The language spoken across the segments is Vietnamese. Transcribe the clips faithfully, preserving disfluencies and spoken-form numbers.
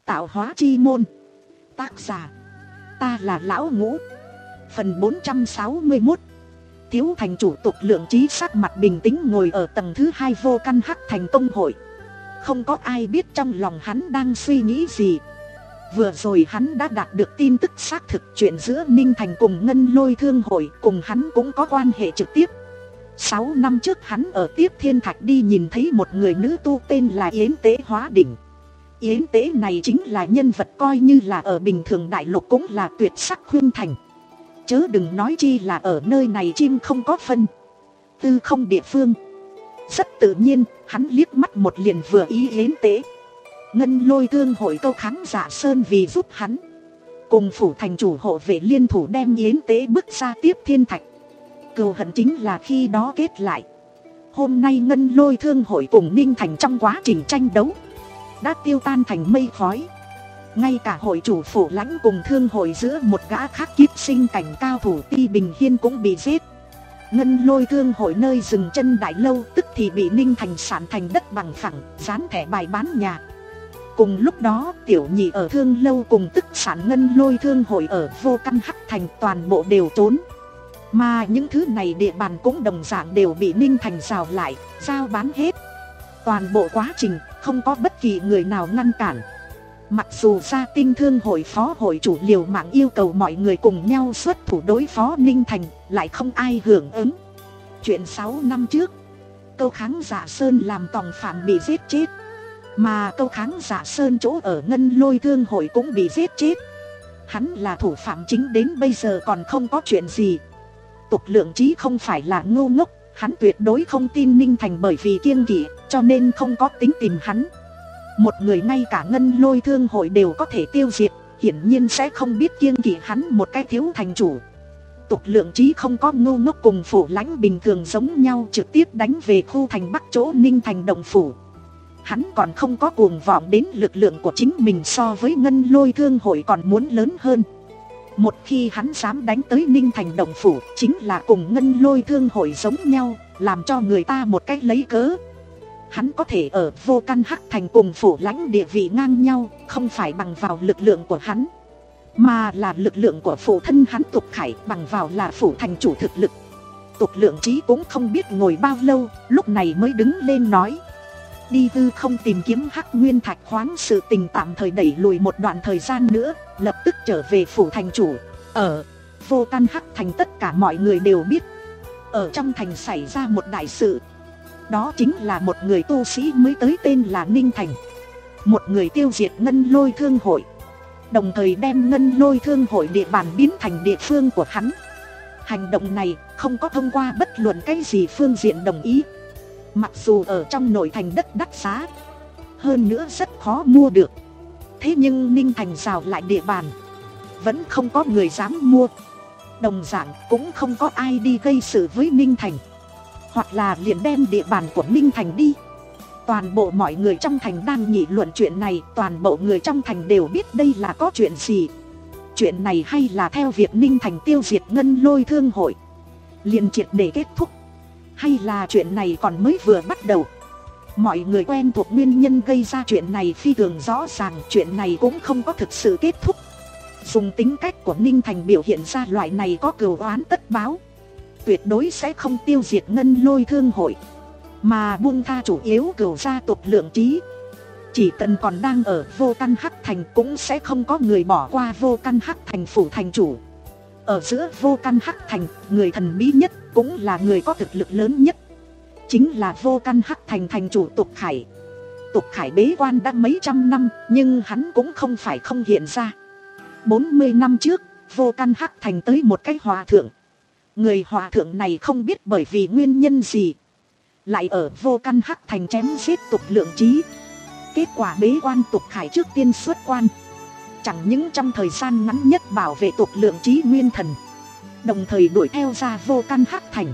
Tạo hóa chi môn. Tác giả ta là Lão Ngũ. Phần bốn trăm sáu mươi mốt. Thiếu thành chủ Tục Lượng Trí sắc mặt bình tĩnh ngồi ở tầng thứ hai vô căn hắc thành công hội. Không có ai biết trong lòng hắn đang suy nghĩ gì. Vừa rồi hắn đã đạt được tin tức xác thực chuyện giữa Ninh Thành cùng Ngân Lôi Thương Hội cùng hắn cũng có quan hệ trực tiếp. Sáu năm trước hắn ở Tiếp Thiên Thạch đi nhìn thấy một người nữ tu tên là Yến Tế Hóa Đỉnh. Yến Tế này chính là nhân vật coi như là ở bình thường đại lục cũng là tuyệt sắc khuyên thành. Chớ đừng nói chi là ở nơi này chim không có phân, tư không địa phương. Rất tự nhiên, hắn liếc mắt một liền vừa ý Yến Tế. Ngân Lôi Thương Hội câu kháng Dạ Sơn vì giúp hắn, cùng phủ thành chủ hộ vệ liên thủ đem Yến Tế bước ra Tiếp Thiên Thạch. Cừu hận chính là khi đó kết lại. Hôm nay Ngân Lôi Thương Hội cùng Ninh Thành trong quá trình tranh đấu đã tiêu tan thành mây khói. Ngay cả hội chủ phủ lãnh cùng thương hội giữa một gã khác kiếp sinh cảnh cao thủ Ti Bình Hiên cũng bị giết. Ngân Lôi Thương Hội nơi dừng chân đại lâu tức thì bị Ninh Thành sản thành đất bằng phẳng, dán thẻ bài bán nhà. Cùng lúc đó tiểu nhị ở Thương Lâu cùng tức sản Ngân Lôi Thương Hội ở vô căn hắc thành toàn bộ đều trốn. Mà những thứ này địa bàn cũng đồng dạng đều bị Ninh Thành rào lại, giao bán hết. Toàn bộ quá trình không có bất kỳ người nào ngăn cản. Mặc dù Gia Tinh Thương Hội phó hội chủ liều mạng yêu cầu mọi người cùng nhau xuất thủ đối phó Ninh Thành, lại không ai hưởng ứng. Chuyện sáu năm trước, câu kháng Dạ Sơn làm tòng phạm bị giết chết, mà câu kháng Dạ Sơn chỗ ở Ngân Lôi Thương Hội cũng bị giết chết. Hắn là thủ phạm chính đến bây giờ còn không có chuyện gì. Tục Lượng Trí không phải là ngu ngốc, hắn tuyệt đối không tin Ninh Thành bởi vì kiêng kỵ, cho nên không có tính tìm hắn. Một người ngay cả Ngân Lôi Thương Hội đều có thể tiêu diệt, hiển nhiên sẽ không biết kiêng kỵ hắn một cái thiếu thành chủ. Tục Lượng Trí không có ngu ngốc cùng phủ lãnh bình thường giống nhau trực tiếp đánh về khu thành bắc chỗ Ninh Thành động phủ. Hắn còn không có cuồng vọng đến lực lượng của chính mình so với Ngân Lôi Thương Hội còn muốn lớn hơn. Một khi hắn dám đánh tới Ninh Thành động phủ, chính là cùng Ngân Lôi Thương Hội giống nhau, làm cho người ta một cách lấy cớ. Hắn có thể ở vô căn hắc thành cùng phủ lãnh địa vị ngang nhau, không phải bằng vào lực lượng của hắn, mà là lực lượng của phụ thân hắn Tục Khải, bằng vào là phủ thành chủ thực lực. Tục Lượng Trí cũng không biết ngồi bao lâu, lúc này mới đứng lên nói: đi hư không tìm kiếm hắc nguyên thạch khoáng sự tình tạm thời đẩy lùi một đoạn thời gian nữa, lập tức trở về phủ thành chủ. Ở vô căn hắc thành tất cả mọi người đều biết, ở trong thành xảy ra một đại sự. Đó chính là một người tu sĩ mới tới tên là Ninh Thành, một người tiêu diệt Ngân Lôi Thương Hội, đồng thời đem Ngân Lôi Thương Hội địa bàn biến thành địa phương của hắn. Hành động này không có thông qua bất luận cái gì phương diện đồng ý. Mặc dù ở trong nội thành đất đắt giá, hơn nữa rất khó mua được, thế nhưng Ninh Thành rào lại địa bàn, vẫn không có người dám mua. Đồng dạng cũng không có ai đi gây sự với Ninh Thành, hoặc là liền đem địa bàn của Ninh Thành đi. Toàn bộ mọi người trong thành đang nghị luận chuyện này, toàn bộ người trong thành đều biết đây là có chuyện gì. Chuyện này hay là theo việc Ninh Thành tiêu diệt Ngân Lôi Thương Hội liền triệt để kết thúc, hay là chuyện này còn mới vừa bắt đầu. Mọi người quen thuộc nguyên nhân gây ra chuyện này phi thường rõ ràng, chuyện này cũng không có thực sự kết thúc. Dùng tính cách của Ninh Thành biểu hiện ra loại này có cừu oán tất báo, tuyệt đối sẽ không tiêu diệt Ngân Lôi Thương Hội, mà buông tha chủ yếu cừu gia Tục Lượng Trí. Chỉ cần còn đang ở vô căn hắc thành cũng sẽ không có người bỏ qua vô căn hắc thành phủ thành chủ. Ở giữa vô căn hắc thành, người thần bí nhất cũng là người có thực lực lớn nhất, chính là vô căn hắc thành thành chủ Tục Khải. Tục Khải bế quan đã mấy trăm năm, nhưng hắn cũng không phải không hiện ra. Bốn mươi năm trước, vô căn hắc thành tới một cái hòa thượng. Người hòa thượng này không biết bởi vì nguyên nhân gì, lại ở vô căn hắc thành chém giết Tục Lượng Trí. Kết quả bế quan Tục Khải trước tiên xuất quan, chẳng những trong thời gian ngắn nhất bảo vệ Tục Lượng Trí nguyên thần, đồng thời đuổi theo ra vô căn hắc thành,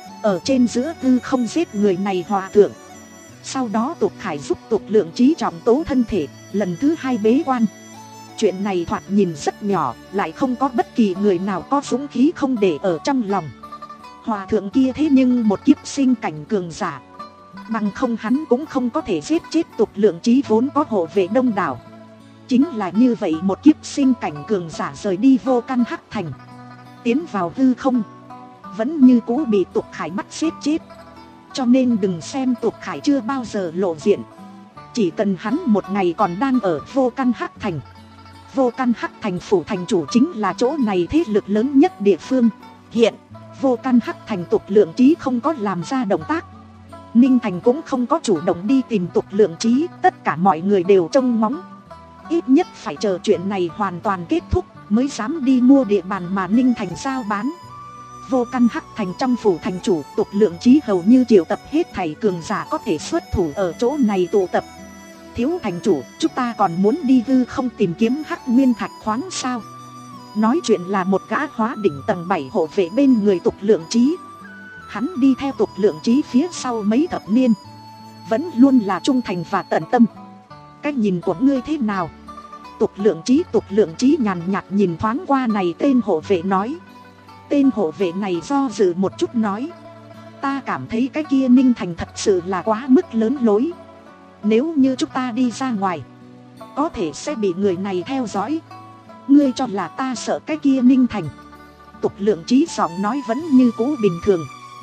ở trên giữa hư không giết người này hòa thượng. Sau đó Tục Khải giúp Tục Lượng Trí trọng tố thân thể, lần thứ hai bế quan. Chuyện này thoạt nhìn rất nhỏ, lại không có bất kỳ người nào có dũng khí không để ở trong lòng. Hòa thượng kia thế nhưng một kiếp sinh cảnh cường giả, bằng không hắn cũng không có thể giết chết Tục Lượng Trí vốn có hộ vệ đông đảo. Chính là như vậy một kiếp sinh cảnh cường giả rời đi vô căn hắc thành, tiến vào hư không, vẫn như cũ bị Tục Khải bắt giết chết. Cho nên đừng xem Tục Khải chưa bao giờ lộ diện, chỉ cần hắn một ngày còn đang ở vô căn hắc thành. Vô căn hắc thành phủ thành chủ chính là chỗ này thế lực lớn nhất địa phương. Hiện vô căn hắc thành Tục Lượng Trí không có làm ra động tác, Ninh Thành cũng không có chủ động đi tìm Tục Lượng Trí. Tất cả mọi người đều trông ngóng, ít nhất phải chờ chuyện này hoàn toàn kết thúc mới dám đi mua địa bàn mà Ninh Thành giao bán. Vô căn hắc thành trong phủ thành chủ, Tục Lượng Trí hầu như triệu tập hết thảy cường giả có thể xuất thủ ở chỗ này tụ tập. Thiếu thành chủ, chúng ta còn muốn đi hư không tìm kiếm hắc nguyên thạch khoáng sao? Nói chuyện là một gã hóa đỉnh tầng bảy hộ vệ bên người Tục Lượng Trí. Hắn đi theo Tục Lượng Trí phía sau mấy thập niên, vẫn luôn là trung thành và tận tâm. Cái nhìn của ngươi thế nào? Tục Lượng Trí Tục Lượng Trí nhàn nhạt nhìn thoáng qua này tên hộ vệ nói. Tên hộ vệ này do dự một chút nói, ta cảm thấy cái kia Ninh Thành thật sự là quá mức lớn lối. Nếu như chúng ta đi ra ngoài, có thể sẽ bị người này theo dõi. Ngươi cho là ta sợ cái kia Ninh Thành? Tục Lượng Trí giọng nói vẫn như cũ bình thường.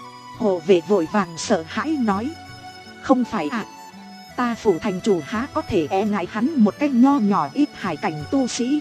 Hộ vệ vội vàng sợ hãi nói, không phải ạ, à, ta phủ thành chủ há có thể e ngại hắn một cách nho nhỏ ít hải cảnh tu sĩ.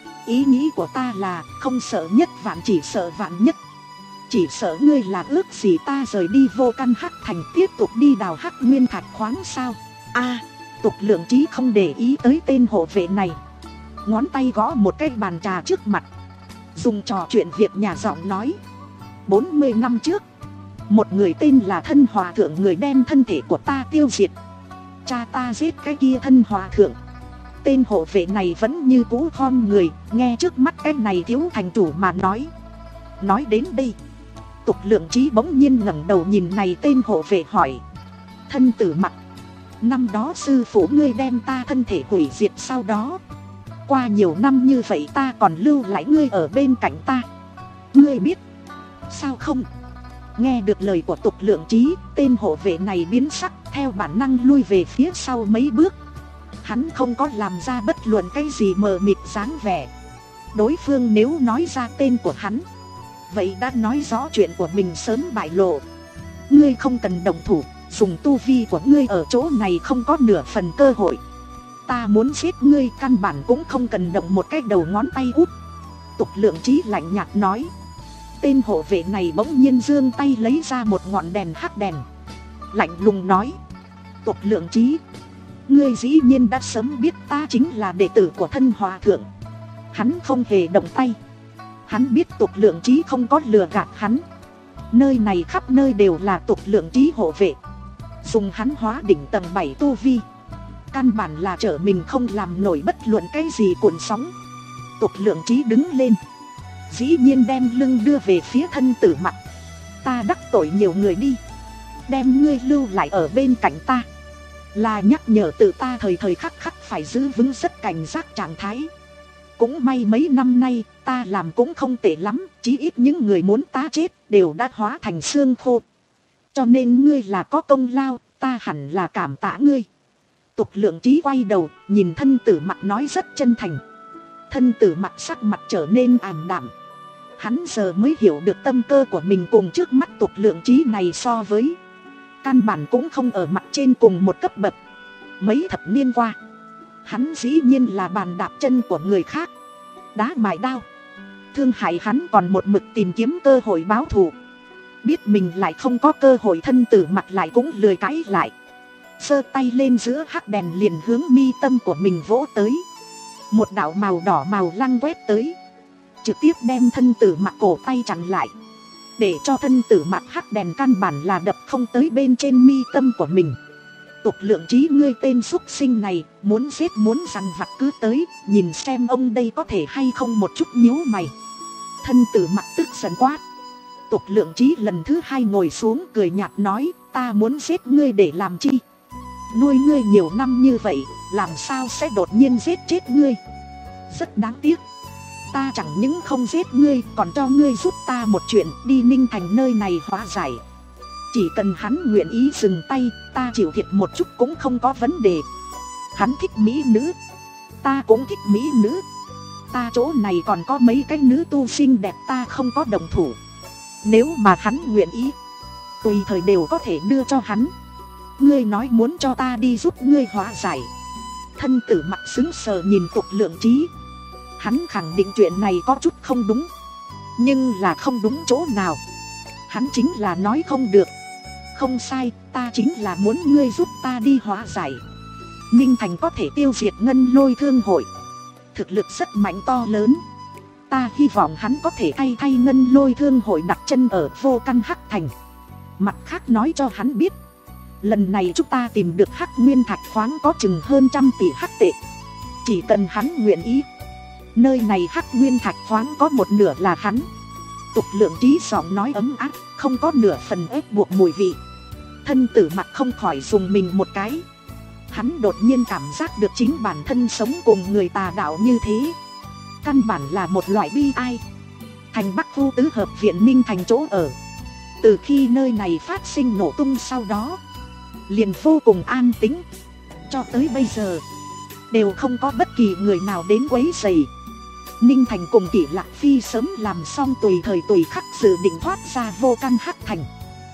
Ý nghĩ của ta là không sợ nhất vạn, chỉ sợ vạn nhất. Chỉ sợ ngươi là ước gì ta rời đi vô căn hắc thành tiếp tục đi đào hắc nguyên thạch khoáng sao? A à, Tục Lượng Trí không để ý tới tên hộ vệ này, ngón tay gõ một cái bàn trà trước mặt, dùng trò chuyện việc nhà giọng nói. Bốn mươi năm trước, một người tên là Thân Hòa Thượng, người đem thân thể của ta tiêu diệt. Cha ta giết cái kia Thân Hòa Thượng. Tên hộ vệ này vẫn như cũ khom người, nghe trước mắt cái này thiếu thành chủ mà nói. Nói đến đây, Tục Lượng Trí bỗng nhiên ngẩng đầu nhìn này tên hộ vệ hỏi, Thân Tử Mặc, năm đó sư phụ ngươi đem ta thân thể hủy diệt, sau đó qua nhiều năm như vậy ta còn lưu lại ngươi ở bên cạnh ta, ngươi biết sao không? Nghe được lời của Tục Lượng Trí, tên hộ vệ này biến sắc, theo bản năng lui về phía sau mấy bước. Hắn không có làm ra bất luận cái gì mờ mịt dáng vẻ. Đối phương nếu nói ra tên của hắn, vậy đã nói rõ chuyện của mình sớm bại lộ. Ngươi không cần động thủ, dùng tu vi của ngươi ở chỗ này không có nửa phần cơ hội. Ta muốn giết ngươi căn bản cũng không cần động một cái đầu ngón tay út. Tục Lượng Trí lạnh nhạt nói. Tên hộ vệ này bỗng nhiên giương tay lấy ra một ngọn đèn hắc đèn, lạnh lùng nói, Tục Lượng Trí, ngươi dĩ nhiên đã sớm biết ta chính là đệ tử của Thân Hòa Thượng. Hắn không hề động tay. Hắn biết Tục Lượng Trí không có lừa gạt hắn. Nơi này khắp nơi đều là Tục Lượng Trí hộ vệ. Dùng hắn hóa đỉnh tầng bảy tu vi, căn bản là trở mình không làm nổi bất luận cái gì cuộn sóng. Tục Lượng Trí đứng lên, dĩ nhiên đem lưng đưa về phía Thân Tử Mặc. Ta đắc tội nhiều người đi, đem ngươi lưu lại ở bên cạnh ta, là nhắc nhở tự ta thời thời khắc khắc phải giữ vững rất cảnh giác trạng thái. Cũng may mấy năm nay ta làm cũng không tệ lắm, chí ít những người muốn ta chết đều đã hóa thành xương khô. Cho nên ngươi là có công lao, ta hẳn là cảm tạ ngươi. Tục Lượng Trí quay đầu nhìn Thân Tử Mặc nói rất chân thành. Thân Tử Mặc sắc mặt trở nên ảm đạm. Hắn giờ mới hiểu được tâm cơ của mình cùng trước mắt Tục Lượng Trí này so với, căn bản cũng không ở mặt trên cùng một cấp bậc. Mấy thập niên qua, hắn dĩ nhiên là bàn đạp chân của người khác, đá mài đao, thương hại hắn còn một mực tìm kiếm cơ hội báo thù. Biết mình lại không có cơ hội, Thân Tử Mặc lại cũng lười cãi lại, giơ tay lên giữa hắc đèn liền hướng mi tâm của mình vỗ tới. Một đạo màu đỏ màu lăng quét tới, trực tiếp đem Thân Tử Mặc cổ tay chặn lại, để cho Thân Tử Mặc hắc đèn căn bản là đập không tới bên trên mi tâm của mình. Tục Lượng Trí, ngươi tên xúc sinh này, muốn giết muốn dằn vặt cứ tới, nhìn xem ông đây có thể hay không một chút nhíu mày. Thân Tử Mặc tức giận quát. Tục Lượng Trí lần thứ hai ngồi xuống cười nhạt nói, ta muốn giết ngươi để làm chi? Nuôi ngươi nhiều năm như vậy, làm sao sẽ đột nhiên giết chết ngươi? Rất đáng tiếc. Ta chẳng những không giết ngươi, còn cho ngươi giúp ta một chuyện, đi Ninh Thành nơi này hóa giải. Chỉ cần hắn nguyện ý dừng tay, ta chịu thiệt một chút cũng không có vấn đề. Hắn thích mỹ nữ, Ta cũng thích mỹ nữ. Ta chỗ này còn có mấy cái nữ tu xinh đẹp, ta không có đồng thủ. Nếu mà hắn nguyện ý, tùy thời đều có thể đưa cho hắn. Ngươi nói muốn cho ta đi giúp ngươi hóa giải. Thân tử Mặc sững sờ nhìn Tục Lượng Trí. Hắn khẳng định chuyện này có chút không đúng. Nhưng là không đúng chỗ nào. Hắn chính là nói không được. Không sai, ta chính là muốn ngươi giúp ta đi hóa giải. Ninh Thành có thể tiêu diệt Ngân Lôi Thương hội, thực lực rất mạnh to lớn. Ta hy vọng hắn có thể thay thay Ngân Lôi Thương hội đặt chân ở Vô Căn Hắc Thành. Mặt khác nói cho hắn biết, lần này chúng ta tìm được Hắc Nguyên Thạch khoáng có chừng hơn trăm tỷ hắc tệ. Chỉ cần hắn nguyện ý, nơi này Hắc Nguyên Thạch khoáng có một nửa là hắn. Tục Lượng Trí giọng nói ấm áp, không có nửa phần ép buộc mùi vị. Thân tử Mặc không khỏi dùng mình một cái. Hắn đột nhiên cảm giác được chính bản thân sống cùng người tà đạo như thế, căn bản là một loại bi ai. Thành Bắc Vu tứ hợp viện Ninh Thành chỗ ở, từ khi nơi này phát sinh nổ tung sau đó liền vô cùng an tĩnh. Cho tới bây giờ đều không có bất kỳ người nào đến quấy rầy. Ninh Thành cùng Kỷ Lạc Phi sớm làm xong tùy thời tùy khắc dự định thoát ra Vô Căn Hắc Thành.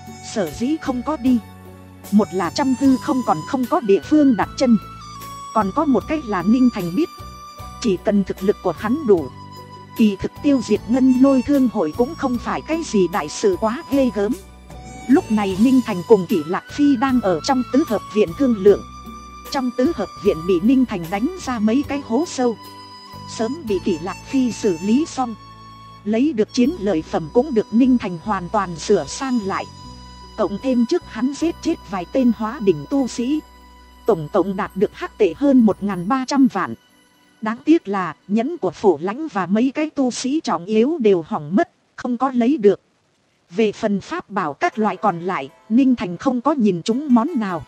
Sở dĩ không có đi, một là trong hư không còn không có địa phương đặt chân, còn có một cách là Ninh Thành biết, chỉ cần thực lực của hắn đủ, kỳ thực tiêu diệt Ngân Lôi Thương hội cũng không phải cái gì đại sự quá ghê gớm. Lúc này Ninh Thành cùng Kỷ Lạc Phi đang ở trong tứ hợp viện thương lượng. Trong tứ hợp viện bị Ninh Thành đánh ra mấy cái hố sâu, sớm bị Kỷ Lạc Phi xử lý xong. Lấy được chiến lợi phẩm cũng được Ninh Thành hoàn toàn sửa sang lại. Cộng thêm trước hắn giết chết vài tên hóa đỉnh tu sĩ, tổng cộng đạt được hắc tệ hơn một nghìn ba trăm vạn. Đáng tiếc là nhẫn của Phổ Lãnh và mấy cái tu sĩ trọng yếu đều hỏng mất, không có lấy được. Về phần pháp bảo các loại còn lại, Ninh Thành không có nhìn chúng món nào.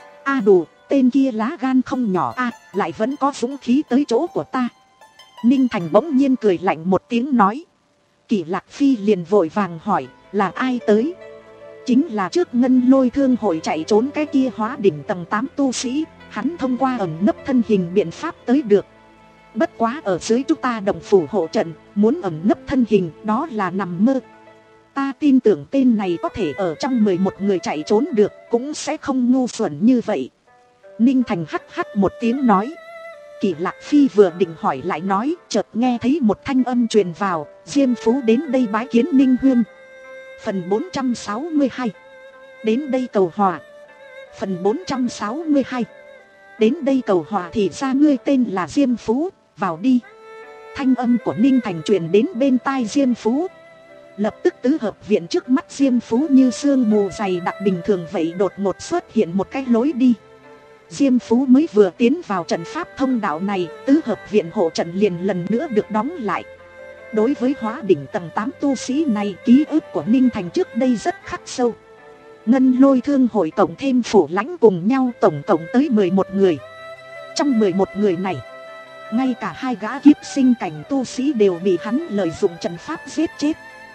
A đủ, tên kia lá gan không nhỏ a, lại vẫn có dũng khí tới chỗ của ta. Ninh Thành bỗng nhiên cười lạnh một tiếng nói. Kỷ Lạc Phi liền vội vàng hỏi, là ai tới? Chính là trước Ngân Lôi Thương hội chạy trốn cái kia hóa đỉnh tầng tám tu sĩ, hắn thông qua ẩn nấp thân hình biện pháp tới được. Bất quá ở dưới chúng ta đồng phủ hộ trận, muốn ẩn nấp thân hình đó là nằm mơ. Ta tin tưởng tên này có thể ở trong mười một người chạy trốn được, cũng sẽ không ngu xuẩn như vậy. Ninh Thành hắc hắc một tiếng nói. Kỷ Lạc Phi vừa định hỏi lại nói, chợt nghe thấy một thanh âm truyền vào, Diêm Phú đến đây bái kiến Ninh Huyên. Phần bốn trăm sáu mươi hai. Đến đây cầu hòa. Phần bốn trăm sáu mươi hai. Đến đây cầu hòa thì ra ngươi tên là Diêm Phú, vào đi. Thanh âm của Ninh Thành truyền đến bên tai Diêm Phú. Lập tức tứ hợp viện trước mắt Diêm Phú như sương mù dày đặc bình thường vậy đột ngột xuất hiện một cái lối đi. Diêm Phú mới vừa tiến vào trận pháp thông đạo này, tứ hợp viện hộ trận liền lần nữa được đóng lại. Đối với hóa đỉnh tầng tám tu sĩ này, ký ức của Ninh Thành trước đây rất khắc sâu. Ngân Lôi Thương hội cộng thêm Phổ Lãnh cùng nhau tổng cộng tới mười một người. Trong mười một người này, ngay cả hai gã kiếp sinh cảnh tu sĩ đều bị hắn lợi dụng trận pháp giết chết.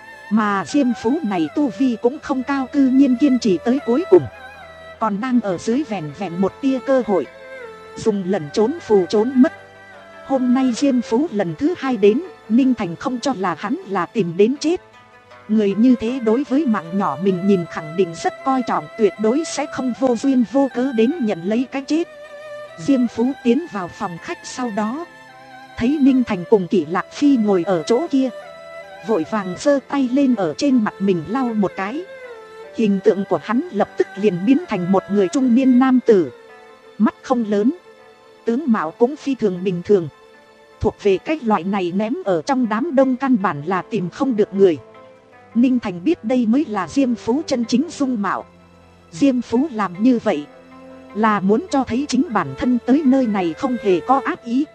Mà Diêm Phú này tu vi cũng không cao, cư nhiên kiên trì tới cuối cùng, còn đang ở dưới vẻn vẹn một tia cơ hội, dùng lần trốn phù trốn mất. Hôm nay Diêm Phú lần thứ hai đến, Ninh Thành không cho là hắn là tìm đến chết. Người như thế đối với mạng nhỏ mình nhìn khẳng định rất coi trọng, tuyệt đối sẽ không vô duyên vô cớ đến nhận lấy cái chết. Diêm Phú tiến vào phòng khách sau đó, thấy Ninh Thành cùng Kỷ Lạc Phi ngồi ở chỗ kia, vội vàng giơ tay lên ở trên mặt mình lau một cái. Hình tượng của hắn lập tức liền biến thành một người trung niên nam tử, mắt không lớn, tướng mạo cũng phi thường bình thường, thuộc về cái loại này ném ở trong đám đông căn bản là tìm không được người. Ninh Thành biết đây mới là Diêm Phú chân chính dung mạo. Diêm Phú làm như vậy là muốn cho thấy chính bản thân tới nơi này không hề có ác ý,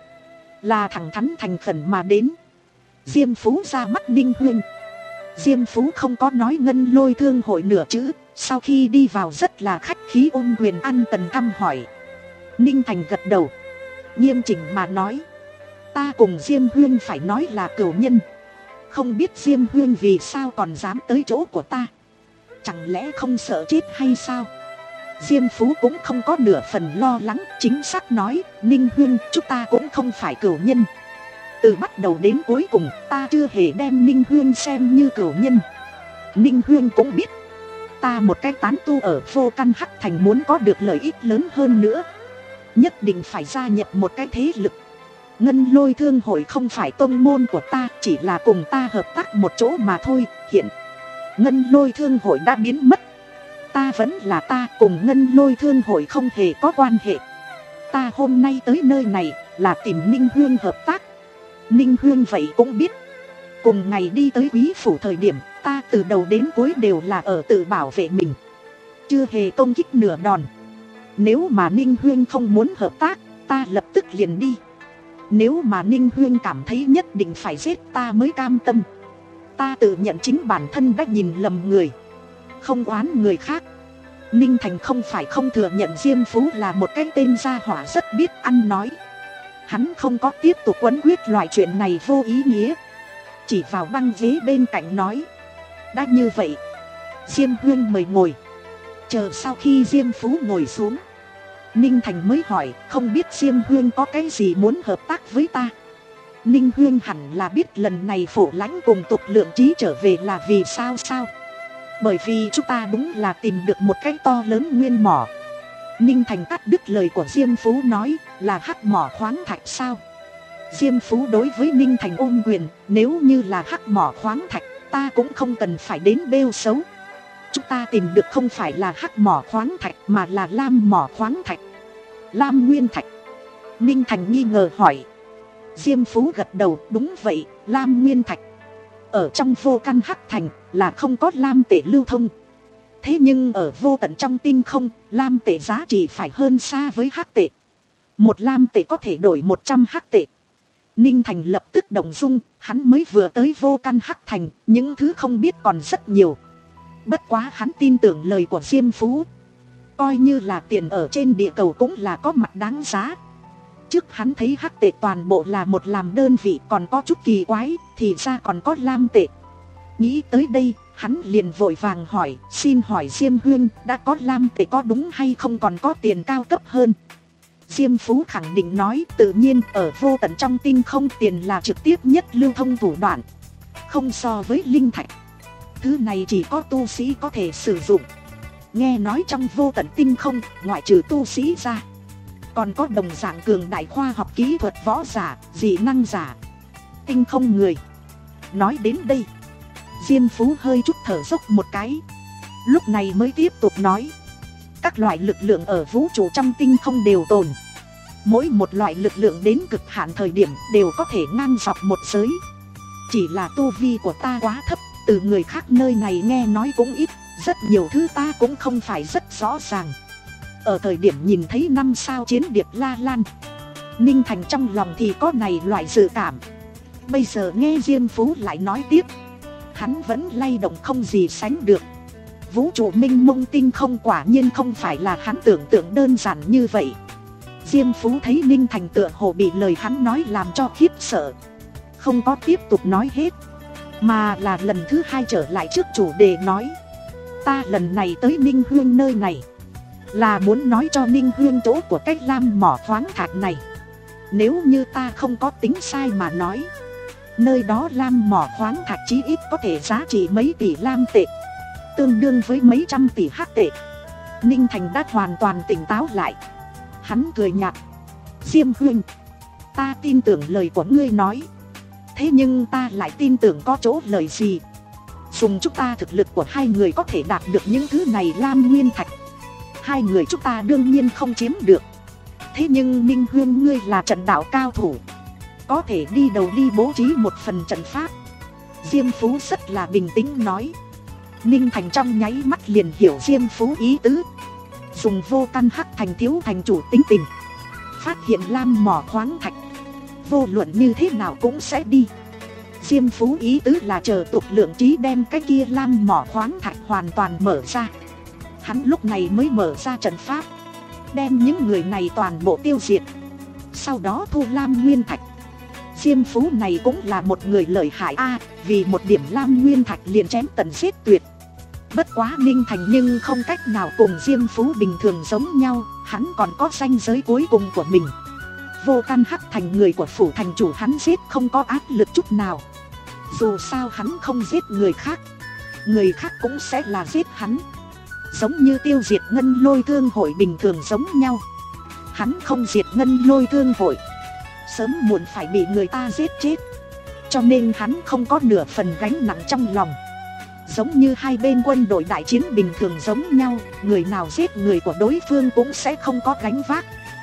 là thẳng thắn thành khẩn mà đến. Diêm Phú ra mắt Ninh Huyên. Diêm Phú không có nói Ngân Lôi Thương hội nửa chữ, sau khi đi vào rất là khách khí ôm quyền ăn tần thăm hỏi. Ninh Thành gật đầu, nghiêm chỉnh mà nói, ta cùng Diêm Huyên phải nói là cửu nhân. Không biết Diêm Huyên vì sao còn dám tới chỗ của ta, chẳng lẽ không sợ chết hay sao? Diêm Phú cũng không có nửa phần lo lắng, chính xác nói, Ninh Huyên, chúng ta cũng không phải cửu nhân. Từ bắt đầu đến cuối cùng, ta chưa hề đem Ninh Huyên xem như cửu nhân. Ninh Huyên cũng biết, ta một cái tán tu ở Vô Căn Hắc Thành muốn có được lợi ích lớn hơn nữa, nhất định phải gia nhập một cái thế lực. Ngân Lôi Thương hội không phải tông môn của ta, chỉ là cùng ta hợp tác một chỗ mà thôi. Hiện Ngân Lôi Thương hội đã biến mất, ta vẫn là ta, cùng Ngân Lôi Thương hội không hề có quan hệ. Ta hôm nay tới nơi này là tìm Ninh Huyên hợp tác. Ninh Huyên vậy cũng biết, cùng ngày đi tới quý phủ thời điểm, ta từ đầu đến cuối đều là ở tự bảo vệ mình, chưa hề công kích nửa đòn. Nếu mà Ninh Huyên không muốn hợp tác, ta lập tức liền đi. Nếu mà Ninh Huyên cảm thấy nhất định phải giết ta mới cam tâm. Ta tự nhận chính bản thân đã nhìn lầm người, không oán người khác. Ninh Thành không phải không thừa nhận Diêm Phú là một cái tên gia hỏa rất biết ăn nói. Hắn không có tiếp tục quấn quyết loại chuyện này vô ý nghĩa, chỉ vào băng ghế bên cạnh nói, đã như vậy, Diêm Huyên mời ngồi. Chờ sau khi Diêm Phú ngồi xuống, Ninh Thành mới hỏi, không biết Diêm Huyên có cái gì muốn hợp tác với ta. Ninh Huyên hẳn là biết lần này Phổ Lãnh cùng Tục Lượng Trí trở về là vì sao sao. Bởi vì chúng ta đúng là tìm được một cái to lớn nguyên mỏ. Ninh Thành cắt đứt lời của Diêm Phú nói, là hắc mỏ khoáng thạch sao. Diêm Phú đối với Ninh Thành ôm quyền, nếu như là hắc mỏ khoáng thạch, ta cũng không cần phải đến bêu xấu. Chúng ta tìm được không phải là hắc mỏ khoáng thạch mà là lam mỏ khoáng thạch. Lam nguyên thạch. Ninh Thành nghi ngờ hỏi. Diêm Phú gật đầu, đúng vậy, lam nguyên thạch. Ở trong Vô Căn Hắc Thành là không có lam tệ lưu thông. Thế nhưng ở vô tận trong tinh không, lam tệ giá trị phải hơn xa với hắc tệ. Một lam tệ có thể đổi một trăm hắc tệ. Ninh Thành lập tức động dung, hắn mới vừa tới Vô Căn Hắc Thành, những thứ không biết còn rất nhiều. Bất quá hắn tin tưởng lời của Diêm Phú. Coi như là tiền ở trên địa cầu cũng là có mặt đáng giá. Trước hắn thấy hắc tệ toàn bộ là một làm đơn vị, còn có chút kỳ quái, thì ra còn có lam tệ. Nghĩ tới đây, hắn liền vội vàng hỏi, xin hỏi Diêm Huyên, đã có lam tệ có đúng hay không, còn có tiền cao cấp hơn. Diêm Phú khẳng định nói, tự nhiên ở vô tận trong tinh không tiền là trực tiếp nhất lưu thông thủ đoạn, không so với linh thạch. Thứ này chỉ có tu sĩ có thể sử dụng. Nghe nói trong vô tận tinh không, ngoại trừ tu sĩ ra, còn có đồng dạng cường đại khoa học kỹ thuật võ giả, dị năng giả, tinh không người. Nói đến đây, Diêm Phú hơi chút thở dốc một cái, lúc này mới tiếp tục nói, các loại lực lượng ở vũ trụ trong tinh không đều tồn. Mỗi một loại lực lượng đến cực hạn thời điểm đều có thể ngang dọc một giới. Chỉ là tu vi của ta quá thấp, từ người khác nơi này nghe nói cũng ít, rất nhiều thứ ta cũng không phải rất rõ ràng. Ở thời điểm nhìn thấy năm sao chiến điệp La Lan, Ninh Thành trong lòng thì có này loại dự cảm. Bây giờ nghe Diêm Phú lại nói tiếp, hắn vẫn lay động không gì sánh được. Vũ trụ minh mông tinh không quả nhiên không phải là hắn tưởng tượng đơn giản như vậy. Diêm Phú thấy Ninh Thành tựa hồ bị lời hắn nói làm cho khiếp sợ, không có tiếp tục nói hết, mà là lần thứ hai trở lại trước chủ đề nói, ta lần này tới Ninh Huyên nơi này là muốn nói cho Ninh Huyên chỗ của cái lam mỏ khoáng thạch này. Nếu như ta không có tính sai mà nói, nơi đó lam mỏ khoáng thạch chí ít có thể giá trị mấy tỷ lam tệ, tương đương với mấy trăm tỷ hắc tệ. Ninh Thành đã hoàn toàn tỉnh táo lại. Hắn cười nhạt, Diêm Huyên, ta tin tưởng lời của ngươi nói, thế nhưng ta lại tin tưởng có chỗ lợi gì. Dùng chúng ta thực lực của hai người có thể đạt được những thứ này lam nguyên thạch, hai người chúng ta đương nhiên không chiếm được. Thế nhưng Ninh Huyên ngươi là trận đạo cao thủ, có thể đi đầu đi bố trí một phần trận pháp. Diêm Phú rất là bình tĩnh nói. Ninh Thành trong nháy mắt liền hiểu Diêm Phú ý tứ. Dùng Vô Căn Hắc Thành thiếu thành chủ tính tình, phát hiện lam mỏ khoáng thạch, vô luận như thế nào cũng sẽ đi. Diêm Phú ý tứ là chờ Tục Lượng Trí đem cái kia lam mỏ khoáng thạch hoàn toàn mở ra, hắn lúc này mới mở ra trận pháp, đem những người này toàn bộ tiêu diệt, sau đó thu lam nguyên thạch. Diêm Phú này cũng là một người lợi hại a, à, vì một điểm lam nguyên thạch liền chém tận giết tuyệt. Bất quá Ninh Thành nhưng không cách nào cùng Diêm Phú bình thường giống nhau, hắn còn có ranh giới cuối cùng của mình. Vô Căn Hắc Thành người của phủ thành chủ hắn giết không có áp lực chút nào. Dù sao hắn không giết người khác, người khác cũng sẽ là giết hắn. Giống như tiêu diệt Ngân Lôi Thương hội bình thường giống nhau. Hắn không diệt Ngân Lôi Thương hội, sớm muộn phải bị người ta giết chết. Cho nên hắn không có nửa phần gánh nặng trong lòng. Giống như hai bên quân đội đại chiến bình thường giống nhau, người nào giết người của đối phương cũng sẽ không có gánh vác.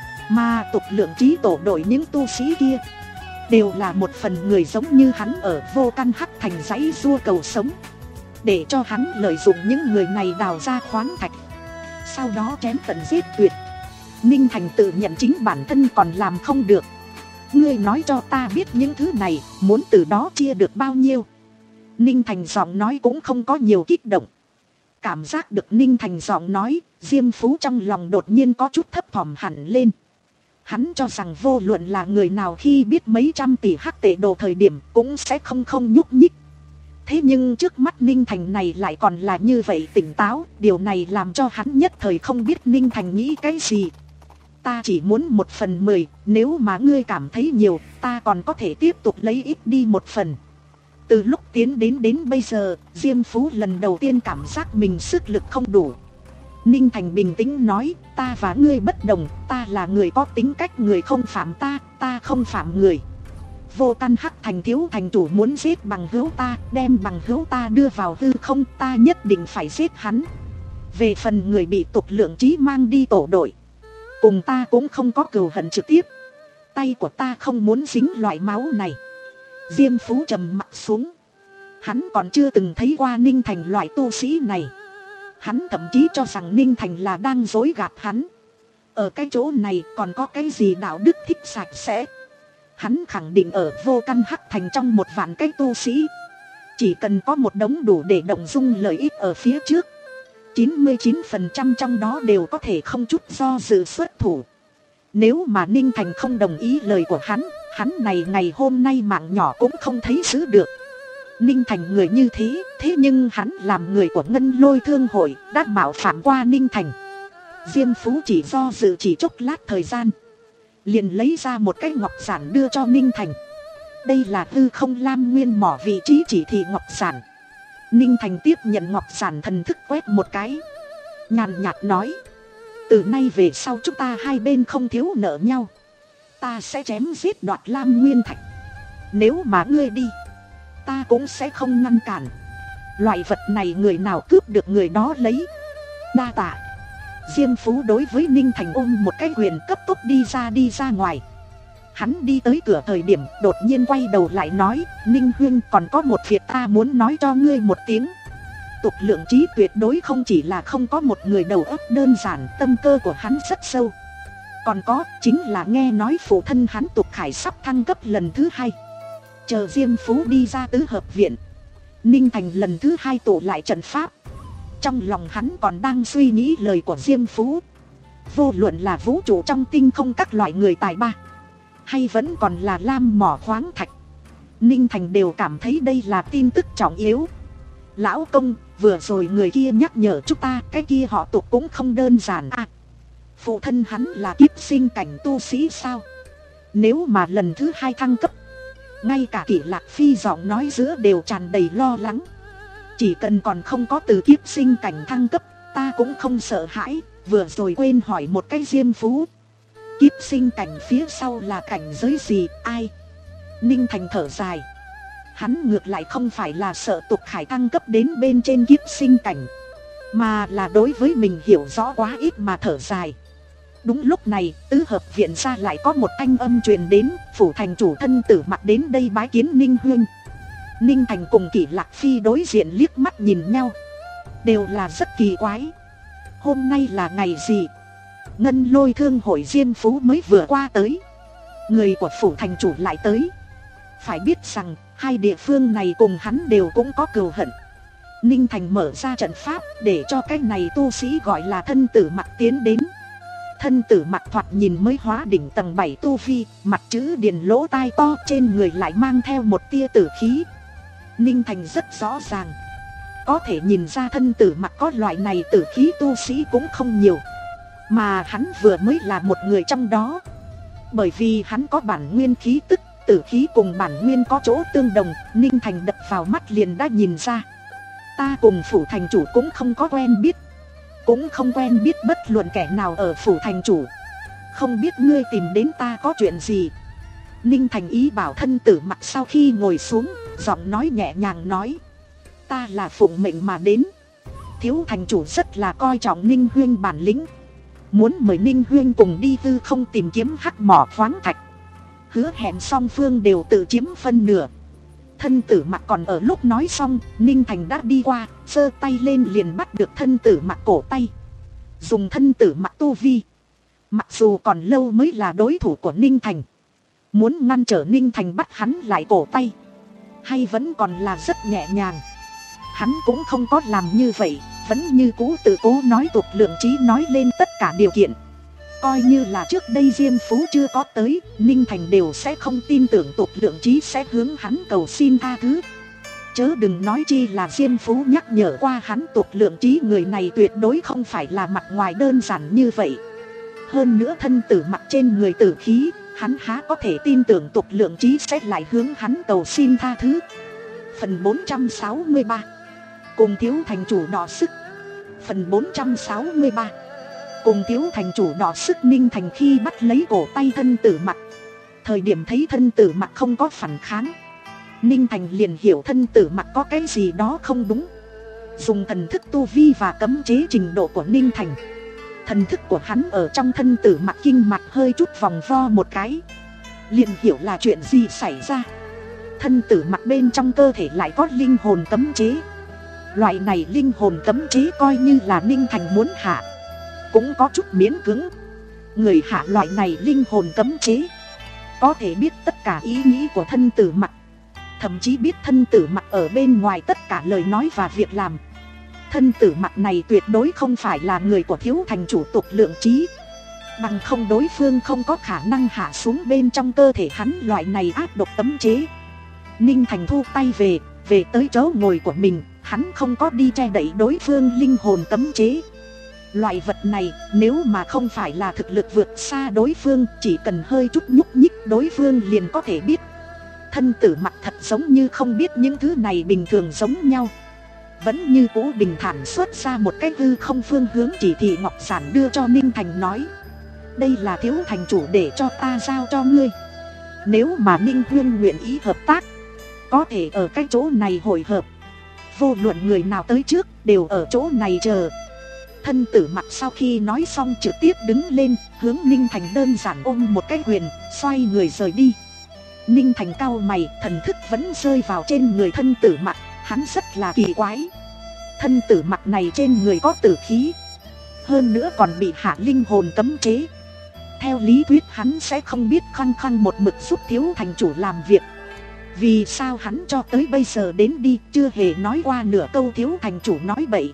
Mà tục lượng trí tổ đội những tu sĩ kia đều là một phần người giống như hắn ở Vô Căn Hắc Thành dãy dua cầu sống, để cho hắn lợi dụng những người này đào ra khoáng thạch, sau đó chém tận giết tuyệt. Ninh Thành tự nhận chính bản thân còn làm không được. Ngươi nói cho ta biết những thứ này, muốn từ đó chia được bao nhiêu? Ninh Thành giọng nói cũng không có nhiều kích động. Cảm giác được Ninh Thành giọng nói, Diêm Phú trong lòng đột nhiên có chút thấp thỏm hẳn lên. Hắn cho rằng vô luận là người nào khi biết mấy trăm tỷ hắc tệ đồ thời điểm cũng sẽ không không nhúc nhích. Thế nhưng trước mắt Ninh Thành này lại còn là như vậy tỉnh táo. Điều này làm cho hắn nhất thời không biết Ninh Thành nghĩ cái gì. Ta chỉ muốn một phần mười, nếu mà ngươi cảm thấy nhiều, ta còn có thể tiếp tục lấy ít đi một phần. Từ lúc tiến đến đến bây giờ, Diêm Phú lần đầu tiên cảm giác mình sức lực không đủ. Ninh Thành bình tĩnh nói, ta và ngươi bất đồng, ta là người có tính cách, người không phạm ta, ta không phạm người. Vô Căn Hắc Thành thiếu thành chủ muốn giết bằng hữu ta, đem bằng hữu ta đưa vào hư không, ta nhất định phải giết hắn. Về phần người bị tục lượng trí mang đi tổ đội, cùng ta cũng không có cừu hận trực tiếp. Tay của ta không muốn dính loại máu này. Diêm Phú trầm mặt xuống. Hắn còn chưa từng thấy qua Ninh Thành loại tu sĩ này. Hắn thậm chí cho rằng Ninh Thành là đang dối gạt hắn. Ở cái chỗ này còn có cái gì đạo đức thích sạch sẽ. Hắn khẳng định ở Vô Căn Hắc Thành trong một vạn cái tu sĩ, chỉ cần có một đống đủ để động dung lợi ích ở phía trước, chín mươi chín phần trăm trong đó đều có thể không chút do dự xuất thủ. Nếu mà Ninh Thành không đồng ý lời của hắn, hắn này ngày hôm nay mạng nhỏ cũng không thấy giữ được. Ninh Thành người như thế, thế nhưng hắn làm người của Ngân Lôi Thương hội đã mạo phạm qua Ninh Thành. Diêm Phú chỉ do dự chỉ chốc lát thời gian, liền lấy ra một cái ngọc giản đưa cho Ninh Thành. Đây là hư không lam nguyên mỏ vị trí chỉ thị ngọc giản. Ninh Thành tiếp nhận ngọc giản, thần thức quét một cái, nhàn nhạt nói, từ nay về sau chúng ta hai bên không thiếu nợ nhau. Ta sẽ chém giết đoạt lam nguyên thạch. Nếu mà ngươi đi, ta cũng sẽ không ngăn cản. Loại vật này người nào cướp được người đó lấy. Đa tạ. Diêm Phú đối với Ninh Thành ôm một cái quyền, cấp tốc đi ra đi ra ngoài. Hắn đi tới cửa thời điểm đột nhiên quay đầu lại nói, Ninh huynh, còn có một việc ta muốn nói cho ngươi một tiếng. Tục lượng trí tuyệt đối không chỉ là không có một người đầu óc đơn giản, tâm cơ của hắn rất sâu. Còn có chính là nghe nói phụ thân hắn Tục Khải sắp thăng cấp lần thứ hai. Chờ Diêm Phú đi ra tứ hợp viện, Ninh Thành lần thứ hai tụ lại trận pháp. Trong lòng hắn còn đang suy nghĩ lời của Diêm Phú. Vô luận là vũ trụ trong tinh không các loại người tài ba, hay vẫn còn là lam mỏ khoáng thạch, Ninh Thành đều cảm thấy đây là tin tức trọng yếu. Lão công, vừa rồi người kia nhắc nhở chúng ta, cái kia họ Tục cũng không đơn giản à. Phụ thân hắn là kiếp sinh cảnh tu sĩ sao? Nếu mà lần thứ hai thăng cấp, ngay cả Kỷ Lạc Phi giọng nói giữa đều tràn đầy lo lắng. Chỉ cần còn không có từ kiếp sinh cảnh thăng cấp, ta cũng không sợ hãi. Vừa rồi quên hỏi một cái Diêm Phú, kiếp sinh cảnh phía sau là cảnh giới gì, ai? Ninh Thành thở dài. Hắn ngược lại không phải là sợ Tục Khải thăng cấp đến bên trên kiếp sinh cảnh, mà là đối với mình hiểu rõ quá ít mà thở dài. Đúng lúc này, tứ hợp viện ra lại có một thanh âm truyền đến, phủ thành chủ thân tử mặc đến đây bái kiến Ninh huynh. Ninh Thành cùng Kỷ Lạc Phi đối diện liếc mắt nhìn nhau, đều là rất kỳ quái. Hôm nay là ngày gì? Ngân Lôi Thương hội Diêm Phú mới vừa qua tới, người của phủ thành chủ lại tới. Phải biết rằng hai địa phương này cùng hắn đều cũng có cừu hận. Ninh Thành mở ra trận pháp để cho cái này tu sĩ gọi là thân tử mặc tiến đến. Thân tử mặc thoạt nhìn mới hóa đỉnh tầng bảy tu vi, mặt chữ điền, lỗ tai to, trên người lại mang theo một tia tử khí. Ninh Thành rất rõ ràng, Có thể nhìn ra thân tử mặc có loại này tử khí tu sĩ cũng không nhiều, mà hắn vừa mới là một người trong đó. Bởi vì hắn có bản nguyên khí tức, tử khí cùng bản nguyên có chỗ tương đồng, Ninh Thành đập vào mắt liền đã nhìn ra. Ta cùng phủ thành chủ cũng không có quen biết, cũng không quen biết bất luận kẻ nào ở phủ thành chủ. Không biết ngươi tìm đến ta có chuyện gì? Ninh Thành ý bảo thân tử mặc sau khi ngồi xuống, giọng nói nhẹ nhàng nói. Ta là phụng mệnh mà đến. Thiếu thành chủ rất là coi trọng Ninh Huyên bản lĩnh, muốn mời Ninh Huyên cùng đi hư không tìm kiếm hắc mỏ khoáng thạch. Hứa hẹn song phương đều tự chiếm phân nửa. Thân tử mặc còn ở lúc nói xong, Ninh Thành đã đi qua, giơ tay lên liền bắt được thân tử mặc cổ tay. Dùng thân tử mặc tu vi, mặc dù còn lâu mới là đối thủ của Ninh Thành, muốn ngăn trở Ninh Thành bắt hắn lại cổ tay, hay vẫn còn là rất nhẹ nhàng. Hắn cũng không có làm như vậy, vẫn như cũ tự cố nói tục lượng trí nói lên tất cả điều kiện. Coi như là trước đây Diêm Phú chưa có tới, Ninh Thành đều sẽ không tin tưởng tục lượng trí sẽ hướng hắn cầu xin tha thứ. Chớ đừng nói chi là Diêm Phú nhắc nhở qua hắn tục lượng trí người này tuyệt đối không phải là mặt ngoài đơn giản như vậy. Hơn nữa thân tử mặc trên người tử khí, hắn há có thể tin tưởng tục lượng trí sẽ lại hướng hắn cầu xin tha thứ. Phần bốn trăm sáu mươi ba, cùng thiếu thành chủ đọ sức. Phần bốn trăm sáu mươi ba, cùng thiếu thành chủ đọ sức. Ninh Thành khi bắt lấy cổ tay thân tử mặc, thời điểm thấy thân tử mặc không có phản kháng, Ninh Thành liền hiểu thân tử mặc có cái gì đó không đúng. Dùng thần thức tu vi và cấm chế trình độ của Ninh Thành, thần thức của hắn ở trong thân tử mặc kinh mạch hơi chút vòng vo một cái, liền hiểu là chuyện gì xảy ra. Thân tử mặc bên trong cơ thể lại có linh hồn cấm chế. Loại này linh hồn cấm chế coi như là Ninh Thành muốn hạ, cũng có chút miễn cưỡng. Người hạ loại này linh hồn cấm chế, có thể biết tất cả ý nghĩ của thân tử mặc, thậm chí biết thân tử mặc ở bên ngoài tất cả lời nói và việc làm. Thân tử mặc này tuyệt đối không phải là người của thiếu thành chủ tục lượng trí, bằng không đối phương không có khả năng hạ xuống bên trong cơ thể hắn loại này ác độc cấm chế. Ninh Thành thu tay về, về tới chỗ ngồi của mình, hắn không có đi che đậy đối phương linh hồn cấm chế. Loại vật này nếu mà không phải là thực lực vượt xa đối phương, chỉ cần hơi chút nhúc nhích đối phương liền có thể biết. Thân tử mặc thật giống như không biết những thứ này bình thường giống nhau, vẫn như cũ bình thản xuất ra một cái hư không phương hướng chỉ thị ngọc giản đưa cho Ninh Thành, nói. Đây là thiếu thành chủ để cho ta giao cho ngươi. Nếu mà Ninh Huyên nguyện ý hợp tác, có thể ở cái chỗ này hội hợp. Vô luận người nào tới trước đều ở chỗ này chờ. Thân tử mặc sau khi nói xong trực tiếp đứng lên, hướng Ninh Thành đơn giản ôm một cái quyền, xoay người rời đi. Ninh Thành cau mày, thần thức vẫn rơi vào trên người thân tử mặc. Hắn rất là kỳ quái. Thân tử mặc này trên người có tử khí, hơn nữa còn bị hạ linh hồn cấm chế. Theo lý thuyết hắn sẽ không biết khăng khăng một mực giúp thiếu thành chủ làm việc. Vì sao hắn cho tới bây giờ đến đi chưa hề nói qua nửa câu thiếu thành chủ nói bậy?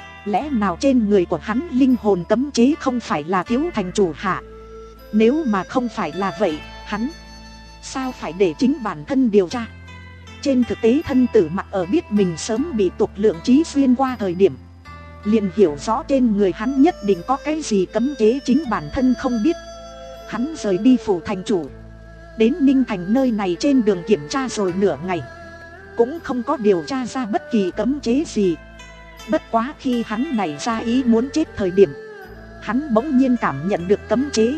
Lẽ nào trên người của hắn linh hồn cấm chế không phải là thiếu thành chủ hạ? Nếu mà không phải là vậy, hắn sao phải để chính bản thân điều tra? Trên thực tế thân tử mặc ở biết mình sớm bị tục lượng trí xuyên qua thời điểm, liền hiểu rõ trên người hắn nhất định có cái gì cấm chế chính bản thân không biết. Hắn rời đi phủ thành chủ, đến Ninh Thành nơi này trên đường kiểm tra rồi nửa ngày, cũng không có điều tra ra bất kỳ cấm chế gì. Bất quá khi hắn nảy ra ý muốn chết thời điểm, hắn bỗng nhiên cảm nhận được cấm chế.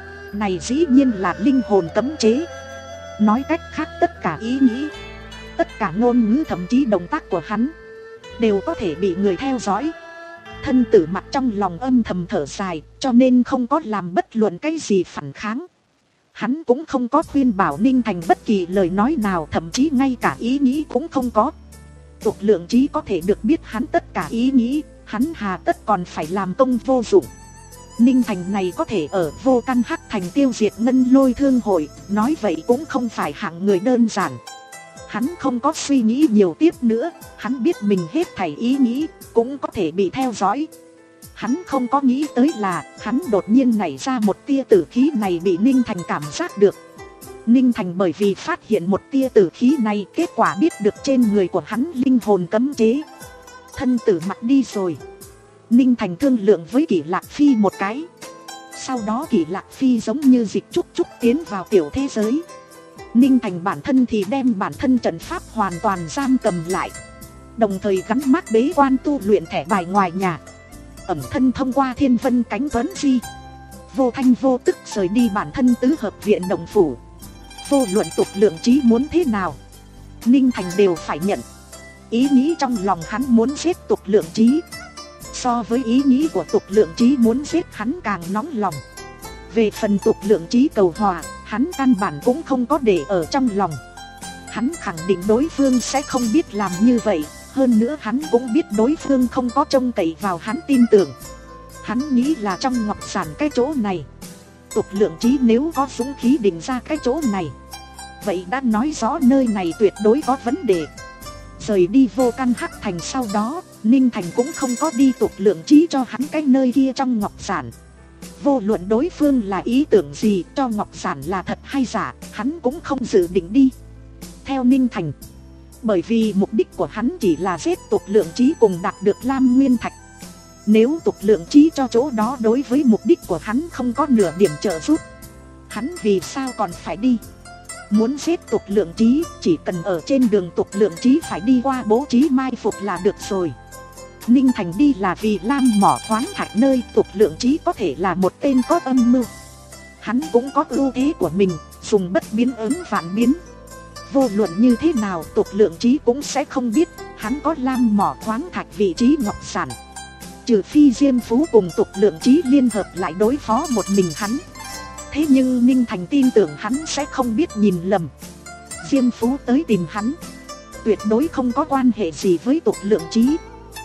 Này dĩ nhiên là linh hồn cấm chế. Nói cách khác tất cả ý nghĩ, tất cả ngôn ngữ, thậm chí động tác của hắn đều có thể bị người theo dõi. Thân tử mặc trong lòng âm thầm thở dài, cho nên không có làm bất luận cái gì phản kháng. Hắn cũng không có khuyên bảo Ninh Thành bất kỳ lời nói nào, thậm chí ngay cả ý nghĩ cũng không có. Tục lượng trí có thể được biết hắn tất cả ý nghĩ, hắn hà tất còn phải làm công vô dụng. Ninh Thành này có thể ở Vô Căn Hắc Thành tiêu diệt Ngân Lôi Thương hội, nói vậy cũng không phải hạng người đơn giản. Hắn không có suy nghĩ nhiều tiếp nữa, hắn biết mình hết thảy ý nghĩ cũng có thể bị theo dõi. Hắn không có nghĩ tới là hắn đột nhiên nảy ra một tia tử khí này bị Ninh Thành cảm giác được. Ninh Thành bởi vì phát hiện một tia tử khí này, kết quả biết được trên người của hắn linh hồn cấm chế. Thân Tử Mặc đi rồi, Ninh Thành thương lượng với Kỷ Lạc Phi một cái. Sau đó Kỷ Lạc Phi giống như dịch trúc trúc tiến vào tiểu thế giới. Ninh Thành bản thân thì đem bản thân trận pháp hoàn toàn giam cầm lại, đồng thời gắn mác bế quan tu luyện thẻ bài ngoài nhà. Ẩn thân thông qua thiên vân cánh tuấn di, vô thanh vô tức rời đi bản thân tứ hợp viện đồng phủ. Vô luận tục lượng trí muốn thế nào, Ninh Thành đều phải nhận. Ý nghĩ trong lòng hắn muốn giết tục lượng trí, so với ý nghĩ của tục lượng trí muốn giết hắn càng nóng lòng. Về phần tục lượng trí cầu hòa, hắn căn bản cũng không có để ở trong lòng. Hắn khẳng định đối phương sẽ không biết làm như vậy. Hơn nữa hắn cũng biết đối phương không có trông cậy vào hắn tin tưởng. Hắn nghĩ là trong ngọc giản cái chỗ này, tục lượng trí nếu có dũng khí định ra cái chỗ này, vậy đã nói rõ nơi này tuyệt đối có vấn đề. Rời đi Vô Căn Hắc Thành sau đó, Ninh Thành cũng không có đi tục lượng trí cho hắn cái nơi kia trong ngọc giản. Vô luận đối phương là ý tưởng gì, cho ngọc giản là thật hay giả, hắn cũng không dự định đi. Theo Ninh Thành, bởi vì mục đích của hắn chỉ là giết tục lượng trí cùng đạt được Lam Nguyên Thạch. Nếu tục lượng trí cho chỗ đó đối với mục đích của hắn không có nửa điểm trợ giúp, hắn vì sao còn phải đi? Muốn giết tục lượng trí, chỉ cần ở trên đường tục lượng trí phải đi qua bố trí mai phục là được rồi. Ninh Thành đi là vì Lam mỏ khoáng thạch nơi tục lượng trí có thể là một tên có âm mưu. Hắn cũng có ưu thế của mình, dùng bất biến ứng vạn biến. Vô luận như thế nào, tục lượng trí cũng sẽ không biết hắn có Lam mỏ khoáng thạch vị trí ngọc sản. Trừ phi Diêm Phú cùng tục lượng trí liên hợp lại đối phó một mình hắn. Thế nhưng Ninh Thành tin tưởng hắn sẽ không biết nhìn lầm. Diêm Phú tới tìm hắn, tuyệt đối không có quan hệ gì với tục lượng trí,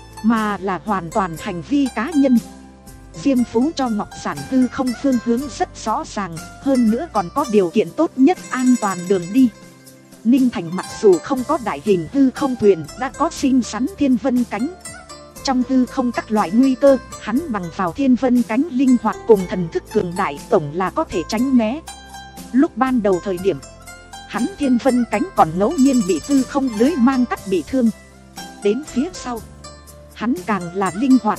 mà là hoàn toàn hành vi cá nhân. Diêm Phú cho ngọc sản hư không phương hướng rất rõ ràng, hơn nữa còn có điều kiện tốt nhất an toàn đường đi. Ninh Thành mặc dù không có đại hình hư không thuyền, đã có xinh xắn thiên vân cánh. Trong hư không các loại nguy cơ, hắn bằng vào thiên vân cánh linh hoạt cùng thần thức cường đại, tổng là có thể tránh né. Lúc ban đầu thời điểm, hắn thiên vân cánh còn ngẫu nhiên bị hư không lưới mang cắt bị thương. Đến phía sau, hắn càng là linh hoạt,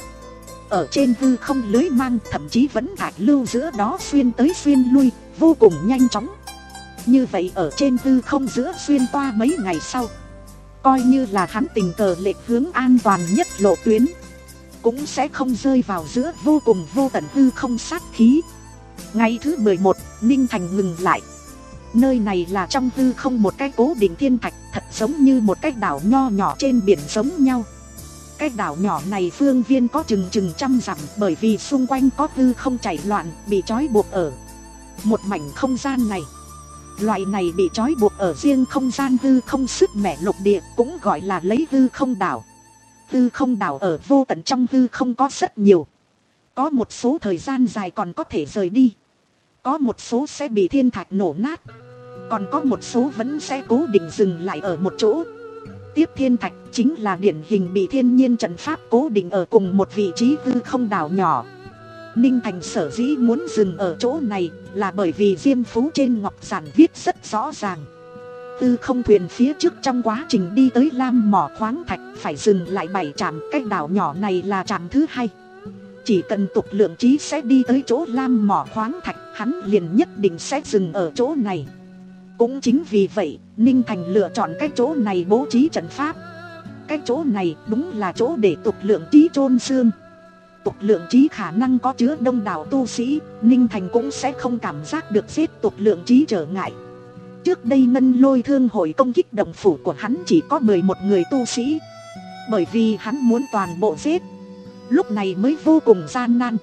ở trên hư không lưới mang thậm chí vẫn thải lưu giữa đó xuyên tới xuyên lui, vô cùng nhanh chóng. Như vậy ở trên hư không giữa xuyên toa mấy ngày sau, coi như là hắn tình cờ lệch hướng an toàn nhất lộ tuyến, cũng sẽ không rơi vào giữa vô cùng vô tận hư không sát khí. Ngày thứ mười một, Ninh Thành ngừng lại. Nơi này là trong hư không một cái cố định thiên thạch, thật giống như một cái đảo nho nhỏ trên biển giống nhau. Cái đảo nhỏ này phương viên có chừng chừng trăm dặm, bởi vì xung quanh có hư không chảy loạn, bị trói buộc ở một mảnh không gian này. Loại này bị trói buộc ở riêng không gian hư không sức mẻ lục địa cũng gọi là lấy hư không đảo. Hư không đảo ở vô tận trong hư không có rất nhiều. Có một số thời gian dài còn có thể rời đi, có một số sẽ bị thiên thạch nổ nát, còn có một số vẫn sẽ cố định dừng lại ở một chỗ. Tiếp thiên thạch chính là điển hình bị thiên nhiên trận pháp cố định ở cùng một vị trí hư không đảo nhỏ. Ninh Thành sở dĩ muốn dừng ở chỗ này là bởi vì Diêm Phú trên ngọc giản viết rất rõ ràng. Hư không thuyền phía trước trong quá trình đi tới Lam mỏ khoáng thạch phải dừng lại bảy trạm, cái đảo nhỏ này là trạm thứ hai. Chỉ cần tục lượng trí sẽ đi tới chỗ Lam mỏ khoáng thạch, hắn liền nhất định sẽ dừng ở chỗ này. Cũng chính vì vậy, Ninh Thành lựa chọn cái chỗ này bố trí trận pháp. Cái chỗ này đúng là chỗ để tục lượng trí chôn xương. Tục lượng trí khả năng có chứa đông đảo tu sĩ, Ninh Thành cũng sẽ không cảm giác được giết tục lượng trí trở ngại. Trước đây Ngân Lôi Thương hội công kích động phủ của hắn chỉ có mười một người tu sĩ, bởi vì hắn muốn toàn bộ giết, lúc này mới vô cùng gian nan.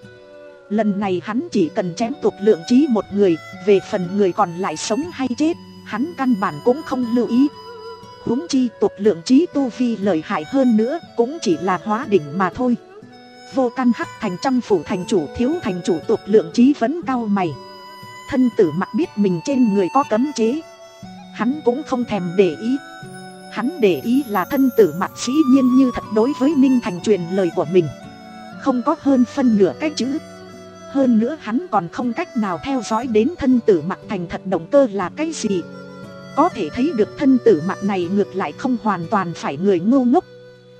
Lần này hắn chỉ cần chém tục lượng trí một người, về phần người còn lại sống hay chết, hắn căn bản cũng không lưu ý. Huống chi tục lượng trí tu vi lợi hại hơn nữa, cũng chỉ là hóa đỉnh mà thôi. Vô Căn Hắc Thành trong phủ thành chủ thiếu thành chủ tục lượng trí vẫn cau mày. Thân Tử Mặc biết mình trên người có cấm chế, hắn cũng không thèm để ý. Hắn để ý là Thân Tử Mặc dĩ nhiên như thật đối với Ninh Thành truyền lời của mình, không có hơn phân nửa cái chữ. Hơn nữa hắn còn không cách nào theo dõi đến Thân Tử Mặc thành thật động cơ là cái gì. Có thể thấy được Thân Tử Mặc này ngược lại không hoàn toàn phải người ngu ngốc.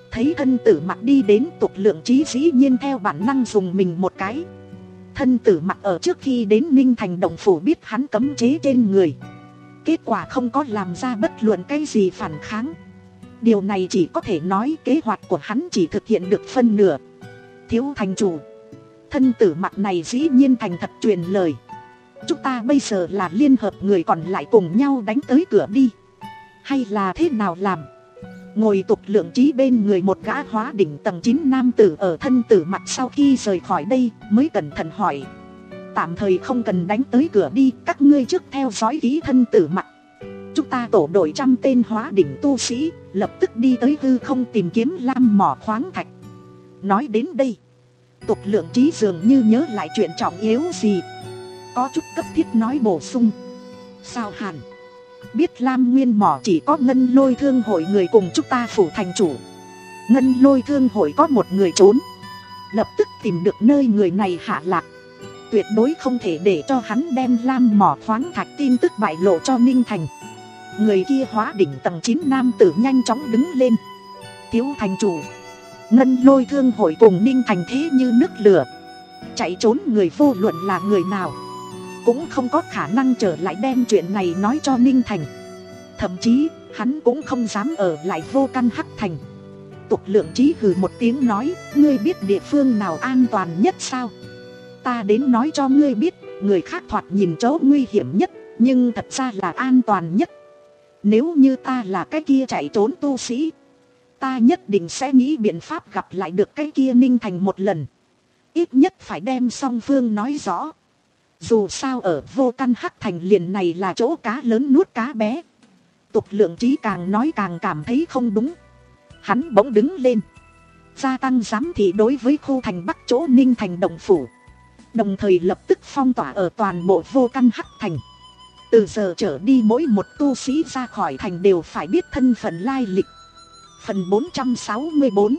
Thấy thân tử mặc đi đến, Tục Lượng Trí dĩ nhiên theo bản năng dùng mình một cái. Thân tử mặc ở trước khi đến Ninh Thành Động Phủ biết hắn cấm chế trên người, kết quả không có làm ra bất luận cái gì phản kháng. Điều này chỉ có thể nói kế hoạch của hắn chỉ thực hiện được phân nửa. Thiếu thành chủ, thân tử mặc này dĩ nhiên thành thật truyền lời. Chúng ta bây giờ là liên hợp người còn lại cùng nhau đánh tới cửa đi, hay là thế nào làm? Ngồi Tục Lượng Trí bên người một gã hóa đỉnh tầng chín nam tử ở thân tử mặc sau khi rời khỏi đây mới cẩn thận hỏi. Tạm thời không cần đánh tới cửa đi, các ngươi trước theo dõi kỹ thân tử mặc. Chúng ta tổ đội trăm tên hóa đỉnh tu sĩ, lập tức đi tới hư không tìm kiếm lam mỏ khoáng thạch. Nói đến đây, Tục Lượng Trí dường như nhớ lại chuyện trọng yếu gì, có chút cấp thiết nói bổ sung. Sao hẳn, biết lam nguyên mỏ chỉ có Ngân Lôi Thương hội người cùng chúng ta phủ thành chủ. Ngân Lôi Thương hội có một người trốn, lập tức tìm được nơi người này hạ lạc. Tuyệt đối không thể để cho hắn đem lam mỏ khoáng thạch tin tức bại lộ cho Ninh Thành. Người kia hóa đỉnh tầng chín nam tử nhanh chóng đứng lên. Thiếu thành chủ, Ngân Lôi Thương hội cùng Ninh Thành thế như nước lửa, chạy trốn người vô luận là người nào cũng không có khả năng trở lại đem chuyện này nói cho Ninh Thành. Thậm chí hắn cũng không dám ở lại Vô Căn Hắc Thành. Tục Lượng Trí hừ một tiếng nói, ngươi biết địa phương nào an toàn nhất sao? Ta đến nói cho ngươi biết, người khác thoạt nhìn chỗ nguy hiểm nhất, nhưng thật ra là an toàn nhất. Nếu như ta là cái kia chạy trốn tu sĩ, ta nhất định sẽ nghĩ biện pháp gặp lại được cái kia Ninh Thành một lần. Ít nhất phải đem song phương nói rõ. Dù sao ở Vô Căn Hắc Thành liền này là chỗ cá lớn nuốt cá bé. Tục Lượng Trí càng nói càng cảm thấy không đúng. Hắn bỗng đứng lên, gia tăng giám thị đối với khu thành Bắc chỗ Ninh Thành Động Phủ, đồng thời lập tức phong tỏa ở toàn bộ Vô Căn Hắc Thành. Từ giờ trở đi mỗi một tu sĩ ra khỏi thành đều phải biết thân phận lai lịch. Phần bốn trăm sáu mươi bốn,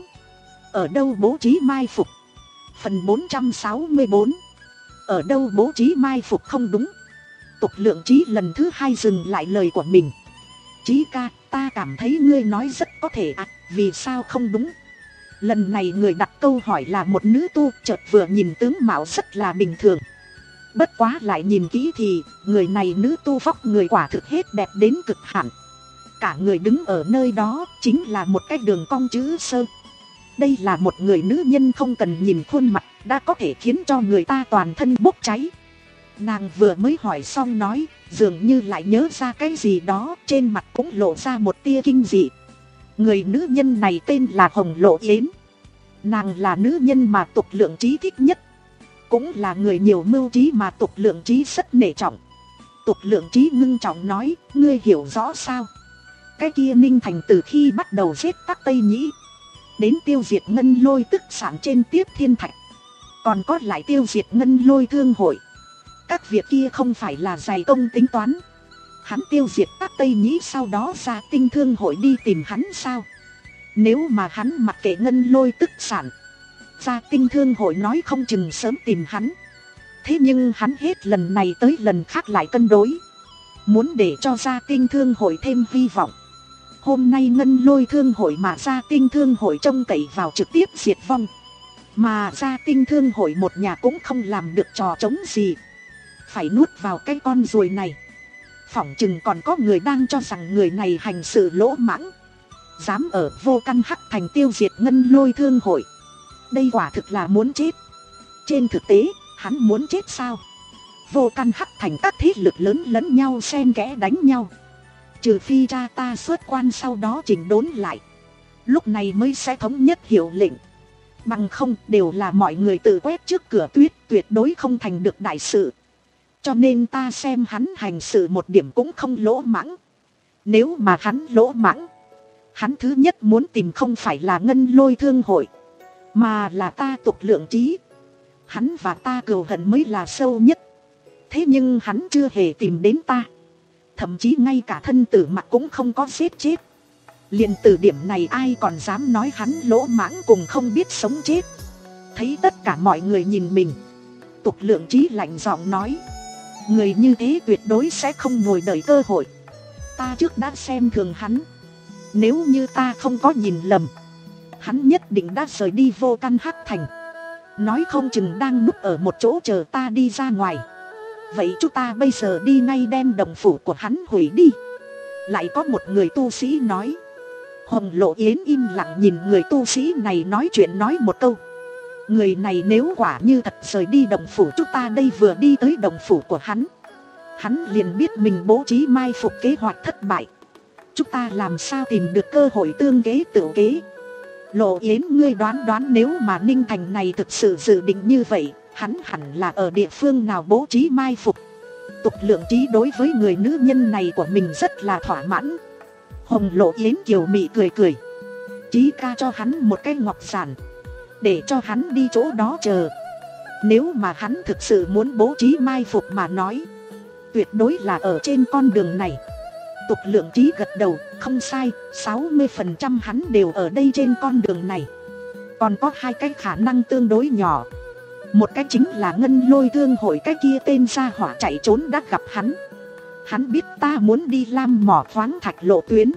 ở đâu bố trí mai phục? Phần bốn trăm sáu mươi bốn, ở đâu bố trí mai phục không đúng. Tục Lượng Trí lần thứ hai dừng lại lời của mình. Trí ca, ta cảm thấy ngươi nói rất có thể ạ, à, vì sao không đúng? Lần này người đặt câu hỏi là một nữ tu, chợt vừa nhìn tướng mạo rất là bình thường. Bất quá lại nhìn kỹ thì, người này nữ tu vóc người quả thực hết đẹp đến cực hạn. Cả người đứng ở nơi đó, chính là một cái đường cong chữ sơ. Đây là một người nữ nhân không cần nhìn khuôn mặt, đã có thể khiến cho người ta toàn thân bốc cháy. Nàng vừa mới hỏi xong nói, dường như lại nhớ ra cái gì đó, trên mặt cũng lộ ra một tia kinh dị. Người nữ nhân này tên là Hồng Lộ Yến. Nàng là nữ nhân mà Tục Lượng Trí thích nhất, cũng là người nhiều mưu trí mà Tục Lượng Trí rất nể trọng. Tục Lượng Trí ngưng trọng nói, ngươi hiểu rõ sao? Cái kia Ninh Thành từ khi bắt đầu giết Tắc Tây Nhĩ, đến tiêu diệt Ngân Lôi tức sản trên Tiếp Thiên Thạch, còn có lại tiêu diệt Ngân Lôi Thương hội, các việc kia không phải là dày công tính toán. Hắn tiêu diệt Tắc Tây Nhĩ sau đó ra Tinh Thương hội đi tìm hắn sao? Nếu mà hắn mặc kệ Ngân Lôi tức sản, ra Tinh Thương hội nói không chừng sớm tìm hắn. Thế nhưng hắn hết lần này tới lần khác lại cân đối, muốn để cho ra Tinh Thương hội thêm hy vọng. Hôm nay Ngân Lôi Thương hội mà ra Tinh Thương hội trông cậy vào trực tiếp diệt vong, mà ra Tinh Thương hội một nhà cũng không làm được trò trống gì, phải nuốt vào cái con ruồi này. Phỏng chừng còn có người đang cho rằng người này hành sự lỗ mãng, dám ở Vô Căn Hắc Thành tiêu diệt Ngân Lôi Thương hội. Đây quả thực là muốn chết. Trên thực tế, hắn muốn chết sao? Vô Căn Hắc Thành các thế lực lớn lẫn nhau xen kẽ đánh nhau, trừ phi cha ta xuất quan sau đó chỉnh đốn lại, lúc này mới sẽ thống nhất hiệu lệnh. Bằng không đều là mọi người tự quét trước cửa tuyết, tuyệt đối không thành được đại sự. Cho nên ta xem hắn hành sự một điểm cũng không lỗ mãng. Nếu mà hắn lỗ mãng, hắn thứ nhất muốn tìm không phải là Ngân Lôi Thương hội, mà là ta Tục Lượng Trí. Hắn và ta cừu hận mới là sâu nhất. Thế nhưng hắn chưa hề tìm đến ta, thậm chí ngay cả thân tử mặc cũng không có giết chết. Liền từ điểm này ai còn dám nói hắn lỗ mãng cùng không biết sống chết. Thấy tất cả mọi người nhìn mình, Tục Lượng Trí lạnh giọng nói, người như thế tuyệt đối sẽ không ngồi đợi cơ hội. Ta trước đã xem thường hắn. Nếu như ta không có nhìn lầm, hắn nhất định đã rời đi vô căn hắc thành. Nói không chừng đang núp ở một chỗ chờ ta đi ra ngoài. Vậy chúng ta bây giờ đi ngay đem đồng phủ của hắn hủy đi. Lại có một người tu sĩ nói. Hồng Lộ Yến im lặng nhìn người tu sĩ này nói chuyện nói một câu. Người này nếu quả như thật rời đi đồng phủ chúng ta đây vừa đi tới đồng phủ của hắn, hắn liền biết mình bố trí mai phục kế hoạch thất bại. Chúng ta làm sao tìm được cơ hội tương kế tự kế. Lộ Yến, ngươi đoán đoán nếu mà Ninh Thành này thực sự dự định như vậy, hắn hẳn là ở địa phương nào bố trí mai phục. Tục Lượng Trí đối với người nữ nhân này của mình rất là thỏa mãn. Hồng Lộ Yến kiều mị cười cười. Trí ca cho hắn một cái ngọc giản, để cho hắn đi chỗ đó chờ. Nếu mà hắn thực sự muốn bố trí mai phục mà nói, tuyệt đối là ở trên con đường này. Tục Lượng Trí gật đầu, không sai, sáu mươi phần trăm hắn đều ở đây trên con đường này. Còn có hai cái khả năng tương đối nhỏ. Một cái chính là Ngân Lôi Thương hội cái kia tên gia hỏa chạy trốn đã gặp hắn. Hắn biết ta muốn đi Lam mỏ khoáng thạch lộ tuyến,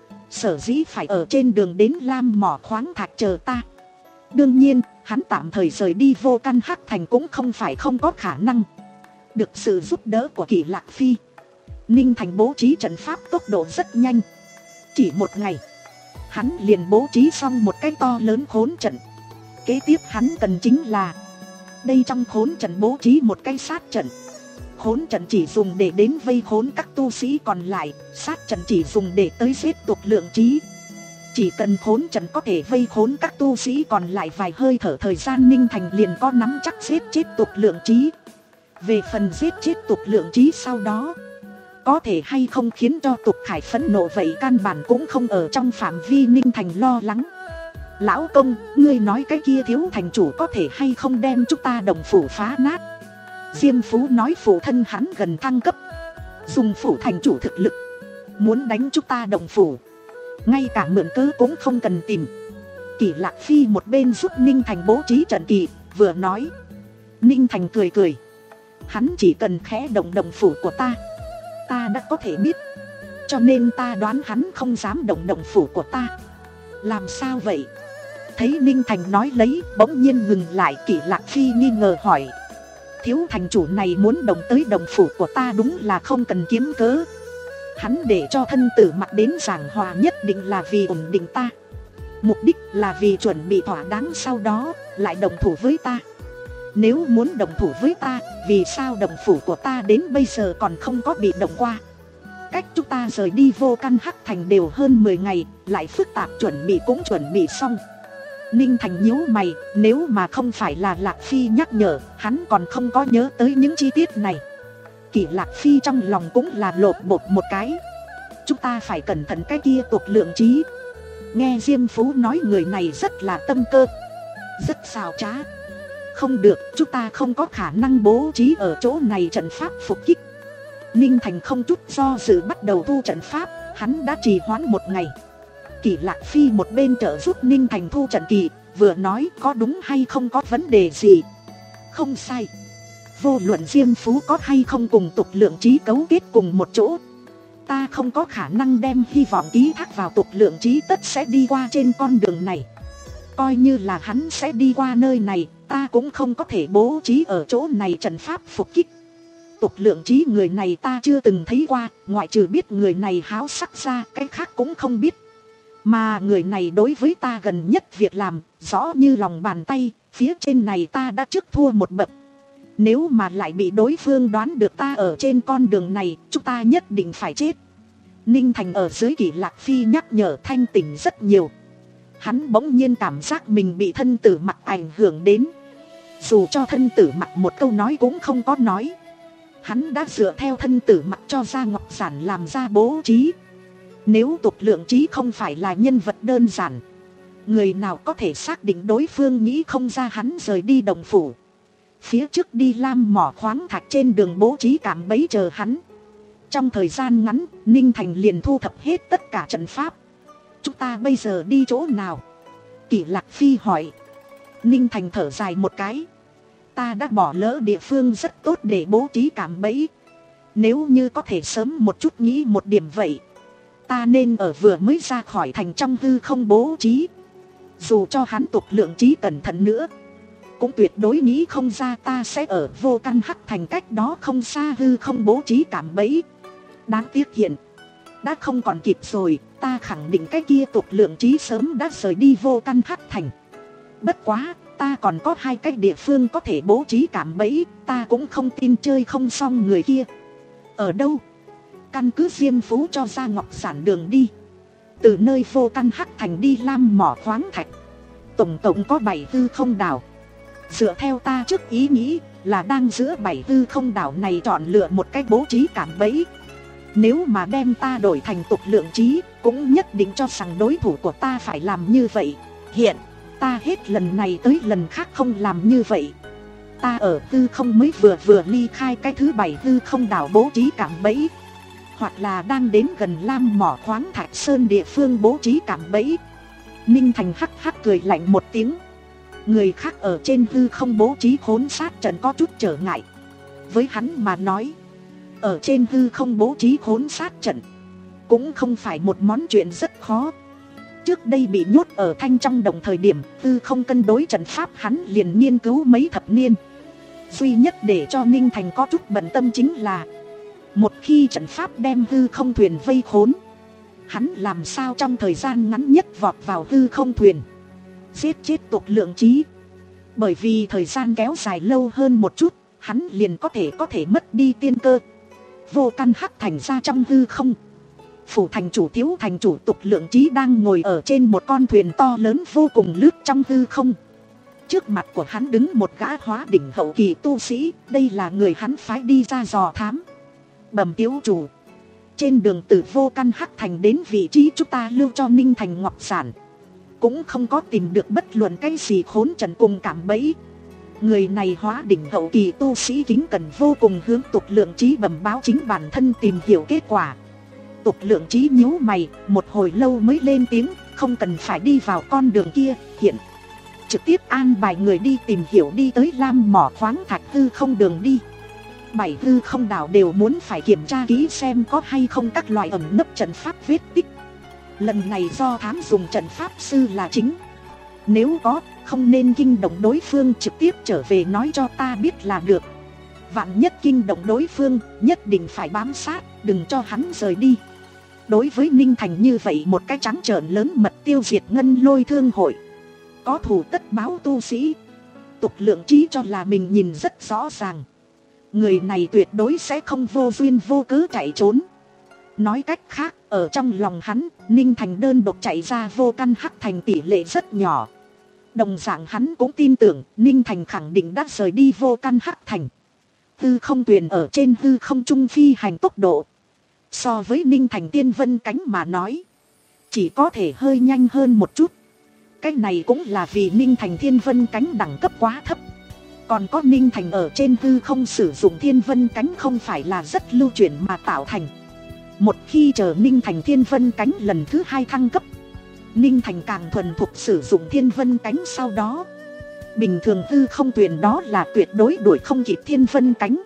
sở dĩ phải ở trên đường đến Lam mỏ khoáng thạch chờ ta. Đương nhiên, hắn tạm thời rời đi vô căn hắc thành cũng không phải không có khả năng. Được sự giúp đỡ của Kỷ Lạc Phi, Ninh Thành bố trí trận pháp tốc độ rất nhanh. Chỉ một ngày, hắn liền bố trí xong một cái to lớn khốn trận. Kế tiếp hắn cần chính là, đây trong khốn trận bố trí một cái sát trận. Khốn trận chỉ dùng để đến vây khốn các tu sĩ còn lại, sát trận chỉ dùng để tới giết Tục Lượng Trí. Chỉ cần khốn trận có thể vây khốn các tu sĩ còn lại vài hơi thở thời gian, Ninh Thành liền có nắm chắc giết chết Tục Lượng Trí. Về phần giết chết Tục Lượng Trí sau đó, có thể hay không khiến cho Tục Khải phẫn nộ vậy căn bản cũng không ở trong phạm vi Ninh Thành lo lắng. Lão công, ngươi nói cái kia thiếu thành chủ có thể hay không đem chúng ta đồng phủ phá nát? Diêm Phú nói phụ thân hắn gần thăng cấp, dùng phủ thành chủ thực lực muốn đánh chúng ta đồng phủ, ngay cả mượn cớ cũng không cần tìm. Kỷ Lạc Phi một bên giúp Ninh Thành bố trí trận kỳ, vừa nói. Ninh Thành cười cười. Hắn chỉ cần khẽ động đồng phủ của ta, ta đã có thể biết. Cho nên ta đoán hắn không dám động đồng phủ của ta. Làm sao vậy? Thấy Ninh Thành nói lấy, bỗng nhiên ngừng lại. Kỷ Lạc Phi nghi ngờ hỏi. Thiếu thành chủ này muốn động tới đồng phủ của ta đúng là không cần kiếm cớ. Hắn để cho thân tử Mặc đến giảng hòa nhất định là vì ổn định ta. Mục đích là vì chuẩn bị thỏa đáng sau đó lại đồng thủ với ta. Nếu muốn đồng thủ với ta, vì sao đồng phủ của ta đến bây giờ còn không có bị động qua? Cách chúng ta rời đi vô căn hắc thành đều hơn mười ngày, lại phức tạp chuẩn bị cũng chuẩn bị xong. Ninh Thành nhíu mày, nếu mà không phải là Lạc Phi nhắc nhở, hắn còn không có nhớ tới những chi tiết này. Kỷ Lạc Phi trong lòng cũng là lột bột một cái. Chúng ta phải cẩn thận cái kia Tục Lượng Trí. Nghe Diêm Phú nói người này rất là tâm cơ, rất xào trá. Không được, chúng ta không có khả năng bố trí ở chỗ này trận pháp phục kích. Ninh Thành không chút do dự bắt đầu thu trận pháp, hắn đã trì hoãn một ngày. Kỷ Lạc Phi một bên trợ giúp Ninh Thành thu trận kỳ, vừa nói có đúng hay không có vấn đề gì. Không sai. Vô luận Diêm Phú có hay không cùng Tục Lượng Trí cấu kết cùng một chỗ, ta không có khả năng đem hy vọng ký thác vào Tục Lượng Trí tất sẽ đi qua trên con đường này. Coi như là hắn sẽ đi qua nơi này, ta cũng không có thể bố trí ở chỗ này trận pháp phục kích. Tục Lượng Trí người này ta chưa từng thấy qua, ngoại trừ biết người này háo sắc ra, cái khác cũng không biết. Mà người này đối với ta gần nhất việc làm, rõ như lòng bàn tay, phía trên này ta đã trước thua một bậc. Nếu mà lại bị đối phương đoán được ta ở trên con đường này, chúng ta nhất định phải chết. Ninh Thành ở dưới Kỷ Lạc Phi nhắc nhở thanh tỉnh rất nhiều. Hắn bỗng nhiên cảm giác mình bị thân tử Mặc ảnh hưởng đến. Dù cho thân tử Mặc một câu nói cũng không có nói, hắn đã dựa theo thân tử Mặc cho ra ngọc giản làm ra bố trí. Nếu Tục Lượng Trí không phải là nhân vật đơn giản, người nào có thể xác định đối phương nghĩ không ra hắn rời đi đồng phủ. Phía trước đi Lam mỏ khoáng thạch trên đường bố trí cạm bẫy chờ hắn. Trong thời gian ngắn, Ninh Thành liền thu thập hết tất cả trận pháp. Chúng ta bây giờ đi chỗ nào? Kỷ Lạc Phi hỏi. Ninh Thành thở dài một cái. Ta đã bỏ lỡ địa phương rất tốt để bố trí cạm bẫy. Nếu như có thể sớm một chút nghĩ một điểm vậy, ta nên ở vừa mới ra khỏi thành trong hư không bố trí. Dù cho hắn tục lượng trí cẩn thận nữa, cũng tuyệt đối nghĩ không ra ta sẽ ở vô căn hắc thành cách đó không xa hư không bố trí cảm bẫy. Đáng tiếc hiện đã không còn kịp rồi, ta khẳng định cái kia tục lượng trí sớm đã rời đi vô căn hắc thành. Bất quá, ta còn có hai cái địa phương có thể bố trí cảm bẫy, ta cũng không tin chơi không xong người kia. Ở đâu? Căn cứ Diêm Phú cho ra ngọc sản đường đi. Từ nơi vô căn hắc thành đi Lam mỏ khoáng thạch, tổng cộng có bảy hư không đảo. Dựa theo ta trước ý nghĩ là đang giữa bảy hư không đảo này chọn lựa một cách bố trí cảm bẫy. Nếu mà đem ta đổi thành tục lượng trí, cũng nhất định cho rằng đối thủ của ta phải làm như vậy. Hiện ta hết lần này tới lần khác không làm như vậy. Ta ở hư không mới vừa vừa ly khai cái thứ bảy hư không đảo bố trí cảm bẫy, hoặc là đang đến gần Lam mỏ khoáng thạch sơn địa phương bố trí cảm bẫy. Ninh Thành hắc hắc cười lạnh một tiếng. Người khác ở trên hư không bố trí khốn sát trận có chút trở ngại. Với hắn mà nói, ở trên hư không bố trí khốn sát trận cũng không phải một món chuyện rất khó. Trước đây bị nhốt ở Thanh trong đồng thời điểm hư không cân đối trận pháp hắn liền nghiên cứu mấy thập niên. Duy nhất để cho Ninh Thành có chút bận tâm chính là, một khi trận pháp đem hư không thuyền vây khốn, hắn làm sao trong thời gian ngắn nhất vọt vào hư không thuyền giết chết tục lượng trí. Bởi vì thời gian kéo dài lâu hơn một chút, hắn liền có thể có thể mất đi tiên cơ. Vô căn hắc thành ra trong hư không, phủ thành chủ thiếu thành chủ tục lượng trí đang ngồi ở trên một con thuyền to lớn vô cùng lướt trong hư không. Trước mặt của hắn đứng một gã hóa đỉnh hậu kỳ tu sĩ, đây là người hắn phái đi ra dò thám. Bẩm thiếu chủ, trên đường từ vô căn hắc thành đến vị trí chúng ta lưu cho Ninh Thành ngọc sản, cũng không có tìm được bất luận cái gì khốn trận cùng cảm bẫy. Người này hóa đỉnh hậu kỳ tu sĩ kính cẩn vô cùng hướng tục lượng trí bẩm báo chính bản thân tìm hiểu kết quả. Tục lượng trí nhíu mày, một hồi lâu mới lên tiếng, không cần phải đi vào con đường kia, hiện trực tiếp an bài người đi tìm hiểu đi tới Lam mỏ khoáng thạch hư không đường đi. Bảy hư không đảo đều muốn phải kiểm tra kỹ xem có hay không các loại ẩn nấp trận pháp vết tích. Lần này do thám dùng trận pháp sư là chính, nếu có, không nên kinh động đối phương, trực tiếp trở về nói cho ta biết là được. Vạn nhất kinh động đối phương, nhất định phải bám sát, đừng cho hắn rời đi. Đối với Ninh Thành như vậy một cái trắng trợn lớn mật tiêu diệt ngân lôi thương hội, có thù tất báo tu sĩ, tục lượng trí cho là mình nhìn rất rõ ràng. Người này tuyệt đối sẽ không vô duyên vô cớ chạy trốn. Nói cách khác, ở trong lòng hắn, Ninh Thành đơn độc chạy ra vô căn hắc thành tỷ lệ rất nhỏ. Đồng dạng hắn cũng tin tưởng Ninh Thành khẳng định đã rời đi vô căn hắc thành. Hư không tuyền ở trên hư không trung phi hành tốc độ, so với Ninh Thành tiên vân cánh mà nói, chỉ có thể hơi nhanh hơn một chút. Cái này cũng là vì Ninh Thành thiên vân cánh đẳng cấp quá thấp. Còn có Ninh Thành ở trên hư không sử dụng thiên vân cánh không phải là rất lưu chuyển mà tạo thành. Một khi chờ Ninh Thành thiên vân cánh lần thứ hai thăng cấp, Ninh Thành càng thuần thục sử dụng thiên vân cánh sau đó, bình thường hư không tuyền đó là tuyệt đối đuổi không kịp thiên vân cánh.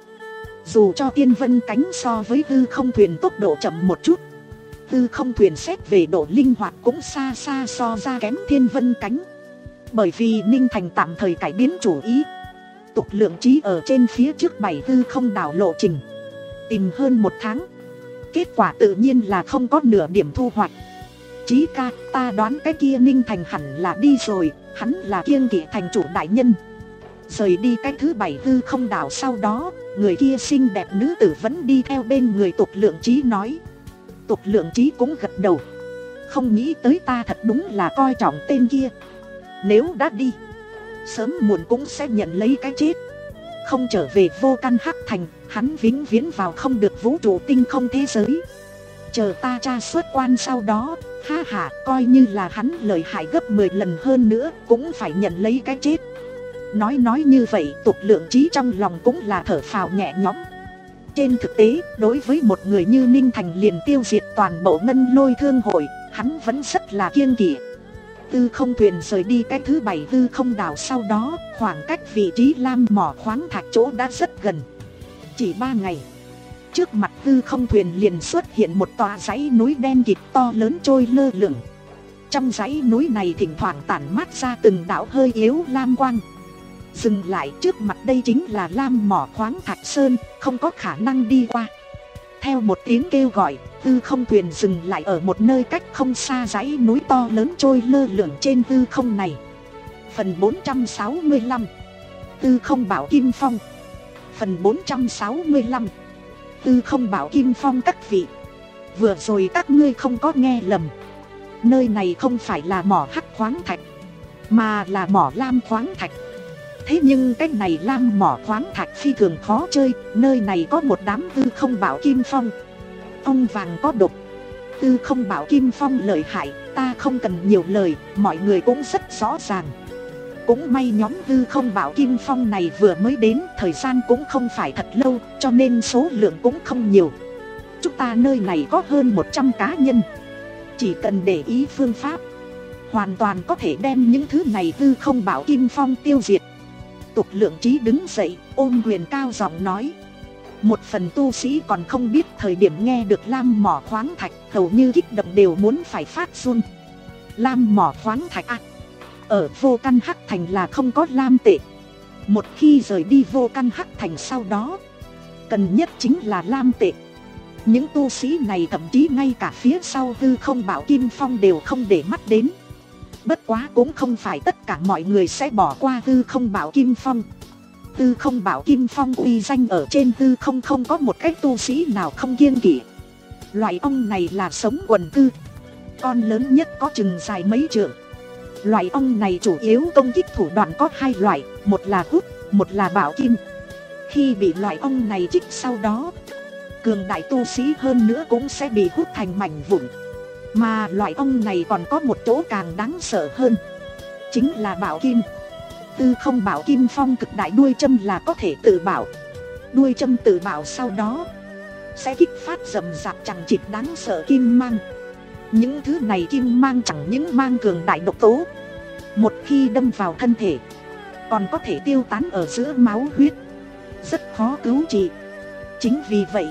Dù cho thiên vân cánh so với hư không thuyền tốc độ chậm một chút, hư không thuyền xét về độ linh hoạt cũng xa xa so ra kém thiên vân cánh. Bởi vì Ninh Thành tạm thời cải biến chủ ý, tục lượng trí ở trên phía trước bảy hư không đảo lộ trình tìm hơn một tháng, kết quả tự nhiên là không có nửa điểm thu hoạch. Chí ca, ta đoán cái kia Ninh Thành hẳn là đi rồi, hắn là kiêng kỵ thành chủ đại nhân. Rời đi cái thứ bảy hư không đảo sau đó, người kia xinh đẹp nữ tử vẫn đi theo bên người tục lượng trí nói. Tục lượng trí cũng gật đầu. Không nghĩ tới ta thật đúng là coi trọng tên kia. Nếu đã đi, sớm muộn cũng sẽ nhận lấy cái chết. Không trở về vô căn hắc thành, hắn vĩnh viễn vào không được vũ trụ tinh không thế giới. Chờ ta tra xuất quan sau đó, ha ha, coi như là hắn lợi hại gấp mười lần hơn nữa, cũng phải nhận lấy cái chết. Nói nói như vậy, tục lượng trí trong lòng cũng là thở phào nhẹ nhõm. Trên thực tế, đối với một người như Ninh Thành liền tiêu diệt toàn bộ ngân lôi thương hội, hắn vẫn rất là kiêng kỵ. Tư không thuyền rời đi cái thứ bảy tư không đảo sau đó, khoảng cách vị trí Lam mỏ khoáng thạch chỗ đã rất gần. Chỉ ba ngày, trước mặt tư không thuyền liền xuất hiện một tòa dãy núi đen kịt to lớn trôi lơ lửng. Trong dãy núi này thỉnh thoảng tản mát ra từng đạo hơi yếu lam quang. Dừng lại, trước mặt đây chính là lam mỏ khoáng thạch sơn, không có khả năng đi qua. Theo một tiếng kêu gọi, hư không thuyền dừng lại ở một nơi cách không xa dãy núi to lớn trôi lơ lửng trên hư không này. Phần bốn trăm sáu mươi lăm, Hư không bảo Kim Phong. Phần bốn trăm sáu mươi lăm, Hư không bảo Kim Phong. Các vị, vừa rồi các ngươi không có nghe lầm. Nơi này không phải là mỏ hắc khoáng thạch, mà là mỏ lam khoáng thạch. Thế nhưng cái này lam mỏ khoáng thạch phi thường khó chơi. Nơi này có một đám hư không bảo Kim Phong. Ông vàng có độc, hư không bảo Kim Phong lợi hại, ta không cần nhiều lời, mọi người cũng rất rõ ràng. Cũng may nhóm hư không bảo Kim Phong này vừa mới đến, thời gian cũng không phải thật lâu, cho nên số lượng cũng không nhiều. Chúng ta nơi này có hơn một trăm cá nhân, chỉ cần để ý phương pháp, hoàn toàn có thể đem những thứ này hư không bảo Kim Phong tiêu diệt. Tục Lượng Trí đứng dậy, ôm quyền cao giọng nói. Một phần tu sĩ còn không biết thời điểm nghe được lam mỏ khoáng thạch, hầu như kích động đều muốn phải phát run. Lam mỏ khoáng thạch à? Ở Vô Căn Hắc Thành là không có lam tệ. Một khi rời đi Vô Căn Hắc Thành sau đó, cần nhất chính là lam tệ. Những tu sĩ này thậm chí ngay cả phía sau hư không bảo Kim Phong đều không để mắt đến. Bất quá cũng không phải tất cả mọi người sẽ bỏ qua hư không bảo Kim Phong. Hư không bảo Kim Phong uy danh ở trên hư không, không có một cái tu sĩ nào không kiêng kỵ. Loại ong này là sống quần cư, con lớn nhất có chừng dài mấy trượng. Loại ong này chủ yếu công kích thủ đoạn có hai loại, một là hút, một là bảo kim. Khi bị loại ong này chích sau đó, cường đại tu sĩ hơn nữa cũng sẽ bị hút thành mảnh vụn. Mà loại ong này còn có một chỗ càng đáng sợ hơn, chính là bảo kim. Tư không bảo Kim Phong cực đại đuôi châm là có thể tự bảo. Đuôi châm tự bảo sau đó sẽ kích phát rầm rạp chẳng chịt đáng sợ kim mang. Những thứ này kim mang chẳng những mang cường đại độc tố, một khi đâm vào thân thể còn có thể tiêu tán ở giữa máu huyết, rất khó cứu trị. Chính vì vậy,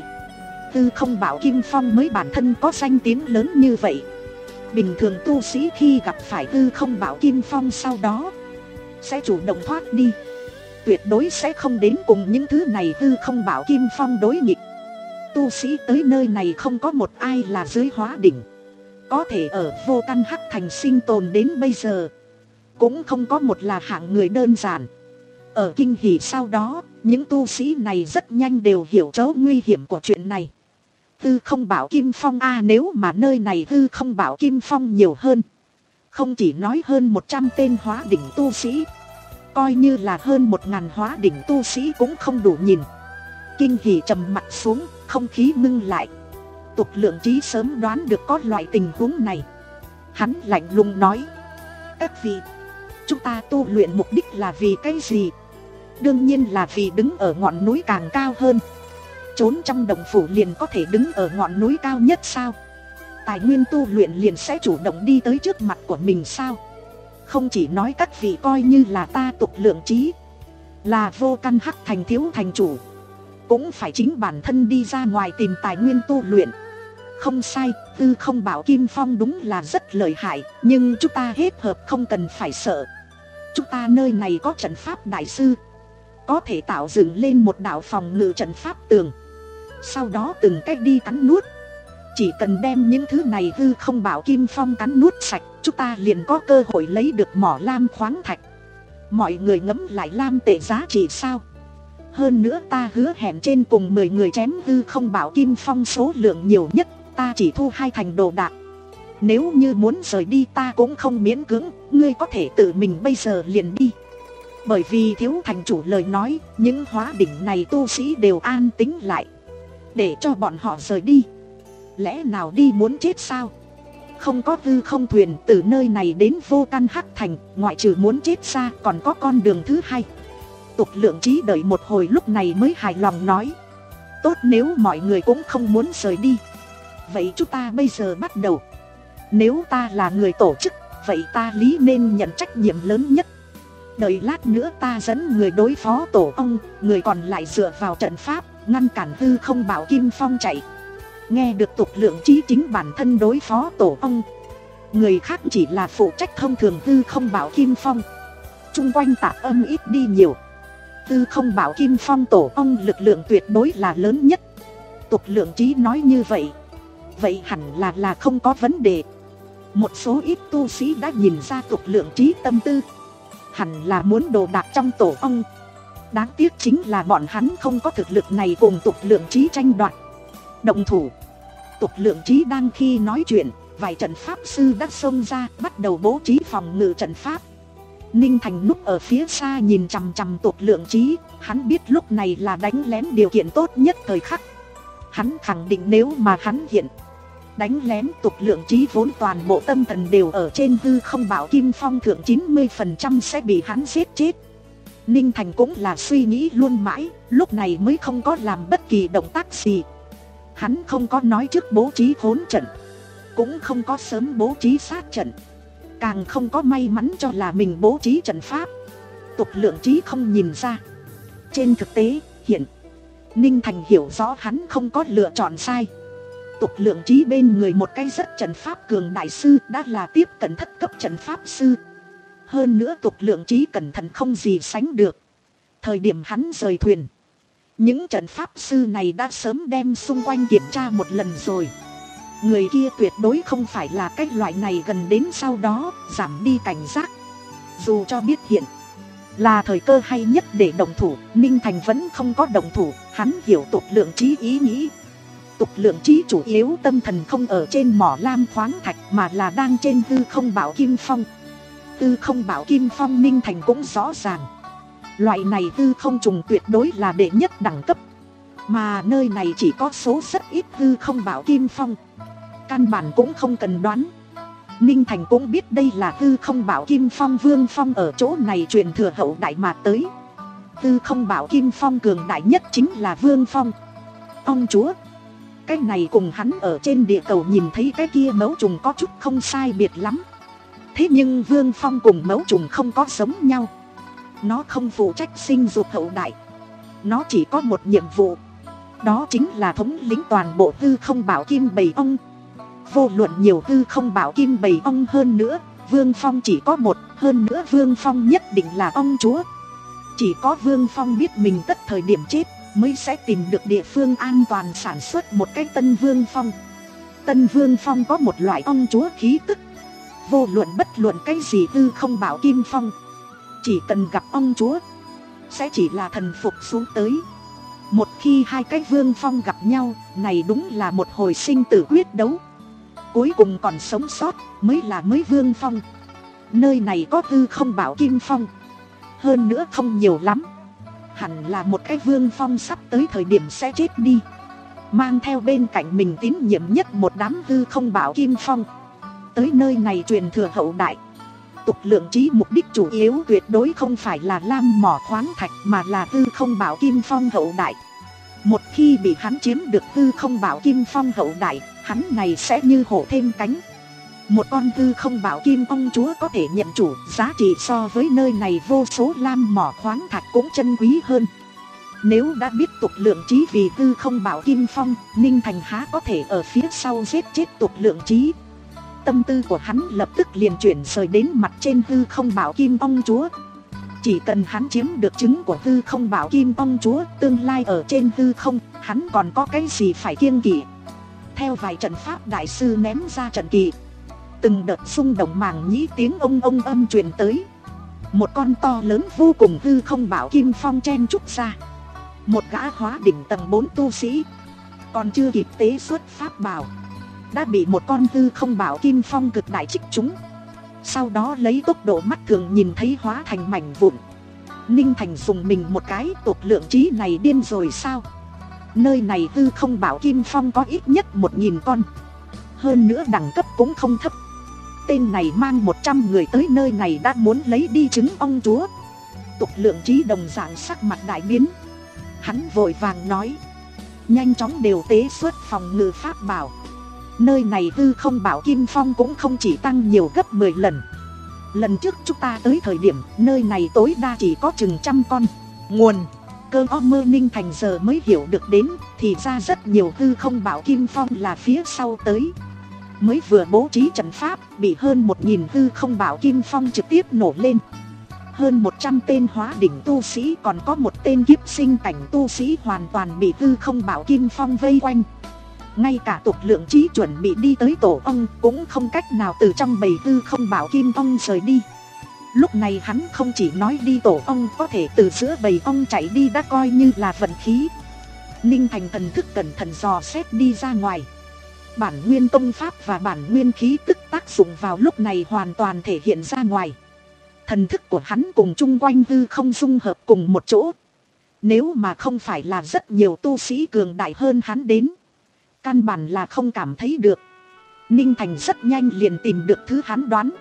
Tư không bảo Kim Phong mới bản thân có danh tiếng lớn như vậy. Bình thường tu sĩ khi gặp phải Tư không bảo Kim Phong sau đó sẽ chủ động thoát đi, tuyệt đối sẽ không đến cùng những thứ này Tư không bảo Kim Phong đối nghịch. Tu sĩ tới nơi này không có một ai là dưới hóa đỉnh, có thể ở Vô Căn Hắc Thành sinh tồn đến bây giờ, cũng không có một là hạng người đơn giản. Ở kinh hỉ sau đó, những tu sĩ này rất nhanh đều hiểu chỗ nguy hiểm của chuyện này. Tư không bảo Kim Phong a à, nếu mà nơi này Tư không bảo Kim Phong nhiều hơn, không chỉ nói hơn một trăm tên hóa đỉnh tu sĩ, coi như là hơn một ngàn hóa đỉnh tu sĩ cũng không đủ nhìn. Kinh hỉ trầm mặt xuống, không khí ngưng lại. Tục Lượng Trí sớm đoán được có loại tình huống này. Hắn lạnh lùng nói, các vị, chúng ta tu luyện mục đích là vì cái gì? Đương nhiên là vì đứng ở ngọn núi càng cao hơn. Trốn trong đồng phủ liền có thể đứng ở ngọn núi cao nhất sao? Tài nguyên tu luyện liền sẽ chủ động đi tới trước mặt của mình sao? Không chỉ nói các vị, coi như là ta Tục Lượng Trí, là Vô Căn Hắc Thành thiếu thành chủ, cũng phải chính bản thân đi ra ngoài tìm tài nguyên tu luyện. Không sai, Tư không bảo Kim Phong đúng là rất lợi hại, nhưng chúng ta hết hợp không cần phải sợ. Chúng ta nơi này có trận pháp đại sư, có thể tạo dựng lên một đạo phòng ngự trận pháp tường, sau đó từng cách đi cắn nuốt. Chỉ cần đem những thứ này Tư không bảo Kim Phong cắn nuốt sạch, chúng ta liền có cơ hội lấy được mỏ lam khoáng thạch. Mọi người ngẫm lại lam tệ giá trị sao? Hơn nữa ta hứa hẹn trên cùng mười người chém Tư không bảo Kim Phong số lượng nhiều nhất, ta chỉ thu hai thành đồ đạc. Nếu như muốn rời đi ta cũng không miễn cưỡng, ngươi có thể tự mình bây giờ liền đi. Bởi vì thiếu thành chủ lời nói, những hóa đỉnh này tu sĩ đều an tĩnh lại, để cho bọn họ rời đi. Lẽ nào đi muốn chết sao? Không có hư không thuyền từ nơi này đến Vô Căn Hắc Thành, ngoại trừ muốn chết ra còn có con đường thứ hai. Tục Lượng Trí đợi một hồi lúc này mới hài lòng nói, tốt, nếu mọi người cũng không muốn rời đi, vậy chúng ta bây giờ bắt đầu. Nếu ta là người tổ chức, vậy ta lý nên nhận trách nhiệm lớn nhất. Đợi lát nữa ta dẫn người đối phó tổ ông, người còn lại dựa vào trận pháp ngăn cản Tư không bảo Kim Phong chạy. Nghe được Tục Lượng Trí chính bản thân đối phó tổ ông, Người khác chỉ là phụ trách thông thường Tư Không Bảo Kim Phong. Chung quanh tạp âm ít đi nhiều. Tư Không Bảo Kim Phong tổ ong lực lượng tuyệt đối là lớn nhất. Tục Lượng Trí nói như vậy, vậy hẳn là là không có vấn đề. Một số ít tu sĩ đã nhìn ra Tục Lượng Trí tâm tư, hẳn là muốn đồ đạc trong tổ ong. Đáng tiếc chính là bọn hắn không có thực lực này cùng Tục Lượng Trí tranh đoạt. Động thủ. Tục Lượng Trí đang khi nói chuyện, vài trận pháp sư đã xông ra, bắt đầu bố trí phòng ngự trận pháp. Ninh Thành núp ở phía xa nhìn chằm chằm Tục Lượng Trí, hắn biết lúc này là đánh lén điều kiện tốt nhất thời khắc. Hắn khẳng định nếu mà hắn hiện đánh lén, Tục Lượng Trí vốn toàn bộ tâm thần đều ở trên Tư Không Bảo Kim Phong thượng, chín mươi phần trăm sẽ bị hắn giết chết. Ninh Thành cũng là suy nghĩ luôn mãi, lúc này mới không có làm bất kỳ động tác gì. Hắn không có nói trước bố trí hỗn trận, cũng không có sớm bố trí sát trận, càng không có may mắn cho là mình bố trí trận pháp. Tục Lượng Trí không nhìn ra. Trên thực tế, hiện Ninh Thành hiểu rõ hắn không có lựa chọn sai. Tục Lượng Trí bên người một cái rất trận pháp cường đại sư, đã là tiếp cận thất cấp trận pháp sư. Hơn nữa Tục Lượng Trí cẩn thận không gì sánh được. Thời điểm hắn rời thuyền, những trận pháp sư này đã sớm đem xung quanh kiểm tra một lần rồi. Người kia tuyệt đối không phải là cái loại này gần đến sau đó giảm đi cảnh giác. Dù cho biết hiện là thời cơ hay nhất để động thủ, Ninh Thành vẫn không có động thủ. Hắn hiểu Tục Lượng Trí ý nghĩ. Tục Lượng Trí chủ yếu tâm thần không ở trên mỏ lam khoáng thạch, mà là đang trên Tư Không Bảo Kim Phong. Tư Không Bảo Kim Phong Ninh Thành cũng rõ ràng, loại này tư không trùng tuyệt đối là đệ nhất đẳng cấp. Mà nơi này chỉ có số rất ít Tư Không Bảo Kim Phong, căn bản cũng không cần đoán. Ninh Thành cũng biết đây là Tư Không Bảo Kim Phong Vương Phong ở chỗ này truyền thừa hậu đại mà tới. Tư Không Bảo Kim Phong cường đại nhất chính là Vương Phong. Ông chúa, cái này cùng hắn ở trên địa cầu nhìn thấy cái kia mẫu trùng có chút không sai biệt lắm. Thế nhưng Vương Phong cùng mẫu trùng không có giống nhau. Nó không phụ trách sinh dục hậu đại, nó chỉ có một nhiệm vụ, đó chính là thống lĩnh toàn bộ Tư Không Bảo Kim bầy ong. Vô luận nhiều Tư Không Bảo Kim bầy ong hơn nữa, Vương Phong chỉ có một. Hơn nữa Vương Phong nhất định là ong chúa. Chỉ có Vương Phong biết mình tất thời điểm chết, mới sẽ tìm được địa phương an toàn sản xuất một cái tân Vương Phong. Tân Vương Phong có một loại ong chúa khí tức. Vô luận bất luận cái gì Tư Không Bảo Kim Phong, chỉ cần gặp ong chúa, sẽ chỉ là thần phục xuống tới. Một khi hai cái Vương Phong gặp nhau, này đúng là một hồi sinh tử quyết đấu. Cuối cùng còn sống sót mới là mới Vương Phong. Nơi này có Tư Không Bảo Kim Phong, hơn nữa không nhiều lắm. Hẳn là một cái Vương Phong sắp tới thời điểm sẽ chết đi, mang theo bên cạnh mình tín nhiệm nhất một đám Tư Không Bảo Kim Phong tới nơi này truyền thừa hậu đại. Tục Lượng Trí mục đích chủ yếu tuyệt đối không phải là lam mỏ khoáng thạch, mà là Tư Không Bảo Kim Phong hậu đại. Một khi bị hắn chiếm được Tư Không Bảo Kim Phong hậu đại, hắn này sẽ như hổ thêm cánh. Một con Tư Không Bảo Kim ong chúa có thể nhận chủ, giá trị so với nơi này vô số lam mỏ khoáng thạch cũng chân quý hơn. Nếu đã biết Tục Lượng Trí vì Tư Không Bảo Kim Phong, Ninh Thành há có thể ở phía sau giết chết Tục Lượng Trí. Tâm tư của hắn lập tức liền chuyển rời đến mặt trên Tư Không Bảo Kim ong chúa. Chỉ cần hắn chiếm được trứng của Tư Không Bảo Kim ong chúa, tương lai ở trên hư không, hắn còn có cái gì phải kiêng kỵ. Theo vài trận pháp đại sư ném ra trận kỳ, từng đợt xung động màng nhĩ tiếng ông ông âm truyền tới. Một con to lớn vô cùng Tư Không Bảo Kim Phong chen trúc ra. Một gã hóa đỉnh tầng bốn tu sĩ còn chưa kịp tế xuất pháp bảo, đã bị một con Tư Không Bảo Kim Phong cực đại trích trúng. Sau đó lấy tốc độ mắt thường nhìn thấy hóa thành mảnh vụn. Ninh Thành dùng mình một cái, Tục Lượng Trí này điên rồi sao? Nơi này Tư Không Bảo Kim Phong có ít nhất một nghìn con, hơn nữa đẳng cấp cũng không thấp. Tên này mang một trăm người tới nơi này đã muốn lấy đi trứng ong chúa. Tục Lượng Trí đồng dạng sắc mặt đại biến. Hắn vội vàng nói, nhanh chóng đều tế xuất phòng ngự pháp bảo. Nơi này Tư Không Bảo Kim Phong cũng không chỉ tăng nhiều gấp mười lần. Lần trước chúng ta tới thời điểm, nơi này tối đa chỉ có chừng trăm con. Nguồn cơ o mơ Ninh Thành giờ mới hiểu được đến, thì ra rất nhiều Tư Không Bảo Kim Phong là phía sau tới. mới vừa bố trí trận pháp bị hơn một nghìn hư không bảo kim phong trực tiếp nổ lên. Hơn một trăm tên hóa đỉnh tu sĩ còn có một tên kiếp sinh cảnh tu sĩ hoàn toàn bị hư không bảo kim phong vây quanh. Ngay cả tục lượng trí chuẩn bị đi tới tổ ong cũng không cách nào từ trong bầy hư không bảo kim ong rời đi. Lúc này hắn không chỉ nói đi tổ ong có thể từ giữa bầy ong chạy đi đã coi như là vận khí. Ninh Thành thần thức cẩn thận dò xét đi ra ngoài. Bản nguyên công pháp và bản nguyên khí tức tác dụng vào lúc này hoàn toàn thể hiện ra ngoài. Thần thức của hắn cùng chung quanh hư không dung hợp cùng một chỗ. Nếu mà không phải là rất nhiều tu sĩ cường đại hơn hắn đến, căn bản là không cảm thấy được. Ninh Thành rất nhanh liền tìm được thứ hắn đoán.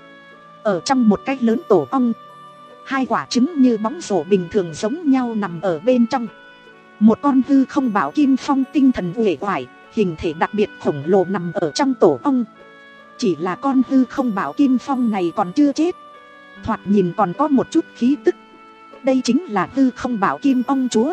Ở trong một cái lớn tổ ong, hai quả trứng như bóng rổ bình thường giống nhau nằm ở bên trong. Một con hư không bảo kim phong tinh thần uể oải, hình thể đặc biệt khổng lồ nằm ở trong tổ ong. Chỉ là con hư không bảo kim phong này còn chưa chết, thoạt nhìn còn có một chút khí tức. Đây chính là hư không bảo kim ong chúa.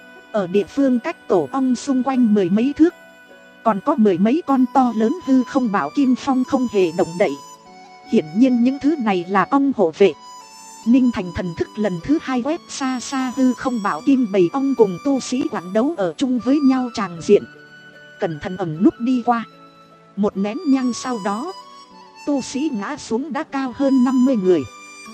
Ở địa phương cách tổ ong xung quanh mười mấy thước, còn có mười mấy con to lớn hư không bảo kim phong không hề động đậy. Hiển nhiên những thứ này là ong hộ vệ. Ninh Thành thần thức lần thứ hai quét xa xa hư không bảo kim bầy ong cùng tu sĩ quán đấu ở chung với nhau tràng diện. Cẩn thận ẩn núp đi qua. Một nén nhang sau đó, tu sĩ ngã xuống đã cao hơn năm mươi người.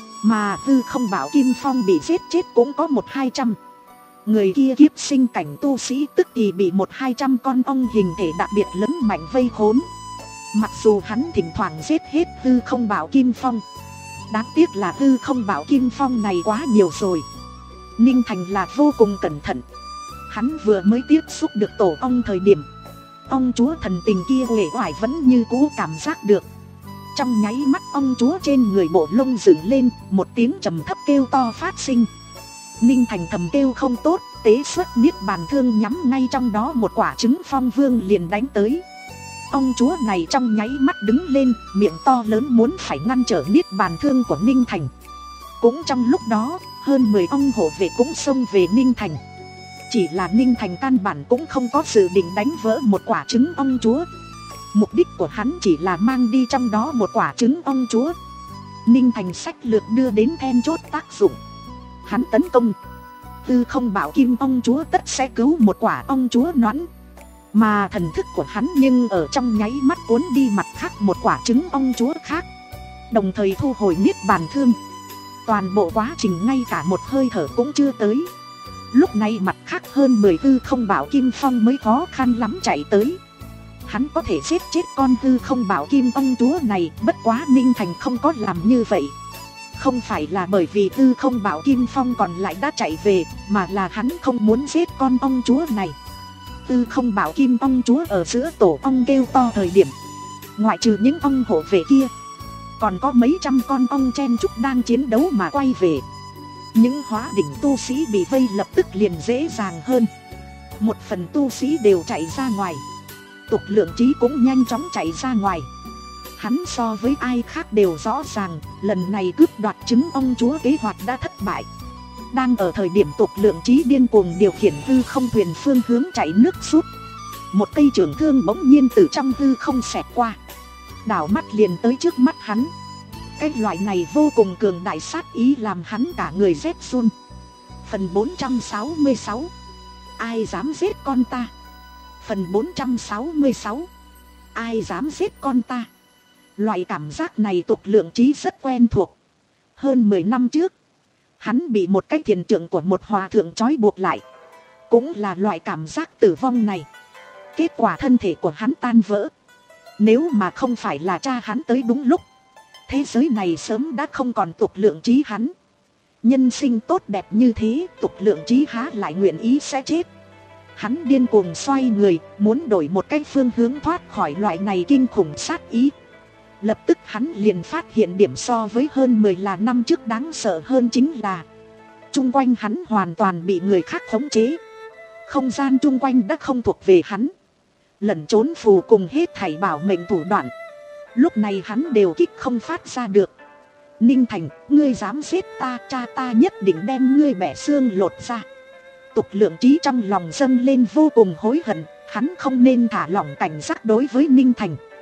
Mà hư không bảo kim phong bị giết chết cũng có một hai trăm. Người kia kiếp sinh cảnh tu sĩ tức thì bị một hai trăm con ong hình thể đặc biệt lớn mạnh vây khốn. Mặc dù hắn thỉnh thoảng giết hết hư không bảo kim phong, đáng tiếc là hư không bảo kim phong này quá nhiều rồi. Ninh Thành là vô cùng cẩn thận. Hắn vừa mới tiếp xúc được tổ ong thời điểm, ong chúa thần tình kia uể oải vẫn như cũ cảm giác được. Trong nháy mắt ong chúa trên người bộ lông dựng lên, một tiếng trầm thấp kêu to phát sinh. Ninh Thành thầm kêu không tốt, tế xuất niết bàn thương nhắm ngay trong đó một quả trứng phong vương liền đánh tới. Ong chúa này trong nháy mắt đứng lên, miệng to lớn muốn phải ngăn trở niết bàn thương của Ninh Thành. Cũng trong lúc đó, hơn mười ong hộ vệ cũng xông về Ninh Thành. Chỉ là Ninh Thành căn bản cũng không có dự định đánh vỡ một quả trứng ong chúa. Mục đích của hắn chỉ là mang đi trong đó một quả trứng ong chúa. Ninh Thành sách lược đưa đến then chốt tác dụng. Hắn tấn công, hư không bảo kim ong chúa tất sẽ cứu một quả ong chúa nõn. Mà thần thức của hắn nhưng ở trong nháy mắt cuốn đi mặt khác một quả trứng ong chúa khác, đồng thời thu hồi niết bàn thương. Toàn bộ quá trình ngay cả một hơi thở cũng chưa tới. Lúc này mặt khác hơn mười hư không bảo kim phong mới khó khăn lắm chạy tới. Hắn có thể giết chết con hư không bảo kim ong chúa này, bất quá Ninh Thành không có làm như vậy. Không phải là bởi vì hư không bảo kim phong còn lại đã chạy về, mà là hắn không muốn giết con ong chúa này. Hư không bảo kim ong chúa ở giữa tổ ong kêu to thời điểm, ngoại trừ những ong hộ vệ kia, còn có mấy trăm con ong chen chúc đang chiến đấu mà quay về. Những hóa đỉnh tu sĩ bị vây lập tức liền dễ dàng hơn. Một phần tu sĩ đều chạy ra ngoài. Tục lượng trí cũng nhanh chóng chạy ra ngoài. Hắn so với ai khác đều rõ ràng, lần này cướp đoạt trứng ong chúa kế hoạch đã thất bại. Đang ở thời điểm tục lượng trí điên cuồng điều khiển hư không thuyền phương hướng chạy nước rút, một cây trường thương bỗng nhiên từ trong hư không xẹt qua, đảo mắt liền tới trước mắt hắn. Cái loại này vô cùng cường đại sát ý làm hắn cả người rét run. Phần bốn trăm sáu mươi sáu, ai dám giết con ta? Phần bốn trăm sáu mươi sáu, ai dám giết con ta? Loại cảm giác này tục lượng trí rất quen thuộc. Hơn mười năm trước, hắn bị một cái thiền trưởng của một hòa thượng trói buộc lại. Cũng là loại cảm giác tử vong này. Kết quả thân thể của hắn tan vỡ. Nếu mà không phải là cha hắn tới đúng lúc, thế giới này sớm đã không còn tục lượng trí hắn. Nhân sinh tốt đẹp như thế, tục lượng trí há lại nguyện ý sẽ chết. Hắn điên cuồng xoay người, muốn đổi một cái phương hướng thoát khỏi loại này kinh khủng sát ý. Lập tức hắn liền phát hiện điểm so với hơn mười là năm trước đáng sợ hơn chính là chung quanh hắn hoàn toàn bị người khác khống chế. Không gian chung quanh đã không thuộc về hắn. Lẩn trốn phù cùng hết thảy bảo mệnh thủ đoạn, lúc này hắn đều kích không phát ra được. Ninh Thành, ngươi dám giết ta, cha ta nhất định đem ngươi bẻ xương lột ra. Tục lượng trí trong lòng dâng lên vô cùng hối hận. Hắn không nên thả lỏng cảnh giác đối với Ninh Thành.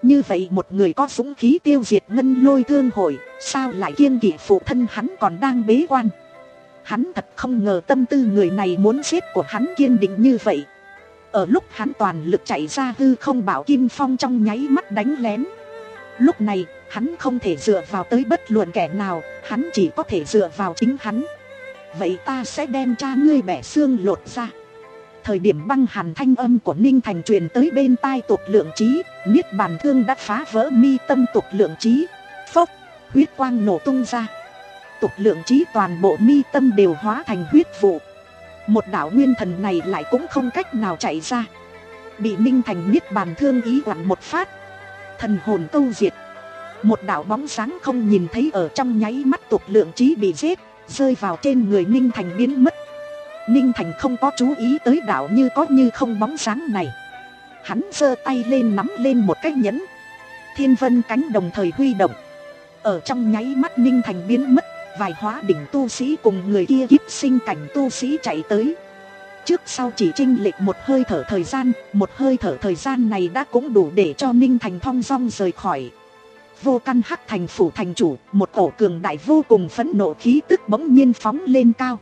Như vậy một người có dũng khí tiêu diệt Ngân Lôi Thương hội, sao lại kiêng kỵ phụ thân hắn còn đang bế quan. Hắn thật không ngờ tâm tư người này muốn giết của hắn kiên định như vậy. Ở lúc hắn toàn lực chạy ra hư không, bảo Kim Phong trong nháy mắt đánh lén. Lúc này hắn không thể dựa vào tới bất luận kẻ nào, hắn chỉ có thể dựa vào chính hắn. Vậy ta sẽ đem cha ngươi bẻ xương lột ra. Thời điểm băng hàn thanh âm của Ninh Thành truyền tới bên tai Tục Lượng Trí, niết bàn thương đã phá vỡ mi tâm Tục Lượng Trí. Phốc, huyết quang nổ tung ra. Tục Lượng Trí toàn bộ mi tâm đều hóa thành huyết vụ. Một đạo nguyên thần này lại cũng không cách nào chạy ra, bị Ninh Thành niết bàn thương ý quặn một phát, thần hồn câu diệt. Một đạo bóng sáng không nhìn thấy ở trong nháy mắt Tục Lượng Trí bị giết, rơi vào trên người Ninh Thành biến mất. Ninh Thành không có chú ý tới đạo như có như không bóng sáng này. Hắn giơ tay lên nắm lên một cái nhẫn, thiên vân cánh đồng thời huy động. Ở trong nháy mắt Ninh Thành biến mất, vài hóa đỉnh tu sĩ cùng người kia kiếp sinh cảnh tu sĩ chạy tới. Trước sau chỉ chênh lệch một hơi thở thời gian, một hơi thở thời gian này đã cũng đủ để cho Ninh Thành thong dong rời khỏi. Vô Căn Hắc Thành phủ thành chủ, một cổ cường đại vô cùng phẫn nộ khí tức bỗng nhiên phóng lên cao.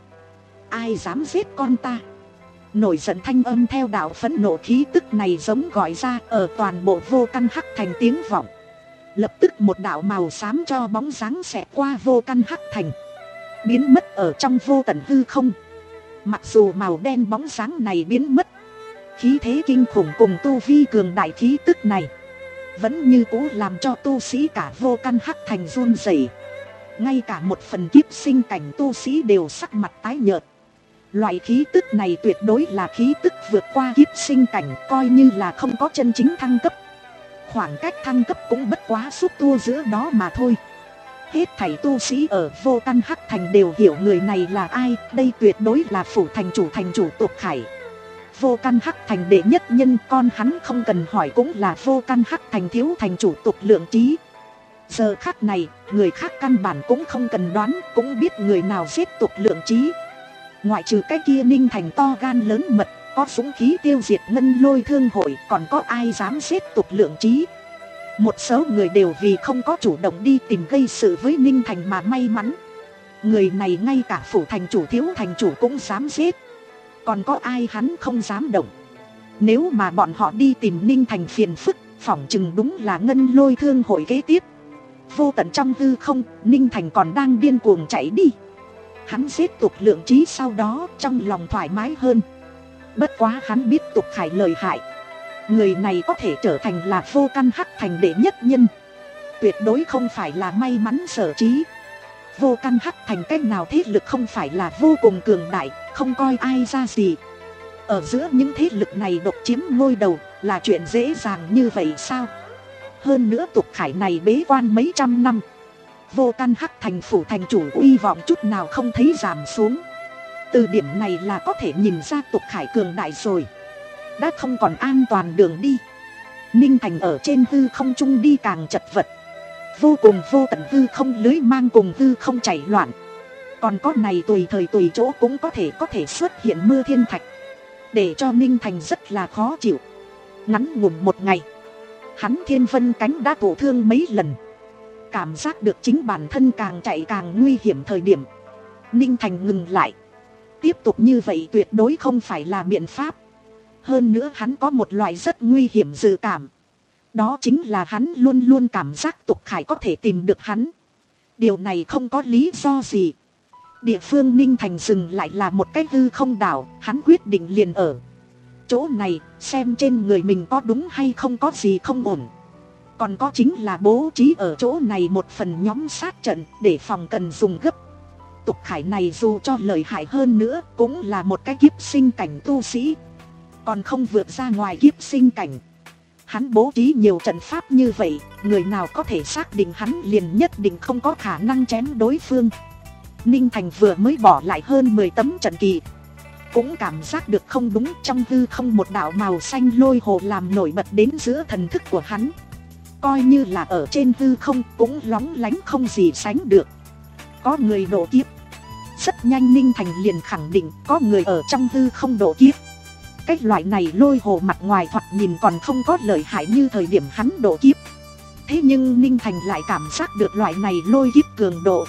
Ai dám giết con ta? Nổi giận thanh âm theo đạo phẫn nộ khí tức này giống gọi ra ở toàn bộ Vô Căn Hắc Thành tiếng vọng. Lập tức một đạo màu xám cho bóng dáng xẹt qua Vô Căn Hắc Thành, biến mất ở trong vô tận hư không. Mặc dù màu đen bóng dáng này biến mất, khí thế kinh khủng cùng tu vi cường đại khí tức này vẫn như cũ làm cho tu sĩ cả Vô Căn Hắc Thành run rẩy. Ngay cả một phần kiếp sinh cảnh tu sĩ đều sắc mặt tái nhợt. Loại khí tức này tuyệt đối là khí tức vượt qua kiếp sinh cảnh, coi như là không có chân chính thăng cấp. Khoảng cách thăng cấp cũng bất quá xúc tua giữa đó mà thôi. Hết thảy tu sĩ ở Vô Căn Hắc Thành đều hiểu người này là ai. Đây tuyệt đối là phủ thành chủ thành chủ Tục Khải, Vô Căn Hắc Thành đệ nhất nhân. Con hắn không cần hỏi cũng là Vô Căn Hắc Thành thiếu thành chủ Tục Lượng Trí. Giờ khắc này người khác căn bản cũng không cần đoán, cũng biết người nào giết Tục Lượng Trí. Ngoại trừ cái kia Ninh Thành to gan lớn mật, có dũng khí tiêu diệt Ngân Lôi Thương hội, còn có ai dám giết Tục Lượng Trí. Một số người đều vì không có chủ động đi tìm gây sự với Ninh Thành mà may mắn. Người này ngay cả phủ thành chủ thiếu thành chủ cũng dám giết, còn có ai hắn không dám động. Nếu mà bọn họ đi tìm Ninh Thành phiền phức, phỏng chừng đúng là Ngân Lôi Thương hội kế tiếp. Vô tận trong hư không, Ninh Thành còn đang điên cuồng chạy đi. Hắn giết Tục Lượng Trí sau đó trong lòng thoải mái hơn. Bất quá hắn biết Tục Khải lợi hại, người này có thể trở thành là Vô Căn Hắc Thành đệ nhất nhân, tuyệt đối không phải là may mắn sở trí. Vô Căn Hắc Thành cách nào thế lực không phải là vô cùng cường đại, không coi ai ra gì. Ở giữa những thế lực này độc chiếm ngôi đầu là chuyện dễ dàng như vậy sao? Hơn nữa Tục Khải này bế quan mấy trăm năm, Vô Căn Hắc Thành phủ thành chủ uy vọng chút nào không thấy giảm xuống. Từ điểm này là có thể nhìn ra Tục Khải cường đại rồi, đã không còn an toàn đường đi. Ninh Thành ở trên hư không trung đi càng chật vật, vô cùng vô tận hư không lưới mang cùng hư không chảy loạn. Còn có này tùy thời tùy chỗ cũng có thể có thể xuất hiện mưa thiên thạch, để cho Ninh Thành rất là khó chịu. Ngắn ngủn một ngày, hắn thiên vân cánh đã thụ thương mấy lần, cảm giác được chính bản thân càng chạy càng nguy hiểm. Thời điểm Ninh Thành ngừng lại, tiếp tục như vậy tuyệt đối không phải là biện pháp. Hơn nữa hắn có một loại rất nguy hiểm dự cảm, đó chính là hắn luôn luôn cảm giác Tục Khải có thể tìm được hắn. Điều này không có lý do gì. Địa phương Ninh Thành dừng lại là một cái hư không đảo, hắn quyết định liền ở chỗ này xem trên người mình có đúng hay không có gì không ổn. Còn có chính là bố trí ở chỗ này một phần nhóm sát trận để phòng cần dùng gấp. Tục Khải này dù cho lợi hại hơn nữa cũng là một cái kiếp sinh cảnh tu sĩ, còn không vượt ra ngoài kiếp sinh cảnh. Hắn bố trí nhiều trận pháp như vậy, người nào có thể xác định hắn liền nhất định không có khả năng chém đối phương. Ninh Thành vừa mới bỏ lại hơn mười tấm trận kỳ, cũng cảm giác được không đúng. Trong hư không một đạo màu xanh lôi hồ làm nổi bật đến giữa thần thức của hắn, coi như là ở trên hư không cũng lóng lánh không gì sánh được. Có người độ kiếp. Rất nhanh Ninh Thành liền khẳng định có người ở trong hư không độ kiếp. Cái loại này lôi hồ mặt ngoài thoạt nhìn còn không có lợi hại như thời điểm hắn độ kiếp. Thế nhưng Ninh Thành lại cảm giác được loại này lôi kiếp cường độ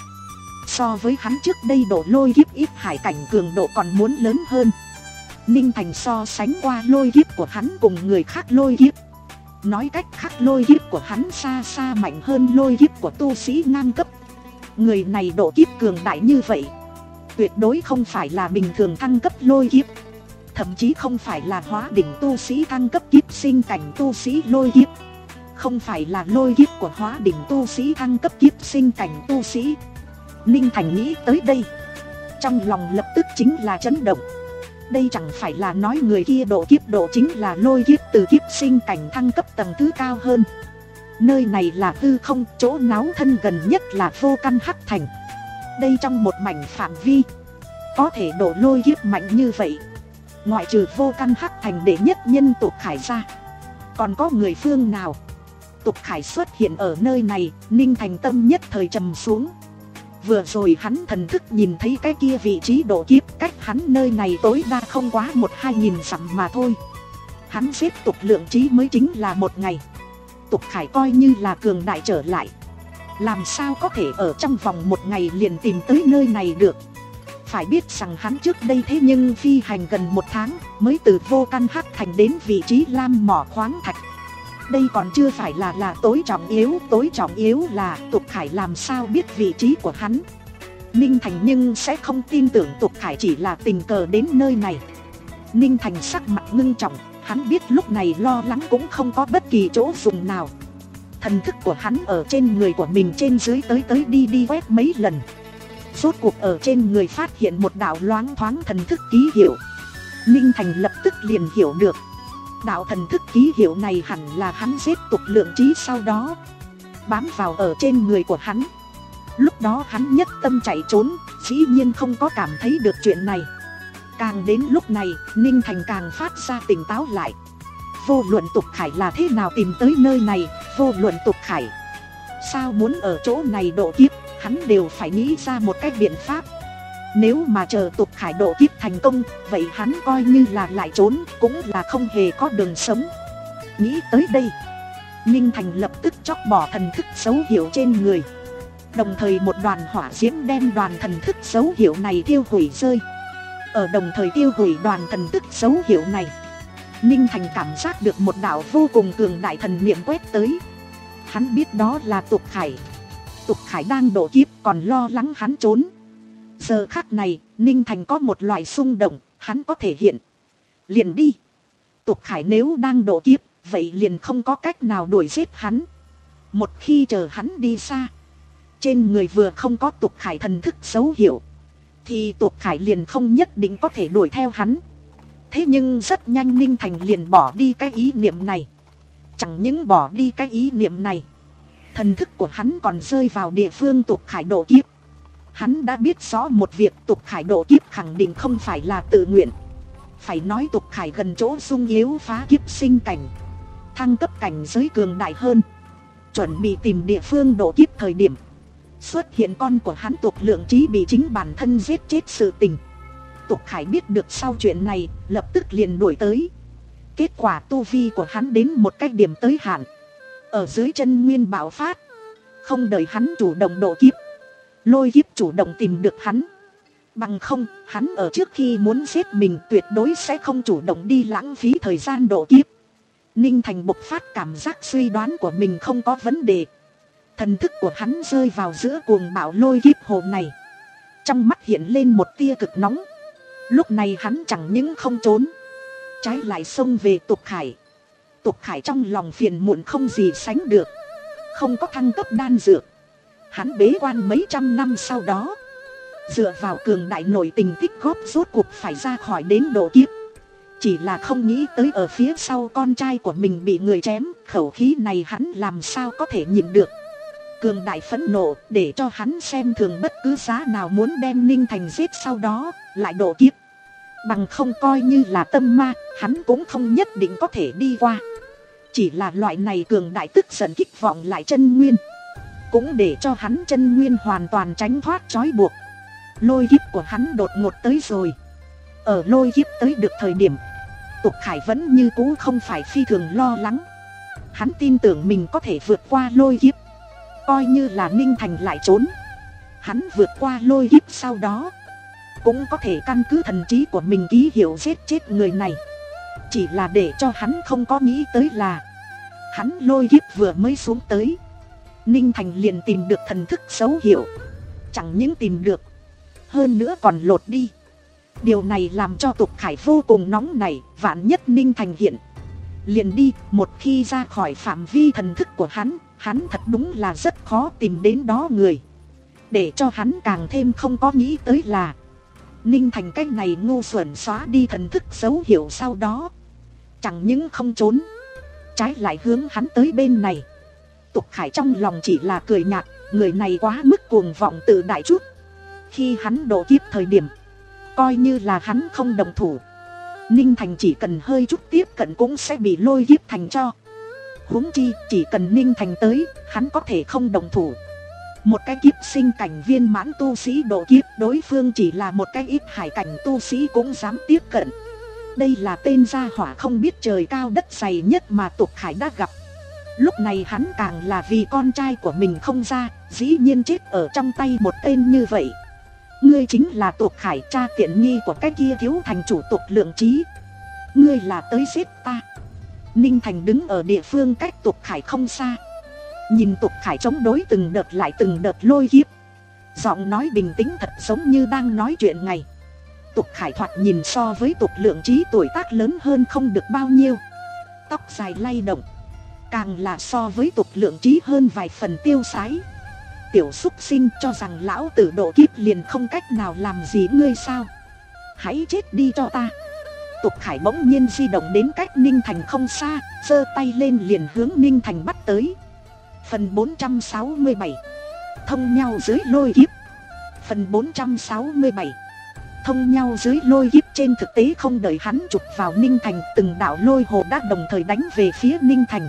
so với hắn trước đây độ lôi kiếp ít hải cảnh cường độ còn muốn lớn hơn. Ninh Thành so sánh qua lôi kiếp của hắn cùng người khác lôi kiếp, nói cách khác lôi kiếp của hắn xa xa mạnh hơn lôi kiếp của tu sĩ ngang cấp. Người này độ kiếp cường đại như vậy, tuyệt đối không phải là bình thường thăng cấp lôi kiếp, thậm chí không phải là hóa đỉnh tu sĩ thăng cấp kiếp sinh cảnh tu sĩ lôi kiếp, không phải là lôi kiếp của hóa đỉnh tu sĩ thăng cấp kiếp sinh cảnh tu sĩ. Ninh Thành nghĩ tới đây, trong lòng lập tức chính là chấn động. Đây chẳng phải là nói người kia độ kiếp độ chính là lôi kiếp từ kiếp sinh cảnh thăng cấp tầng thứ cao hơn. Nơi này là hư không, chỗ náo thân gần nhất là vô căn hắc thành. Đây trong một mảnh phạm vi có thể độ lôi kiếp mạnh như vậy, ngoại trừ vô căn hắc thành đệ nhất nhân Tục Khải ra, còn có người phương nào? Tục Khải xuất hiện ở nơi này, Ninh Thành tâm nhất thời trầm xuống. Vừa rồi hắn thần thức nhìn thấy cái kia vị trí độ kiếp cách hắn nơi này tối đa không quá một hai nghìn dặm mà thôi. Hắn giết Tục Lượng Trí mới chính là một ngày. Tục Khải coi như là cường đại trở lại, làm sao có thể ở trong vòng một ngày liền tìm tới nơi này được. Phải biết rằng hắn trước đây thế nhưng phi hành gần một tháng mới từ vô căn hắc thành đến vị trí lam mỏ khoáng thạch. Đây còn chưa phải là là tối trọng yếu, tối trọng yếu là Tục Khải làm sao biết vị trí của hắn. Ninh Thành nhưng sẽ không tin tưởng Tục Khải chỉ là tình cờ đến nơi này. Ninh Thành sắc mặt ngưng trọng, hắn biết lúc này lo lắng cũng không có bất kỳ chỗ dùng nào. Thần thức của hắn ở trên người của mình trên dưới tới tới đi đi quét mấy lần, rốt cuộc ở trên người phát hiện một đạo loáng thoáng thần thức ký hiệu. Ninh Thành lập tức liền hiểu được, đạo thần thức ký hiệu này hẳn là hắn giết Tục Lượng Trí sau đó bám vào ở trên người của hắn. Lúc đó hắn nhất tâm chạy trốn, dĩ nhiên không có cảm thấy được chuyện này. Càng đến lúc này, Ninh Thành càng phát ra tỉnh táo lại. Vô luận Tục Khải là thế nào tìm tới nơi này, vô luận Tục Khải sao muốn ở chỗ này độ kiếp, hắn đều phải nghĩ ra một cái biện pháp. Nếu mà chờ Tục Khải độ kiếp thành công, vậy hắn coi như là lại trốn cũng là không hề có đường sống. Nghĩ tới đây, Ninh Thành lập tức chóc bỏ thần thức dấu hiệu trên người, đồng thời một đoàn hỏa diễm đem đoàn thần thức dấu hiệu này tiêu hủy rơi. Ở đồng thời tiêu hủy đoàn thần thức dấu hiệu này, Ninh Thành cảm giác được một đạo vô cùng cường đại thần niệm quét tới. Hắn biết đó là Tục Khải. Tục Khải đang độ kiếp còn lo lắng hắn trốn. Giờ khắc này, Ninh Thành có một loại xung động, hắn có thể hiện liền đi. Tục Khải nếu đang độ kiếp, vậy liền không có cách nào đuổi giết hắn. Một khi chờ hắn đi xa, trên người vừa không có Tục Khải thần thức dấu hiệu, thì Tục Khải liền không nhất định có thể đuổi theo hắn. Thế nhưng rất nhanh Ninh Thành liền bỏ đi cái ý niệm này. Chẳng những bỏ đi cái ý niệm này, thần thức của hắn còn rơi vào địa phương Tục Khải độ kiếp. Hắn đã biết rõ một việc, Tục Khải độ kiếp khẳng định không phải là tự nguyện. Phải nói Tục Khải gần chỗ dung yếu phá kiếp sinh cảnh, thăng cấp cảnh giới cường đại hơn, chuẩn bị tìm địa phương độ kiếp thời điểm, xuất hiện con của hắn Tục Lượng Trí bị chính bản thân giết chết sự tình. Tục Khải biết được sau chuyện này, lập tức liền đuổi tới. Kết quả tu vi của hắn đến một cái điểm tới hạn, ở dưới chân nguyên bạo phát. Không đợi hắn chủ động độ kiếp, lôi kiếp chủ động tìm được hắn. Bằng không, hắn ở trước khi muốn giết mình tuyệt đối sẽ không chủ động đi lãng phí thời gian độ kiếp. Ninh Thành bộc phát cảm giác suy đoán của mình không có vấn đề. Thần thức của hắn rơi vào giữa cuồng bạo lôi kiếp hồ này, trong mắt hiện lên một tia cực nóng. Lúc này hắn chẳng những không trốn, trái lại xông về Tục Khải. Tục Khải trong lòng phiền muộn không gì sánh được, không có thăng cấp đan dược. Hắn bế quan mấy trăm năm sau đó, dựa vào cường đại nội tình tích góp rốt cuộc phải ra khỏi đến độ kiếp. Chỉ là không nghĩ tới ở phía sau con trai của mình bị người chém, khẩu khí này hắn làm sao có thể nhịn được. Cường đại phẫn nộ để cho hắn xem thường bất cứ giá nào muốn đem Ninh Thành giết sau đó lại độ kiếp. Bằng không coi như là tâm ma, hắn cũng không nhất định có thể đi qua. Chỉ là loại này cường đại tức giận kích vọng lại chân nguyên, cũng để cho hắn chân nguyên hoàn toàn tránh thoát trói buộc. Lôi kiếp của hắn đột ngột tới rồi. Ở lôi kiếp tới được thời điểm, Tục Khải vẫn như cũ không phải phi thường lo lắng. Hắn tin tưởng mình có thể vượt qua lôi kiếp. Coi như là Ninh Thành lại trốn, hắn vượt qua lôi kiếp sau đó cũng có thể căn cứ thần trí của mình ký hiệu giết chết người này. Chỉ là để cho hắn không có nghĩ tới là hắn lôi kiếp vừa mới xuống tới, Ninh Thành liền tìm được thần thức dấu hiệu. Chẳng những tìm được, hơn nữa còn lột đi. Điều này làm cho Tục Khải vô cùng nóng nảy. Vạn nhất Ninh Thành hiện liền đi, một khi ra khỏi phạm vi thần thức của hắn, hắn thật đúng là rất khó tìm đến đó người. Để cho hắn càng thêm không có nghĩ tới là Ninh Thành cách này ngu xuẩn xóa đi thần thức dấu hiệu sau đó, chẳng những không trốn, trái lại hướng hắn tới bên này. Tục Khải trong lòng chỉ là cười nhạt, người này quá mức cuồng vọng tự đại chút. Khi hắn độ kiếp thời điểm, coi như là hắn không đồng thủ, Ninh Thành chỉ cần hơi chút tiếp cận cũng sẽ bị lôi kiếp thành cho. Huống chi chỉ cần Ninh Thành tới, hắn có thể không đồng thủ. Một cái kiếp sinh cảnh viên mãn tu sĩ độ kiếp, đối phương chỉ là một cái ít hải cảnh tu sĩ cũng dám tiếp cận. Đây là tên gia hỏa không biết trời cao đất dày nhất mà Tục Khải đã gặp. Lúc này hắn càng là vì con trai của mình không ra, dĩ nhiên chết ở trong tay một tên như vậy. Ngươi chính là Tục Khải, cha tiện nghi của cái kia thiếu thành chủ Tục Lượng Trí. Ngươi là tới giết ta. Ninh Thành đứng ở địa phương cách Tục Khải không xa, nhìn Tục Khải chống đối từng đợt lại từng đợt lôi kiếp, giọng nói bình tĩnh thật giống như đang nói chuyện ngày. Tục Khải thoạt nhìn so với Tục Lượng Trí tuổi tác lớn hơn không được bao nhiêu, tóc dài lay động, càng là so với Tục Lượng Trí hơn vài phần tiêu sái. Tiểu xúc sinh cho rằng lão tử độ kiếp liền không cách nào làm gì ngươi sao? Hãy chết đi cho ta. Tục Khải bỗng nhiên di động đến cách Ninh Thành không xa, giơ tay lên liền hướng Ninh Thành bắt tới. Phần bốn trăm sáu mươi bảy, thông nhau dưới lôi kiếp. Phần bốn trăm sáu mươi bảy, thông nhau dưới lôi kiếp. Trên thực tế không đợi hắn chụp vào Ninh Thành, từng đạo lôi hồ đã đồng thời đánh về phía Ninh Thành.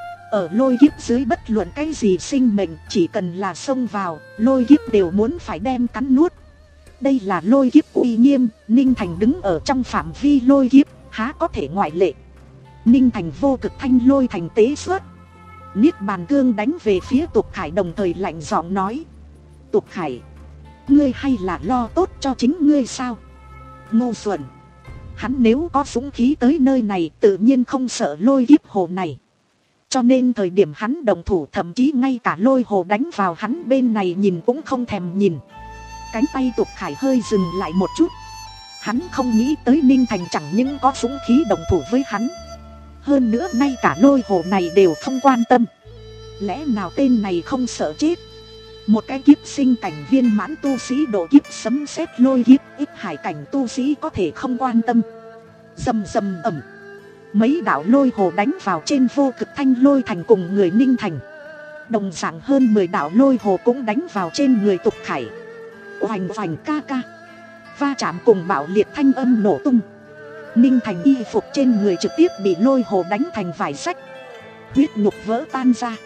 Ở lôi kiếp dưới bất luận cái gì sinh mệnh, chỉ cần là xông vào, lôi kiếp đều muốn phải đem cắn nuốt. Đây là lôi kiếp uy nghiêm, Ninh Thành đứng ở trong phạm vi lôi kiếp, há có thể ngoại lệ. Ninh Thành vô cực thanh lôi thành tế xuất, Niết Bàn Thương đánh về phía Tục Khải, đồng thời lạnh giọng nói: Tục Khải, ngươi hay là lo tốt cho chính ngươi sao? Ngu xuẩn. Hắn nếu có dũng khí tới nơi này, tự nhiên không sợ lôi kiếp hồ này. Cho nên thời điểm hắn đồng thủ, thậm chí ngay cả lôi hồ đánh vào hắn bên này nhìn cũng không thèm nhìn. Cánh tay Tục Khải hơi dừng lại một chút. Hắn không nghĩ tới Ninh Thành chẳng những có dũng khí đồng thủ với hắn, hơn nữa ngay cả lôi hồ này đều không quan tâm. Lẽ nào tên này không sợ chết? Một cái kiếp sinh cảnh viên mãn tu sĩ độ kiếp sấm sét lôi kiếp, ít hải cảnh tu sĩ có thể không quan tâm. Rầm rầm ầm, mấy đạo lôi hồ đánh vào trên vô cực thanh lôi thành cùng người Ninh Thành. Đồng dạng hơn mười đạo lôi hồ cũng đánh vào trên người Tục Khải. Oành oành ca ca, va chạm cùng bạo liệt thanh âm nổ tung. Ninh Thành y phục trên người trực tiếp bị lôi hồ đánh thành vải rách, huyết nhục vỡ tan ra.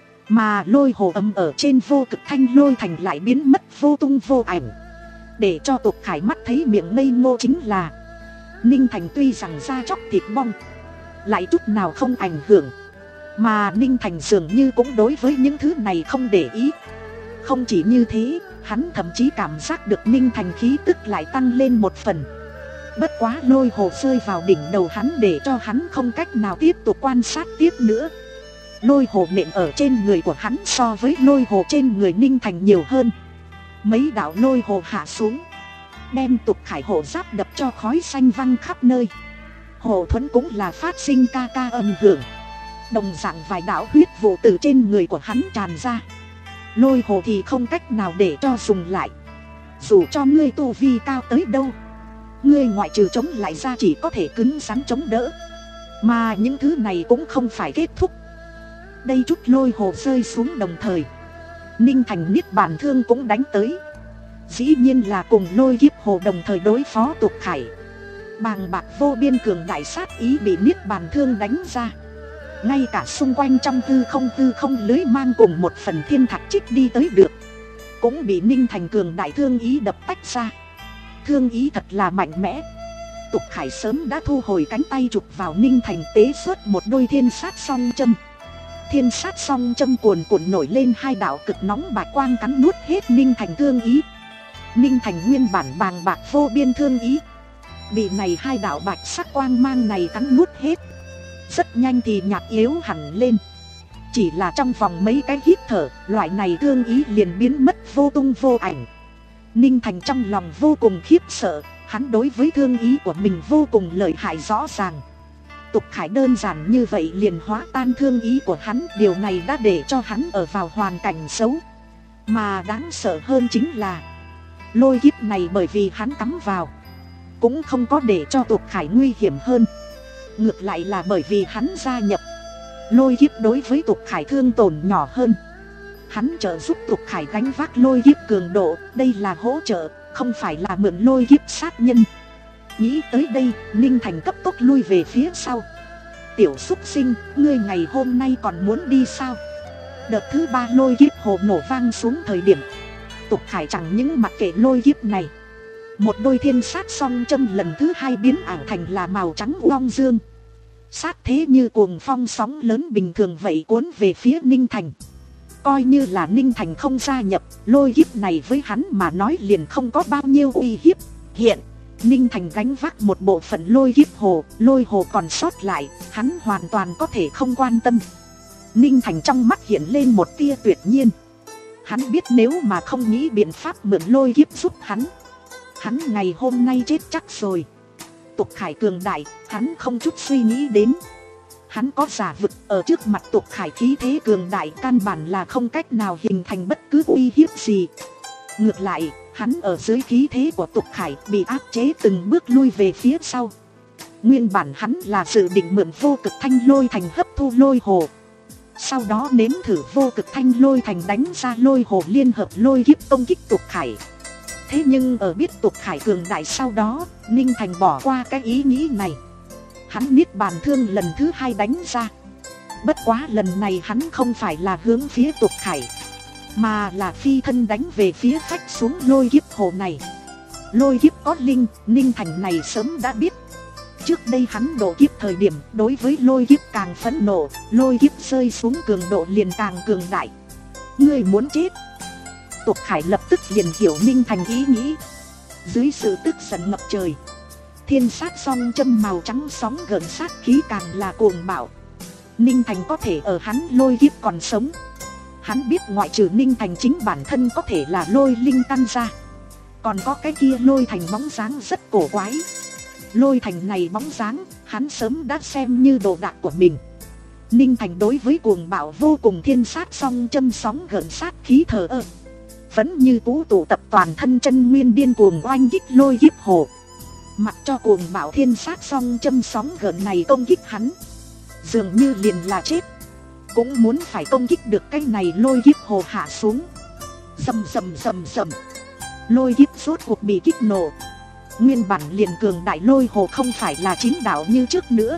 Mà lôi hồ ấm ở trên vô cực thanh lôi thành lại biến mất vô tung vô ảnh. Để cho Tục Khải mắt thấy miệng ngây ngô chính là Ninh Thành tuy rằng da chóc thịt bong, lại chút nào không ảnh hưởng. Mà Ninh Thành dường như cũng đối với những thứ này không để ý. Không chỉ như thế, hắn thậm chí cảm giác được Ninh Thành khí tức lại tăng lên một phần. Bất quá lôi hồ rơi vào đỉnh đầu hắn để cho hắn không cách nào tiếp tục quan sát tiếp nữa. Lôi hồ nện ở trên người của hắn so với lôi hồ trên người Ninh Thành nhiều hơn. Mấy đạo lôi hồ hạ xuống, đem Tục Khải hộ giáp đập cho khói xanh văng khắp nơi. Hồ thuẫn cũng là phát sinh ca ca âm hưởng. Đồng dạng vài đạo huyết vụ từ trên người của hắn tràn ra. Lôi hồ thì không cách nào để cho dùng lại. Dù cho ngươi tu vi cao tới đâu, ngươi ngoại trừ chống lại ra chỉ có thể cứng rắn chống đỡ. Mà những thứ này cũng không phải kết thúc. Đây chút lôi hồ rơi xuống đồng thời, Ninh Thành Niết Bàn Thương cũng đánh tới. Dĩ nhiên là cùng lôi kiếp hồ đồng thời đối phó Tục Khải. Bàng bạc vô biên cường đại sát ý bị Niết Bàn Thương đánh ra. Ngay cả xung quanh trong tư không tư không lưới mang cùng một phần thiên thạch trích đi tới được, cũng bị Ninh Thành cường đại thương ý đập tách ra. Thương ý thật là mạnh mẽ. Tục Khải sớm đã thu hồi cánh tay chụp vào Ninh Thành, tế xuất một đôi thiên sát song châm. thiên sát song châm cuồn cuộn nổi lên hai đạo cực nóng bạch quang cắn nuốt hết Ninh Thành thương ý. Ninh Thành nguyên bản bàng bạc vô biên thương ý bị này hai đạo bạch sắc quang mang này cắn nuốt hết. Rất nhanh thì nhạt yếu hẳn lên. Chỉ là trong vòng mấy cái hít thở, loại này thương ý liền biến mất vô tung vô ảnh. Ninh Thành trong lòng vô cùng khiếp sợ, hắn đối với thương ý của mình vô cùng lợi hại rõ ràng. Tục Khải đơn giản như vậy liền hóa tan thương ý của hắn, điều này đã để cho hắn ở vào hoàn cảnh xấu. Mà đáng sợ hơn chính là lôi kiếp này bởi vì hắn cắm vào, cũng không có để cho Tục Khải nguy hiểm hơn. Ngược lại là bởi vì hắn gia nhập, lôi kiếp đối với Tục Khải thương tổn nhỏ hơn. Hắn trợ giúp Tục Khải gánh vác lôi kiếp cường độ, đây là hỗ trợ, không phải là mượn lôi kiếp sát nhân. Nghĩ tới đây, Ninh Thành cấp tốc lui về phía sau. Tiểu xúc sinh, ngươi ngày hôm nay còn muốn đi sao? Đợt thứ ba lôi kiếp hồ nổ vang xuống thời điểm, Tục Khải chẳng những mặc kệ lôi kiếp này, một đôi thiên sát song châm lần thứ hai biến ảo thành là màu trắng uong dương. Sát thế như cuồng phong sóng lớn bình thường vậy cuốn về phía Ninh Thành. Coi như là Ninh Thành không gia nhập, lôi kiếp này với hắn mà nói liền không có bao nhiêu uy hiếp. Hiện Ninh Thành gánh vác một bộ phận lôi kiếp hồ, lôi hồ còn sót lại, hắn hoàn toàn có thể không quan tâm. Ninh Thành trong mắt hiện lên một tia tuyệt nhiên. Hắn biết nếu mà không nghĩ biện pháp mượn lôi kiếp giúp hắn, hắn ngày hôm nay chết chắc rồi. Tục Khải cường đại, hắn không chút suy nghĩ đến. Hắn có giả vực, ở trước mặt Tục Khải khí thế cường đại, căn bản là không cách nào hình thành bất cứ uy hiếp gì. Ngược lại, hắn ở dưới khí thế của Tục Khải bị áp chế từng bước lui về phía sau. Nguyên bản hắn là dự định mượn vô cực thanh lôi thành hấp thu lôi hồ, sau đó nếm thử vô cực thanh lôi thành đánh ra lôi hồ liên hợp lôi kiếp công kích Tục Khải. Thế nhưng ở biết Tục Khải cường đại sau đó, Ninh Thành bỏ qua cái ý nghĩ này. Hắn niết bàn thương lần thứ hai đánh ra. Bất quá lần này hắn không phải là hướng phía Tục Khải, mà là phi thân đánh về phía phách xuống lôi kiếp hồ này. Lôi kiếp có linh, Ninh Thành này sớm đã biết. Trước đây hắn độ kiếp thời điểm, đối với lôi kiếp càng phẫn nộ, lôi kiếp rơi xuống cường độ liền càng cường đại. Ngươi muốn chết? Tục Khải lập tức liền hiểu Ninh Thành ý nghĩ. Dưới sự tức giận ngập trời, thiên sát song châm màu trắng sóng gợn sát khí càng là cuồng bạo. Ninh Thành có thể ở hắn lôi kiếp còn sống. Hắn biết ngoại trừ Ninh Thành chính bản thân có thể là lôi linh căn ra, còn có cái kia lôi thành bóng dáng rất cổ quái. Lôi thành này bóng dáng, hắn sớm đã xem như đồ đạc của mình. Ninh Thành đối với cuồng bạo vô cùng thiên sát song châm sóng gợn sát khí thờ ơ, vẫn như cũ tụ tập toàn thân chân nguyên điên cuồng oanh kích lôi kiếp hồ. Mặc cho cuồng bạo thiên sát song châm sóng gợn này công kích hắn, dường như liền là chết cũng muốn phải công kích được cái này lôi kiếp hồ hạ xuống. Rầm rầm rầm rầm, lôi kiếp rốt cuộc bị kích nổ. Nguyên bản liền cường đại lôi hồ không phải là chín đạo như trước nữa,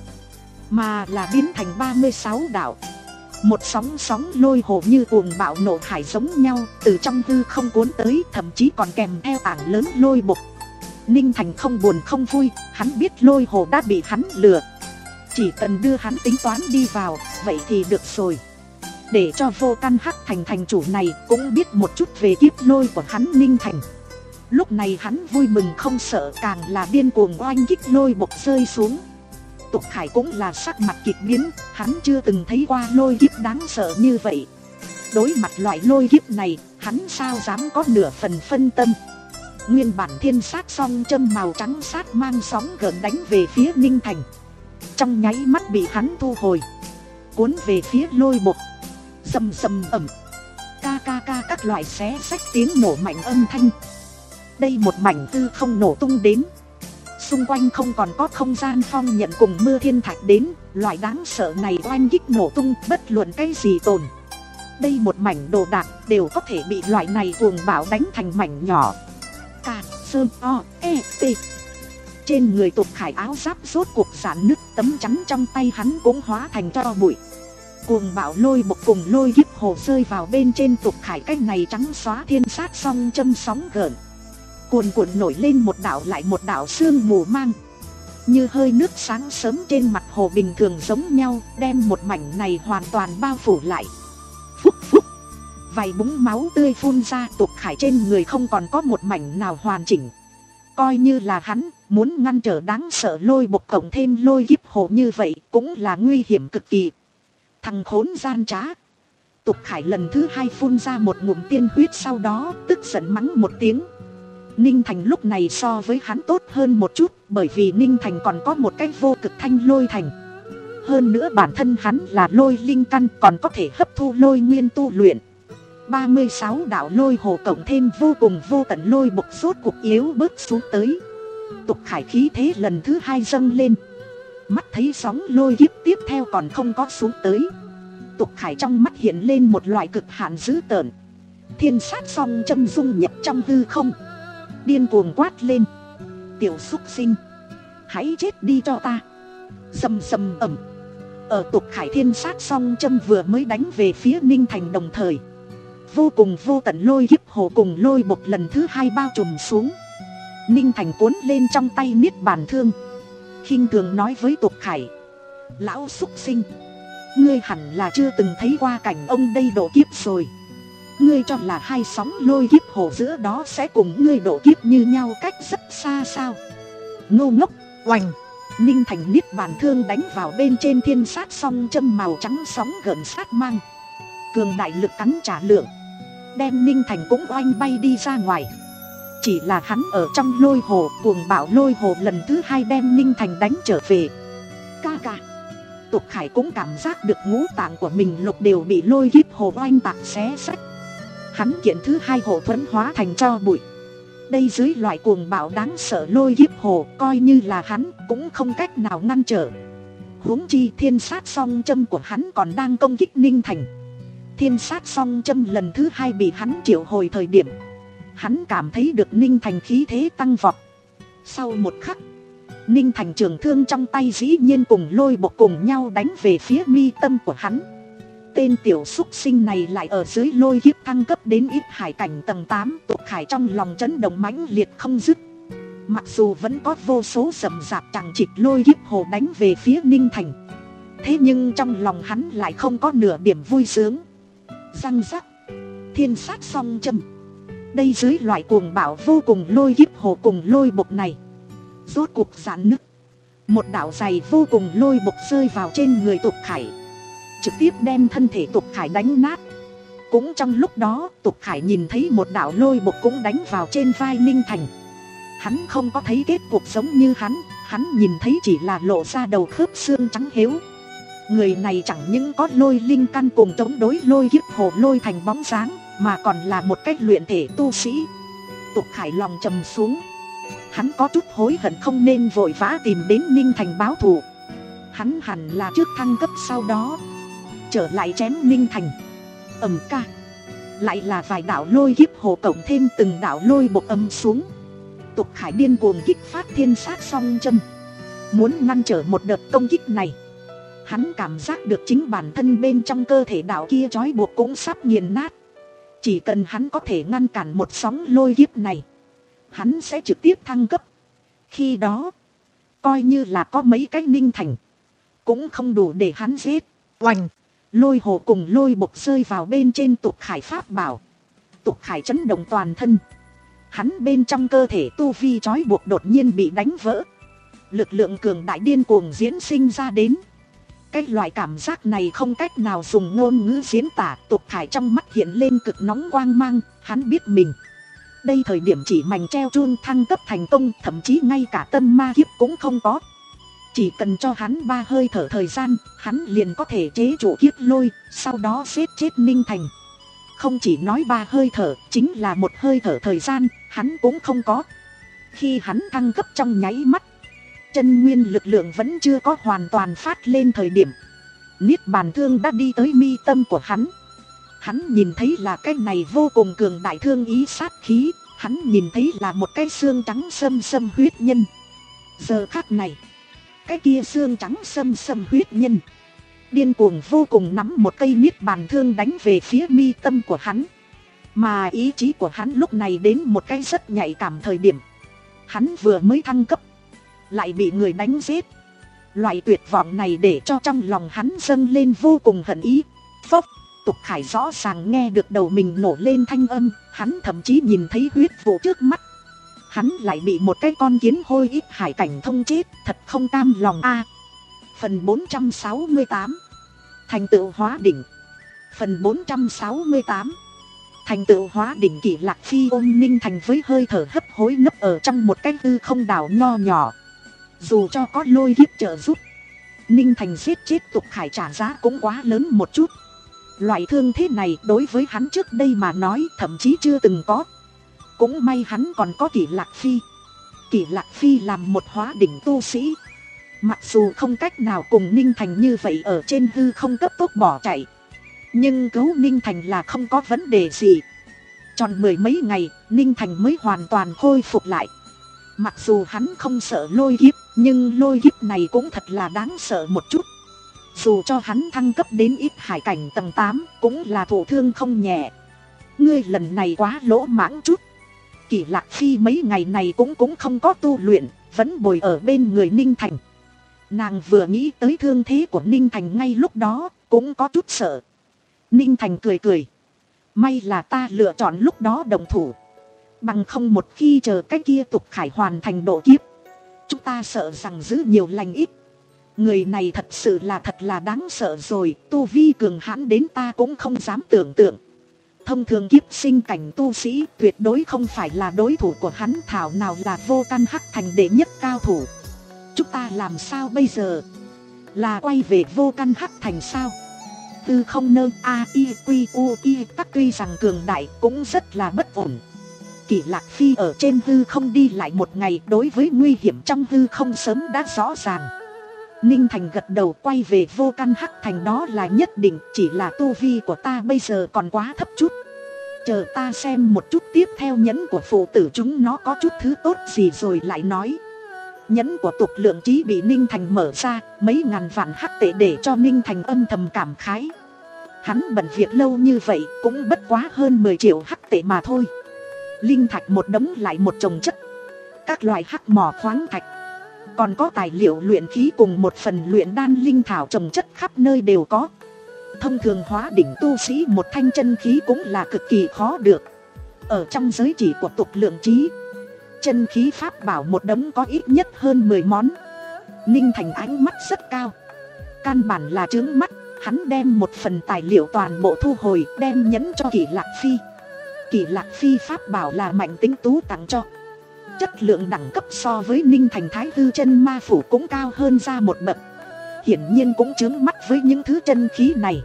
mà là biến thành ba mươi sáu đạo. Một sóng sóng lôi hồ như cuồng bạo nổ hải giống nhau, từ trong hư không cuốn tới, thậm chí còn kèm theo tảng lớn lôi bộc. Ninh Thành không buồn không vui, hắn biết lôi hồ đã bị hắn lừa. Chỉ cần đưa hắn tính toán đi vào, vậy thì được rồi. Để cho Vô Căn Hắc Thành thành chủ này cũng biết một chút về kiếp lôi của hắn Ninh Thành. Lúc này hắn vui mừng không sợ, càng là điên cuồng oanh kích lôi bộc rơi xuống. Tục Khải cũng là sắc mặt kịch biến, hắn chưa từng thấy qua lôi kiếp đáng sợ như vậy. Đối mặt loại lôi kiếp này, hắn sao dám có nửa phần phân tâm. Nguyên bản thiên sát song châm màu trắng sát mang sóng gợn đánh về phía Ninh Thành, trong nháy mắt bị hắn thu hồi, cuốn về phía lôi bộc. Rầm rầm ẩm, ca ca ca các loại xé xách tiếng nổ mạnh âm thanh. Đây một mảnh tư không nổ tung đến, xung quanh không còn có không gian phong nhận cùng mưa thiên thạch đến. Loại đáng sợ này oanh kích nổ tung, bất luận cái gì tồn. Đây một mảnh đồ đạc đều có thể bị loại này cuồng bạo đánh thành mảnh nhỏ. Ca, sơn, o, e, t. Trên người Tục Khải áo giáp rốt cuộc giãn nứt, tấm chắn trong tay hắn cũng hóa thành tro bụi. Cuồng bạo lôi bộc cùng lôi kiếp hồ rơi vào bên trên Tục Khải, cái này trắng xóa thiên sát song châm sóng gợn. Cuồn cuộn nổi lên một đạo lại một đạo sương mù mang, như hơi nước sáng sớm trên mặt hồ bình thường giống nhau, đem một mảnh này hoàn toàn bao phủ lại. Phúc phúc, vài búng máu tươi phun ra, Tục Khải trên người không còn có một mảnh nào hoàn chỉnh. Coi như là hắn muốn ngăn trở đáng sợ lôi bộc cộng thêm lôi kiếp hồ như vậy cũng là nguy hiểm cực kỳ. Thằng khốn gian trá. Tục Khải lần thứ hai phun ra một ngụm tiên huyết, sau đó tức giận mắng một tiếng. Ninh Thành lúc này so với hắn tốt hơn một chút, bởi vì Ninh Thành còn có một cái vô cực thanh lôi thành. Hơn nữa bản thân hắn là lôi linh căn, còn có thể hấp thu lôi nguyên tu luyện. ba mươi sáu đạo lôi hồ cộng thêm vô cùng vô tận lôi bộc rốt cuộc yếu bớt xuống tới. Tục Khải khí thế lần thứ hai dâng lên. Mắt thấy sóng lôi kiếp tiếp theo còn không có xuống tới. Tục Khải trong mắt hiện lên một loại cực hạn dữ tợn. Thiên sát song châm dung nhập trong hư không, điên cuồng quát lên. Tiểu xúc sinh, hãy chết đi cho ta. Sầm sầm ẩm. Ở Tục Khải thiên sát song châm vừa mới đánh về phía Ninh Thành đồng thời, vô cùng vô tận lôi kiếp hồ cùng lôi bộc lần thứ hai bao trùm xuống. Ninh Thành cuốn lên trong tay niết bàn thương, khinh thường nói với Tục Khải. Lão xúc sinh, ngươi hẳn là chưa từng thấy qua cảnh ông đây độ kiếp rồi. Ngươi cho là hai sóng lôi kiếp hồ giữa đó sẽ cùng ngươi độ kiếp như nhau cách rất xa sao? Ngô ngốc. Oành. Ninh Thành niết bàn thương đánh vào bên trên thiên sát song châm màu trắng sóng gợn sát mang. Cường đại lực cắn trả lượng, đem Ninh Thành cũng oanh bay đi ra ngoài. Chỉ là hắn ở trong lôi hồ, cuồng bạo lôi hồ lần thứ hai đem Ninh Thành đánh trở về. Ca ca. Tục Khải cũng cảm giác được ngũ tạng của mình lục đều bị lôi kiếp hồ oanh tạc xé sách. Hắn kiện thứ hai hộ thuẫn hóa thành tro bụi. Đây dưới loại cuồng bạo đáng sợ lôi kiếp hồ, coi như là hắn cũng không cách nào ngăn trở. Huống chi thiên sát song châm của hắn còn đang công kích Ninh Thành. Thiên sát song châm lần thứ hai bị hắn triệu hồi thời điểm, hắn cảm thấy được Ninh Thành khí thế tăng vọt. Sau một khắc, Ninh Thành trường thương trong tay dĩ nhiên cùng lôi bộc cùng nhau đánh về phía mi tâm của hắn. Tên tiểu xúc sinh này lại ở dưới lôi kiếp thăng cấp đến ít hải cảnh tầng tám. Tục Khải trong lòng chấn động mãnh liệt không dứt. Mặc dù vẫn có vô số rầm rạp chẳng chịt lôi kiếp hồ đánh về phía Ninh Thành, thế nhưng trong lòng hắn lại không có nửa điểm vui sướng. Răng rắc. Thiên sát song châm. Đây dưới loại cuồng bạo vô cùng lôi kiếp hồ cùng lôi bộc này, rốt cuộc giãn nứt. Một đạo dày vô cùng lôi bộc rơi vào trên người Tục Khải, trực tiếp đem thân thể Tục Khải đánh nát. Cũng trong lúc đó, Tục Khải nhìn thấy một đạo lôi bộc cũng đánh vào trên vai Ninh Thành. Hắn không có thấy kết cục giống như hắn, hắn nhìn thấy chỉ là lộ ra đầu khớp xương trắng héo. Người này chẳng những có lôi linh căn cùng chống đối lôi kiếp hồ lôi thành bóng dáng, mà còn là một cách luyện thể tu sĩ. Tục Khải lòng trầm xuống. Hắn có chút hối hận không nên vội vã tìm đến Ninh Thành báo thù. Hắn hẳn là trước thăng cấp sau đó trở lại chém Ninh Thành. Ầm ca. Lại là vài đạo lôi kiếp hồ cộng thêm từng đạo lôi bộc âm xuống. Tục Khải điên cuồng kích phát thiên sát song châm, muốn ngăn trở một đợt công kích này. Hắn cảm giác được chính bản thân bên trong cơ thể đạo kia trói buộc cũng sắp nghiền nát. Chỉ cần hắn có thể ngăn cản một sóng lôi kiếp này, hắn sẽ trực tiếp thăng cấp. Khi đó, coi như là có mấy cái Ninh Thành, cũng không đủ để hắn giết. Oành. Lôi hồ cùng lôi bộc rơi vào bên trên Tục Khải pháp bảo. Tục Khải chấn động toàn thân. Hắn bên trong cơ thể tu vi trói buộc đột nhiên bị đánh vỡ. Lực lượng cường đại điên cuồng diễn sinh ra đến. Cái loại cảm giác này không cách nào dùng ngôn ngữ diễn tả. Tục Khải trong mắt hiện lên cực nóng quang mang. Hắn biết mình đây thời điểm chỉ mảnh treo chuông thăng cấp thành công, thậm chí ngay cả tâm ma kiếp cũng không có. Chỉ cần cho hắn ba hơi thở thời gian, hắn liền có thể chế trụ kiếp lôi, sau đó giết chết Ninh Thành. Không chỉ nói ba hơi thở, chính là một hơi thở thời gian, hắn cũng không có. Khi hắn thăng cấp trong nháy mắt, chân nguyên lực lượng vẫn chưa có hoàn toàn phát lên thời điểm, niết bàn thương đã đi tới mi tâm của hắn. Hắn nhìn thấy là cái này vô cùng cường đại thương ý sát khí. Hắn nhìn thấy là một cái xương trắng xâm xâm huyết nhân. Giờ khắc này, cái kia xương trắng xâm xâm huyết nhân điên cuồng vô cùng nắm một cây niết bàn thương đánh về phía mi tâm của hắn. Mà ý chí của hắn lúc này đến một cái rất nhạy cảm thời điểm. Hắn vừa mới thăng cấp, lại bị người đánh giết. Loại tuyệt vọng này để cho trong lòng hắn dâng lên vô cùng hận ý. Phốc, Tục Khải rõ ràng nghe được đầu mình nổ lên thanh âm, hắn thậm chí nhìn thấy huyết vụ trước mắt. Hắn lại bị một cái con kiến hôi ít hải cảnh thông chết, thật không cam lòng a. Phần bốn trăm sáu mươi tám. Thành tựu hóa đỉnh. Phần bốn trăm sáu mươi tám. Thành tựu hóa đỉnh. Kỷ Lạc Phi ôm Ninh Thành với hơi thở hấp hối nấp ở trong một cái hư không đảo nho nhỏ. Dù cho có lôi kiếp trợ giúp, Ninh Thành giết chết Tục Khải trả giá cũng quá lớn một chút. Loại thương thế này đối với hắn trước đây mà nói thậm chí chưa từng có. Cũng may hắn còn có Kỷ Lạc Phi. Kỷ Lạc Phi làm một hóa đỉnh tu sĩ, mặc dù không cách nào cùng Ninh Thành như vậy ở trên hư không cấp tốc bỏ chạy, nhưng cứu Ninh Thành là không có vấn đề gì. Tròn mười mấy ngày, Ninh Thành mới hoàn toàn khôi phục lại. Mặc dù hắn không sợ lôi kiếp, nhưng lôi kiếp này cũng thật là đáng sợ một chút. Dù cho hắn thăng cấp đến ít hải cảnh tầng tám, cũng là thụ thương không nhẹ. Ngươi lần này quá lỗ mãng chút. Kỷ Lạc Phi mấy ngày này cũng cũng không có tu luyện, vẫn bồi ở bên người Ninh Thành. Nàng vừa nghĩ tới thương thế của Ninh Thành ngay lúc đó, cũng có chút sợ. Ninh Thành cười cười. May là ta lựa chọn lúc đó đồng thủ. Bằng không một khi chờ cái kia Tục Khải hoàn thành độ kiếp, chúng ta sợ rằng giữ nhiều lành ít. Người này thật sự là thật là đáng sợ rồi, tu vi cường hãn đến ta cũng không dám tưởng tượng. Thông thường kiếp sinh cảnh tu sĩ tuyệt đối không phải là đối thủ của hắn, thảo nào là Vô Căn Hắc Thành đệ nhất cao thủ. Chúng ta làm sao bây giờ? Là quay về Vô Căn Hắc Thành sao? Tư không nơ a i q u i tắc tuy rằng cường đại cũng rất là bất ổn. Kỷ Lạc Phi ở trên hư không đi lại một ngày, đối với nguy hiểm trong hư không sớm đã rõ ràng. Ninh Thành gật đầu, quay về Vô Căn Hắc Thành đó là nhất định, chỉ là tu vi của ta bây giờ còn quá thấp chút. Chờ ta xem một chút tiếp theo nhẫn của phụ tử chúng nó có chút thứ tốt gì rồi lại nói. Nhẫn của Tục Lượng Chí bị Ninh Thành mở ra, mấy ngàn vạn hắc tệ để cho Ninh Thành âm thầm cảm khái. Hắn bận việc lâu như vậy cũng bất quá hơn mười triệu hắc tệ mà thôi. Linh thạch một đống lại một chồng chất, các loại hắc mỏ khoáng thạch, còn có tài liệu luyện khí cùng một phần luyện đan linh thảo trồng chất khắp nơi đều có. Thông thường hóa đỉnh tu sĩ một thanh chân khí cũng là cực kỳ khó được. Ở trong giới chỉ của Tục Lượng Chí, chân khí pháp bảo một đống có ít nhất hơn mười món. Ninh Thành ánh mắt rất cao, căn bản là chướng mắt. Hắn đem một phần tài liệu toàn bộ thu hồi, đem nhẫn cho Kỷ Lạc Phi. Kỷ Lạc Phi pháp bảo là Mạnh Tính Tú tặng cho. Chất lượng đẳng cấp so với Ninh Thành Thái Hư Chân Ma Phủ cũng cao hơn ra một bậc. Hiển nhiên cũng chướng mắt với những thứ chân khí này.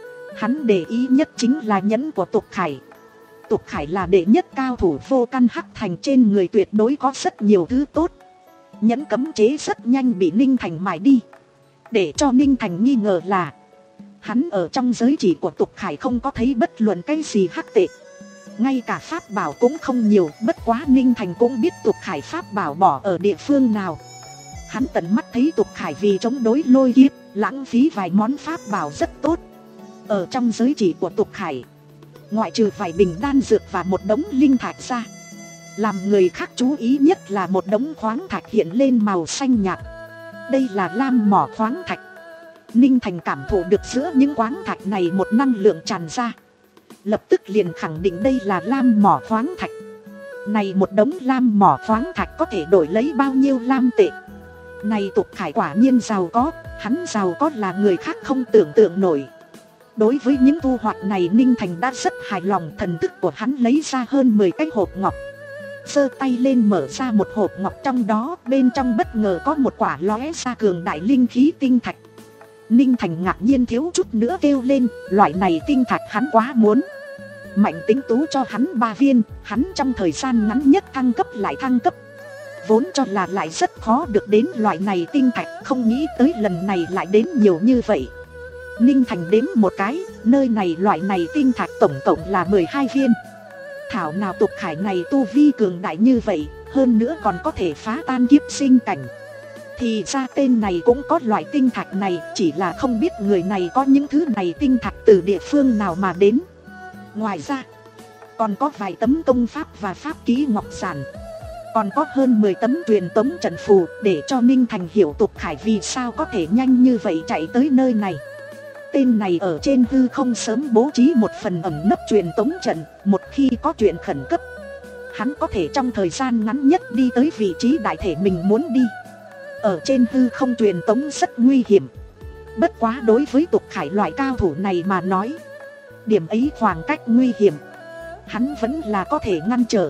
Hắn để ý nhất chính là nhẫn của Tục Khải. Tục Khải là đệ nhất cao thủ Vô Căn Hắc Thành, trên người tuyệt đối có rất nhiều thứ tốt. Nhẫn cấm chế rất nhanh bị Ninh Thành mài đi, để cho Ninh Thành nghi ngờ là hắn ở trong giới chỉ của Tục Khải không có thấy bất luận cái gì hắc tệ. Ngay cả pháp bảo cũng không nhiều, bất quá Ninh Thành cũng biết Tục Khải pháp bảo bỏ ở địa phương nào. Hắn tận mắt thấy Tục Khải vì chống đối lôi kiếp, lãng phí vài món pháp bảo rất tốt. Ở trong giới chỉ của Tục Khải, ngoại trừ vài bình đan dược và một đống linh thạch ra, làm người khác chú ý nhất là một đống khoáng thạch hiện lên màu xanh nhạt. Đây là lam mỏ khoáng thạch. Ninh Thành cảm thụ được giữa những khoáng thạch này một năng lượng tràn ra, lập tức liền khẳng định đây là lam mỏ khoáng thạch. Này một đống lam mỏ khoáng thạch có thể đổi lấy bao nhiêu lam tệ? Này Tục Khải quả nhiên giàu có, hắn giàu có là người khác không tưởng tượng nổi. Đối với những thu hoạch này Ninh Thành đã rất hài lòng. Thần thức của hắn lấy ra hơn mười cái hộp ngọc, giơ tay lên mở ra một hộp ngọc, trong đó bên trong bất ngờ có một quả lóe ra cường đại linh khí tinh thạch. Ninh Thành ngạc nhiên thiếu chút nữa kêu lên, loại này tinh thạch hắn quá muốn. Mạnh Tính Tú cho hắn ba viên, hắn trong thời gian ngắn nhất thăng cấp lại thăng cấp. Vốn cho là lại rất khó được đến loại này tinh thạch, không nghĩ tới lần này lại đến nhiều như vậy. Ninh Thành đếm một cái, nơi này loại này tinh thạch tổng cộng là mười hai viên. Thảo nào Tục Khải này tu vi cường đại như vậy, hơn nữa còn có thể phá tan kiếp sinh cảnh. Thì ra tên này cũng có loại tinh thạch này, chỉ là không biết người này có những thứ này tinh thạch từ địa phương nào mà đến. Ngoài ra, còn có vài tấm công pháp và pháp ký ngọc giản. Còn có hơn mười tấm truyền tống trận phù để cho Ninh Thành hiểu Tục Khải vì sao có thể nhanh như vậy chạy tới nơi này. Tên này ở trên hư không sớm bố trí một phần ẩn nấp truyền tống trận, một khi có chuyện khẩn cấp hắn có thể trong thời gian ngắn nhất đi tới vị trí đại thể mình muốn đi. Ở trên hư không truyền tống rất nguy hiểm, bất quá đối với Tục Khải loại cao thủ này mà nói, điểm ấy khoảng cách nguy hiểm hắn vẫn là có thể ngăn trở.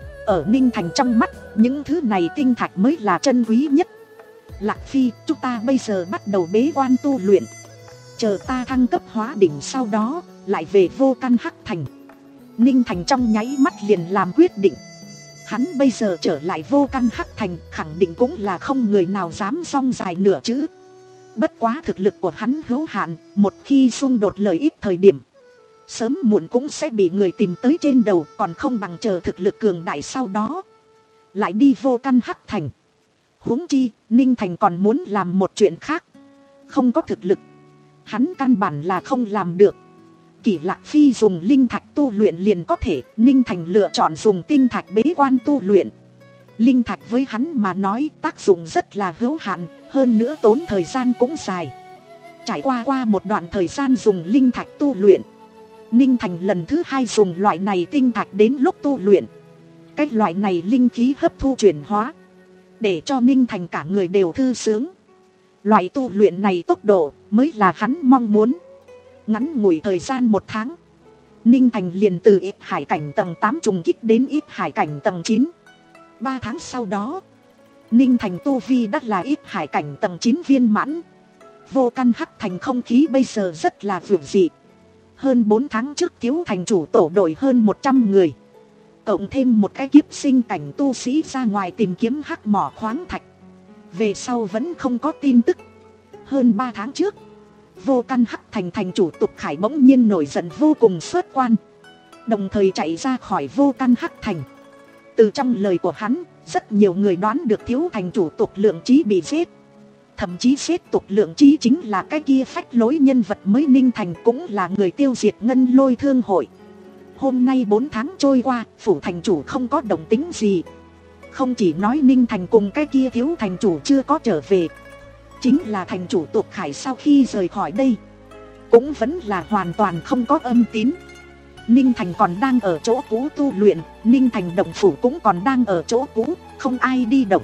Ở Ninh Thành trong mắt, những thứ này tinh thạch mới là chân quý nhất. Lạc Phi, chúng ta bây giờ bắt đầu bế quan tu luyện, chờ ta thăng cấp hóa đỉnh sau đó lại về Vô Căn Hắc Thành. Ninh Thành trong nháy mắt liền làm quyết định. Hắn bây giờ trở lại Vô Căn Hắc Thành khẳng định cũng là không người nào dám song dài nửa chữ. Bất quá thực lực của hắn hữu hạn, một khi xung đột lợi ích thời điểm, sớm muộn cũng sẽ bị người tìm tới trên đầu, còn không bằng chờ thực lực cường đại sau đó lại đi Vô Căn Hắc Thành. Huống chi, Ninh Thành còn muốn làm một chuyện khác. Không có thực lực, hắn căn bản là không làm được. Kỷ Lạc Phi dùng linh thạch tu luyện liền có thể, Ninh Thành lựa chọn dùng tinh thạch bế quan tu luyện. Linh thạch với hắn mà nói tác dụng rất là hữu hạn, hơn nữa tốn thời gian cũng dài. Trải qua qua một đoạn thời gian dùng linh thạch tu luyện, Ninh Thành lần thứ hai dùng loại này tinh thạch đến lúc tu luyện. Cái loại này linh khí hấp thu chuyển hóa, để cho Ninh Thành cả người đều thư sướng. Loại tu luyện này tốc độ mới là hắn mong muốn. Ngắn ngủi thời gian một tháng, Ninh Thành liền từ ít hải cảnh tầng tám trùng kích đến ít hải cảnh tầng chín. Ba tháng sau đó, Ninh Thành tu vi đã là ít hải cảnh tầng chín viên mãn. Vô Căn Hắc Thành không khí bây giờ rất là vượng dị. Hơn bốn tháng trước Thiếu thành chủ tổ đội hơn một trăm người, cộng thêm một cái kiếp sinh cảnh tu sĩ ra ngoài tìm kiếm hắc mỏ khoáng thạch. Về sau vẫn không có tin tức. Hơn ba tháng trước, Vô Căn Hắc Thành thành chủ Tục Khải bỗng nhiên nổi giận vô cùng xuất quan, đồng thời chạy ra khỏi Vô Căn Hắc Thành. Từ trong lời của hắn, rất nhiều người đoán được Thiếu thành chủ Tục Lượng Chí bị giết. Thậm chí giết Tục Lượng Chí chính là cái kia phách lối nhân vật mới Ninh Thành, cũng là người tiêu diệt Ngân Lôi Thương hội. Hôm nay bốn tháng trôi qua, phủ thành chủ không có động tĩnh gì. Không chỉ nói Ninh Thành cùng cái kia Thiếu thành chủ chưa có trở về, chính là thành chủ Tục Khải sau khi rời khỏi đây cũng vẫn là hoàn toàn không có âm tín. Ninh Thành còn đang ở chỗ cũ tu luyện, Ninh Thành động phủ cũng còn đang ở chỗ cũ, không ai đi động.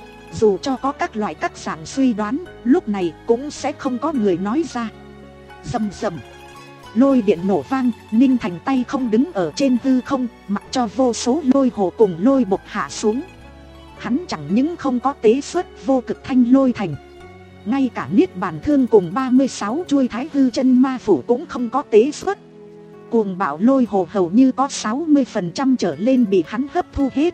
Dù cho có các loại các dạng suy đoán, lúc này cũng sẽ không có người nói ra. Rầm rầm, lôi điện nổ vang, Ninh Thành tay không đứng ở trên hư không, mặc cho vô số lôi hồ cùng lôi bộc hạ xuống. Hắn chẳng những không có tế xuất vô cực thanh lôi thành, ngay cả niết bàn thương cùng ba mươi sáu chuôi thái hư chân ma phủ cũng không có tế xuất. Cuồng bạo lôi hồ hầu như có sáu mươi phần trăm trở lên bị hắn hấp thu hết.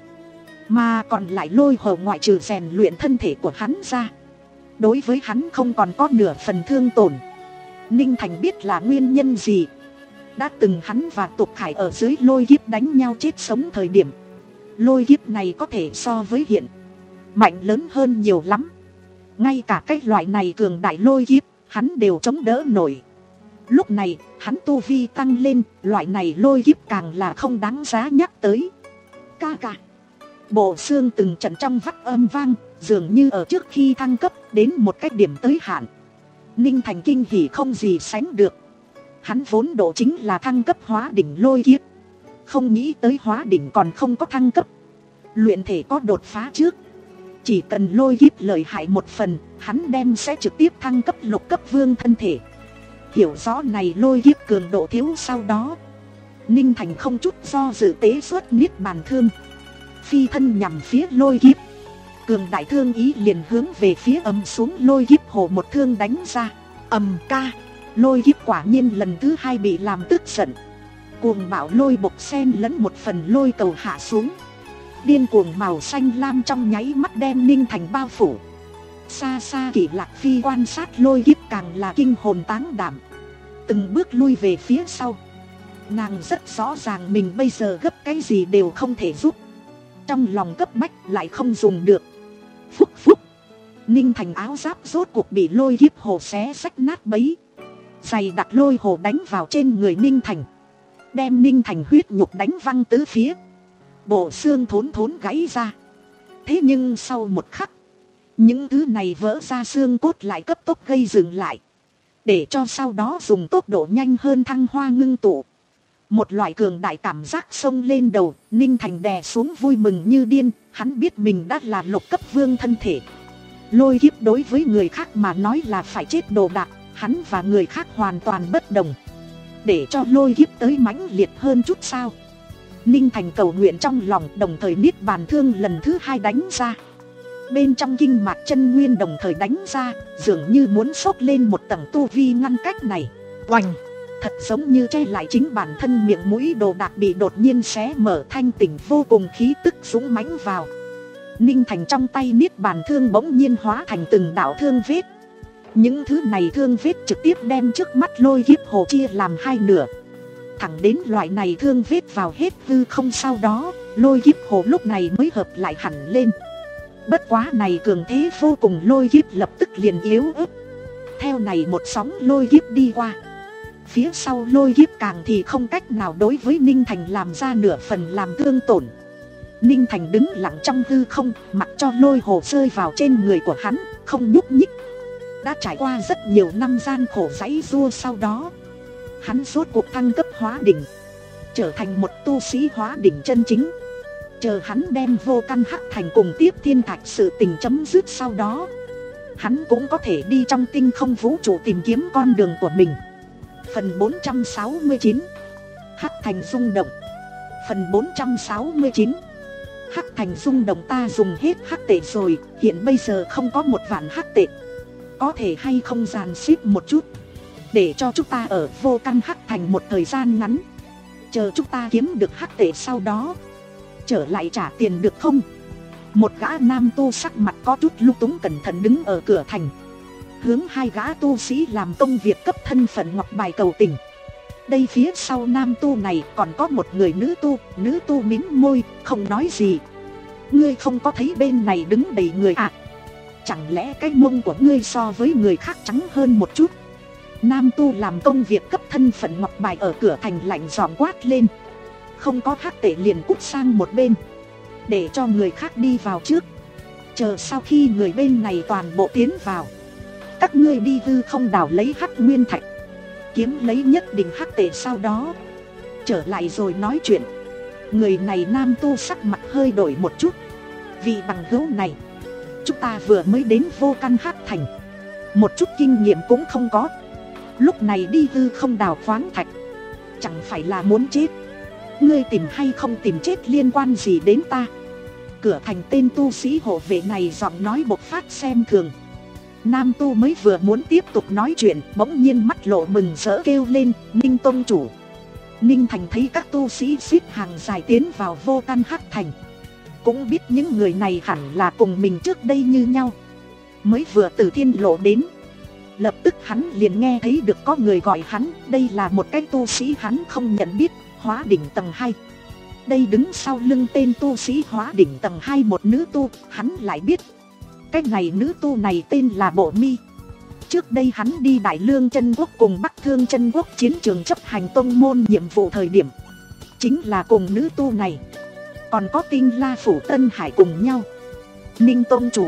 Mà còn lại lôi hồ ngoại trừ rèn luyện thân thể của hắn ra, đối với hắn không còn có nửa phần thương tổn. Ninh Thành biết là nguyên nhân gì. Đã từng hắn và Tục Khải ở dưới lôi kiếp đánh nhau chết sống thời điểm, lôi kiếp này có thể so với hiện mạnh lớn hơn nhiều lắm. Ngay cả cái loại này cường đại lôi kiếp hắn đều chống đỡ nổi. Lúc này hắn tu vi tăng lên, loại này lôi kiếp càng là không đáng giá nhắc tới. Ca ca, bộ xương từng trận trong vắt âm vang, dường như ở trước khi thăng cấp đến một cái điểm tới hạn. Ninh Thành kinh hỉ không gì sánh được. Hắn vốn độ chính là thăng cấp hóa đỉnh lôi kiếp, không nghĩ tới hóa đỉnh còn không có thăng cấp, luyện thể có đột phá trước. Chỉ cần lôi kiếp lợi hại một phần, hắn đem sẽ trực tiếp thăng cấp lục cấp vương thân thể. Hiểu rõ này lôi kiếp cường độ thiếu sau đó, Ninh Thành không chút do dự tế xuất niết bàn thương, phi thân nhằm phía lôi kiếp. Cường đại thương ý liền hướng về phía ầm xuống lôi kiếp hồ một thương đánh ra. Ầm ca, lôi kiếp quả nhiên lần thứ hai bị làm tức giận. Cuồng bạo lôi bộc xen lẫn một phần lôi cầu hạ xuống, điên cuồng màu xanh lam trong nháy mắt đem Ninh Thành bao phủ. Xa xa Kỷ Lạc Phi quan sát lôi kiếp càng là kinh hồn táng đảm, từng bước lui về phía sau. Nàng rất rõ ràng mình bây giờ gấp cái gì đều không thể giúp, trong lòng cấp bách lại không dùng được. Phúc phúc, Ninh Thành áo giáp rốt cuộc bị lôi kiếp hồ xé rách nát bấy. Giày đặt lôi hồ đánh vào trên người Ninh Thành, đem Ninh Thành huyết nhục đánh văng tứ phía, bộ xương thốn thốn gãy ra. Thế nhưng sau một khắc, những thứ này vỡ ra xương cốt lại cấp tốc gây dừng lại. Để cho sau đó dùng tốc độ nhanh hơn thăng hoa ngưng tụ. Một loại cường đại cảm giác xông lên đầu, Ninh Thành đè xuống vui mừng như điên, hắn biết mình đã là lục cấp vương thân thể. Lôi kiếp đối với người khác mà nói là phải chết đồ đạc, hắn và người khác hoàn toàn bất đồng. Để cho lôi kiếp tới mãnh liệt hơn chút sao. Ninh Thành cầu nguyện trong lòng, đồng thời niết bàn thương lần thứ hai đánh ra. Bên trong kinh mạch chân nguyên đồng thời đánh ra, dường như muốn xốc lên một tầng tu vi ngăn cách này. Oành! Thật giống như che lại chính bản thân miệng mũi đồ đạc bị đột nhiên xé mở, thanh tỉnh vô cùng khí tức dũng mãnh vào. Ninh Thành trong tay niết bàn thương bỗng nhiên hóa thành từng đạo thương vết. Những thứ này thương vết trực tiếp đem trước mắt lôi kiếp hồ chia làm hai nửa. Thẳng đến loại này thương vết vào hết hư không, sau đó lôi kiếp hồ lúc này mới hợp lại hẳn lên. Bất quá này cường thế vô cùng, lôi kiếp lập tức liền yếu ớt. Theo này một sóng lôi kiếp đi qua, phía sau lôi kiếp càng thì không cách nào đối với Ninh Thành làm ra nửa phần làm thương tổn. Ninh Thành đứng lặng trong hư không, mặc cho lôi hồ rơi vào trên người của hắn, không nhúc nhích. Đã trải qua rất nhiều năm gian khổ giãy giụa, sau đó hắn rốt cuộc thăng cấp hóa đỉnh, trở thành một tu sĩ hóa đỉnh chân chính. Chờ hắn đem vô căn hắc thành cùng tiếp thiên thạch sự tình chấm dứt, sau đó hắn cũng có thể đi trong tinh không vũ trụ tìm kiếm con đường của mình. Phần bốn trăm sáu mươi chín, Hắc thành rung động. Phần bốn trăm sáu mươi chín, Hắc thành rung động. Ta dùng hết hắc tệ rồi, hiện bây giờ không có một vạn hắc tệ. Có thể hay không dàn xếp một chút, để cho chúng ta ở vô căn hắc thành một thời gian ngắn, chờ chúng ta kiếm được hắc tệ sau đó trở lại trả tiền được không? Một gã nam tu sắc mặt có chút lung túng cẩn thận đứng ở cửa thành, hướng hai gã tu sĩ làm công việc cấp thân phận ngọc bài cầu tình. Đây phía sau nam tu này còn có một người nữ tu, nữ tu mím môi, không nói gì. Ngươi không có thấy bên này đứng đầy người à? Chẳng lẽ cái mông của ngươi so với người khác trắng hơn một chút? Nam tu làm công việc cấp thân phận ngọc bài ở cửa thành lạnh giọng quát lên. Không có hắc tệ liền cút sang một bên, để cho người khác đi vào trước. Chờ sau khi người bên này toàn bộ tiến vào, các ngươi đi hư không đào lấy hắc nguyên thạch, kiếm lấy nhất định hắc tệ, sau đó trở lại rồi nói chuyện. Người này nam tu sắc mặt hơi đổi một chút. Vì bằng hữu này, chúng ta vừa mới đến vô căn hắc thành, một chút kinh nghiệm cũng không có, lúc này đi hư không đào khoáng thạch, chẳng phải là muốn chết. Ngươi tìm hay không tìm chết liên quan gì đến ta? Cửa thành tên tu sĩ hộ vệ này giọng nói bộc phát xem thường. Nam tu mới vừa muốn tiếp tục nói chuyện, bỗng nhiên mắt lộ mừng rỡ kêu lên, Ninh tông chủ. Ninh Thành thấy các tu sĩ xếp hàng dài tiến vào vô căn hắc thành, cũng biết những người này hẳn là cùng mình trước đây như nhau, mới vừa từ thiên lộ đến. Lập tức hắn liền nghe thấy được có người gọi hắn, đây là một cái tu sĩ hắn không nhận biết, hóa đỉnh tầng hai. Đây đứng sau lưng tên tu sĩ hóa đỉnh tầng hai một nữ tu, hắn lại biết. Cái này nữ tu này tên là Bộ Mi. Trước đây hắn đi Đại Lương Chân Quốc cùng Bắc Thương Chân Quốc chiến trường chấp hành tông môn nhiệm vụ thời điểm, chính là cùng nữ tu này. Còn có Tinh La Phủ Tân Hải cùng nhau. Ninh tông chủ.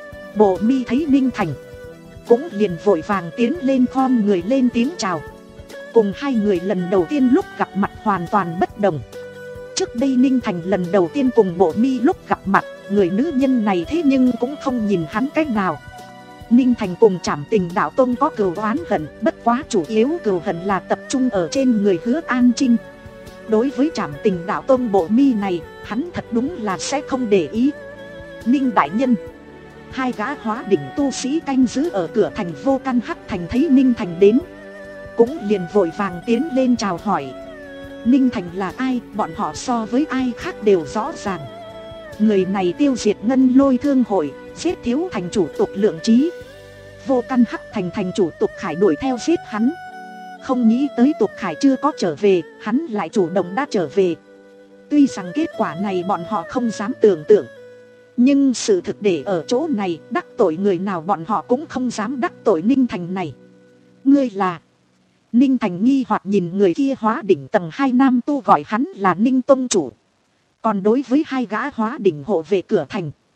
Bộ Mi thấy Ninh Thành, cũng liền vội vàng tiến lên khom người lên tiếng chào. Cùng hai người lần đầu tiên lúc gặp mặt hoàn toàn bất đồng. Trước đây Ninh Thành lần đầu tiên cùng Bộ Mi lúc gặp mặt, người nữ nhân này thế nhưng cũng không nhìn hắn cách nào. Ninh Thành cùng Trảm Tình Đạo Tông có cừu oán hận, bất quá chủ yếu cừu hận là tập trung ở trên người Hứa An Trinh. Đối với Trảm Tình Đạo Tông Bộ Mi này, hắn thật đúng là sẽ không để ý. Ninh đại nhân. Hai gã hóa đỉnh tu sĩ canh giữ ở cửa thành vô căn hắc thành thấy Ninh Thành đến, cũng liền vội vàng tiến lên chào hỏi. Ninh Thành là ai, bọn họ so với ai khác đều rõ ràng. Người này tiêu diệt Ngân Lôi Thương hội, giết thiếu thành chủ Tục Lượng Trí. Vô căn hắc thành thành chủ Tục Khải đuổi theo giết hắn. Không nghĩ tới Tục Khải chưa có trở về, hắn lại chủ động đã trở về. Tuy rằng kết quả này bọn họ không dám tưởng tượng, nhưng sự thực để ở chỗ này, đắc tội người nào bọn họ cũng không dám đắc tội Ninh Thành này. Ngươi là... Ninh Thành nghi hoặc nhìn người kia hóa đỉnh tầng hai nam tu gọi hắn là Ninh tông chủ. Còn đối với hai gã hóa đỉnh hộ về cửa thành,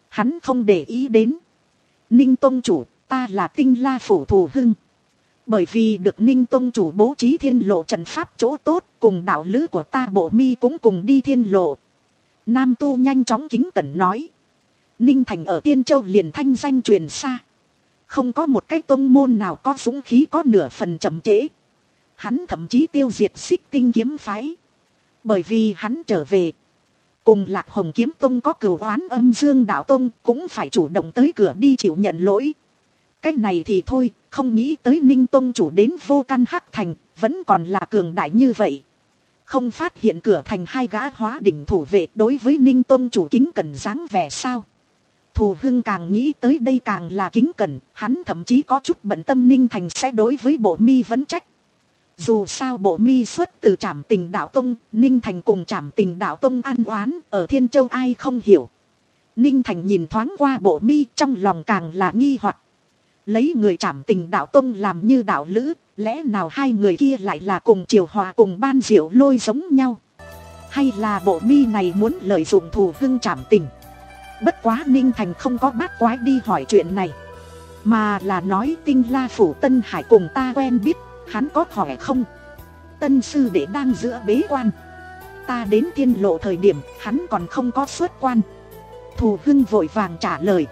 hắn không để ý đến. Ninh tông chủ, ta là Tinh La phủ Thù Hưng. Bởi vì được Ninh tông chủ bố trí thiên lộ trận pháp chỗ tốt, cùng đạo lữ của ta Bộ Mi cũng cùng đi thiên lộ. Nam tu nhanh chóng kính cẩn nói. Ninh Thành ở Tiên Châu liền thanh danh truyền xa. Không có một cái tông môn nào có dũng khí có nửa phần chậm trễ. Hắn thậm chí tiêu diệt Xích Tinh kiếm phái. Bởi vì hắn trở về. Cùng Lạc Hồng kiếm tông có cửu oán Âm Dương đạo tông cũng phải chủ động tới cửa đi chịu nhận lỗi. Cái này thì thôi, không nghĩ tới Ninh tông chủ đến Vô Căn Hắc Thành, vẫn còn là cường đại như vậy. Không phát hiện cửa thành hai gã hóa đỉnh thủ vệ đối với Ninh tông chủ kính cẩn dáng vẻ sao. Thù Hưng càng nghĩ tới đây càng là kính cẩn, hắn thậm chí có chút bận tâm Ninh Thành sẽ đối với Bộ Mi vấn trách. Dù sao Bộ Mi xuất từ Trảm Tình đạo tông, Ninh Thành cùng Trảm Tình đạo tông ăn oán, ở Thiên Châu ai không hiểu. Ninh Thành nhìn thoáng qua Bộ Mi, trong lòng càng là nghi hoặc. Lấy người Trảm Tình đạo tông làm như đạo lữ, lẽ nào hai người kia lại là cùng Triều Hòa cùng Ban Diệu Lôi giống nhau? Hay là Bộ Mi này muốn lợi dụng Thù Hưng Trảm Tình? Bất quá Ninh Thành không có bát quái đi hỏi chuyện này, mà là nói Tinh La phủ Tân Hải cùng ta quen biết, hắn có khỏe không? Tân sư đệ đang giữa bế quan. Ta đến thiên lộ thời điểm hắn còn không có xuất quan. Thù Hưng vội vàng trả lời.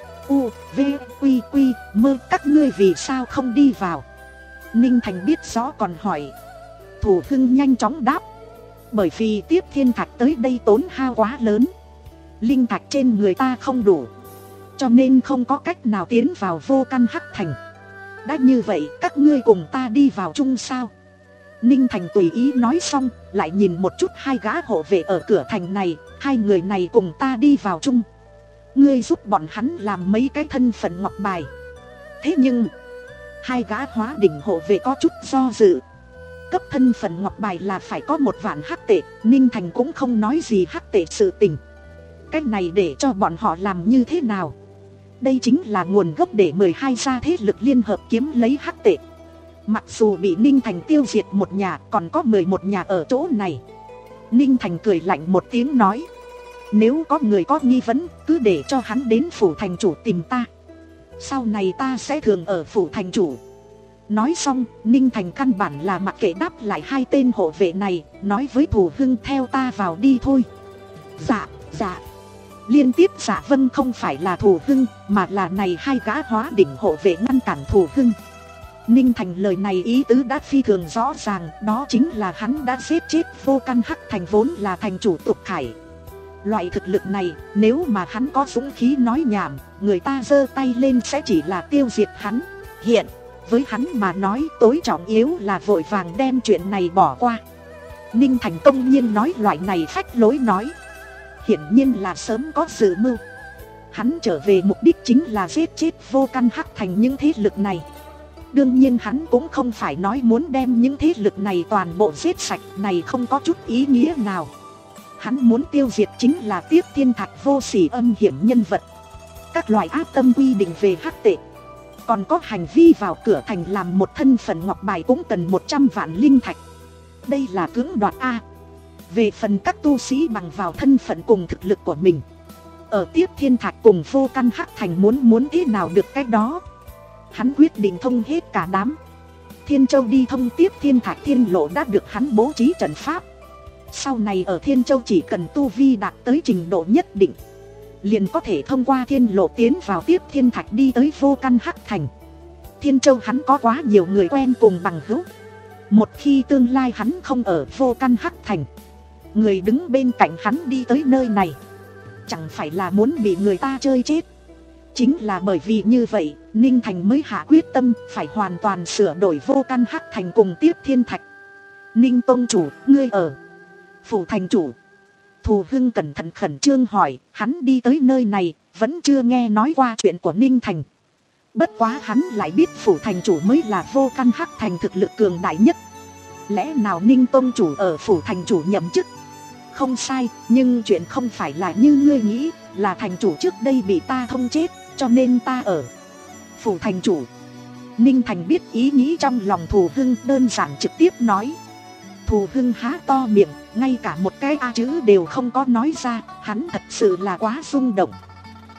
U, V, Quy, Quy, Mơ, các ngươi vì sao không đi vào? Ninh Thành biết rõ còn hỏi. Thù Hưng nhanh chóng đáp. Bởi vì tiếp thiên thạch tới đây tốn hao quá lớn. Linh thạch trên người ta không đủ, cho nên không có cách nào tiến vào Vô Căn Hắc Thành. Đã như vậy các ngươi cùng ta đi vào chung sao? Ninh Thành tùy ý nói xong, lại nhìn một chút hai gã hộ vệ ở cửa thành này. Hai người này cùng ta đi vào chung. Ngươi giúp bọn hắn làm mấy cái thân phận ngọc bài. Thế nhưng hai gã hóa đỉnh hộ vệ có chút do dự. Cấp thân phận ngọc bài là phải có một vạn hắc tệ. Ninh Thành cũng không nói gì hắc tệ sự tình. Cách này để cho bọn họ làm như thế nào? Đây chính là nguồn gốc để mười hai gia thế lực liên hợp kiếm lấy hắc tệ. Mặc dù bị Ninh Thành tiêu diệt một nhà, còn có mười một nhà ở chỗ này. Ninh Thành cười lạnh một tiếng nói. Nếu có người có nghi vấn, cứ để cho hắn đến phủ thành chủ tìm ta. Sau này ta sẽ thường ở phủ thành chủ. Nói xong, Ninh Thành căn bản là mặc kệ đáp lại hai tên hộ vệ này, nói với Thù Hưng theo ta vào đi thôi. Dạ, dạ. Liên tiếp dạ vâng không phải là Thù Hưng, mà là này hai gã hóa đỉnh hộ vệ ngăn cản Thù Hưng. Ninh Thành lời này ý tứ đã phi thường rõ ràng, đó chính là hắn đã giết chết Vô Căn Hắc Thành vốn là thành chủ Tục Khải. Loại thực lực này, nếu mà hắn có dũng khí nói nhảm, người ta giơ tay lên sẽ chỉ là tiêu diệt hắn. Hiện, với hắn mà nói tối trọng yếu là vội vàng đem chuyện này bỏ qua. Ninh Thành công nhiên nói loại này phách lối nói. Hiển nhiên là sớm có dự mưu. Hắn trở về mục đích chính là giết chết Vô Căn Hắc Thành những thế lực này. Đương nhiên hắn cũng không phải nói muốn đem những thế lực này toàn bộ giết sạch, này không có chút ý nghĩa nào. Hắn muốn tiêu diệt chính là Tiếp Thiên Thạch vô sỉ âm hiểm nhân vật. Các loại ác tâm quy định về hắc tệ. Còn có hành vi vào cửa thành làm một thân phận ngọc bài cũng cần một trăm vạn linh thạch. Đây là cưỡng đoạt A. Về phần các tu sĩ bằng vào thân phận cùng thực lực của mình, ở Tiếp Thiên Thạch cùng Vô Căn Hắc Thành muốn muốn thế nào được cái đó. Hắn quyết định thông hết cả đám. Thiên Châu đi thông Tiếp Thiên Thạch thiên lộ đã được hắn bố trí trận pháp. Sau này ở Thiên Châu chỉ cần tu vi đạt tới trình độ nhất định, liền có thể thông qua thiên lộ tiến vào Tiếp Thiên Thạch đi tới Vô Căn Hắc Thành. Thiên Châu hắn có quá nhiều người quen cùng bằng hữu. Một khi tương lai hắn không ở Vô Căn Hắc Thành, người đứng bên cạnh hắn đi tới nơi này, chẳng phải là muốn bị người ta chơi chết. Chính là bởi vì như vậy, Ninh Thành mới hạ quyết tâm phải hoàn toàn sửa đổi Vô Căn Hắc Thành cùng Tiếp Thiên Thạch. Ninh tông chủ, ngươi ở phủ thành chủ? Thù Hưng cẩn thận khẩn trương hỏi. Hắn đi tới nơi này vẫn chưa nghe nói qua chuyện của Ninh Thành. Bất quá hắn lại biết phủ thành chủ mới là Vô Căn Hắc Thành thực lực cường đại nhất. Lẽ nào Ninh tông chủ ở phủ thành chủ nhậm chức? Không sai, nhưng chuyện không phải là như ngươi nghĩ, là thành chủ trước đây bị ta thông chết, cho nên ta ở phủ thành chủ. Ninh Thành biết ý nghĩ trong lòng Thù Hưng, đơn giản trực tiếp nói. Thù Hưng há to miệng, ngay cả một cái a chữ đều không có nói ra. Hắn thật sự là quá rung động.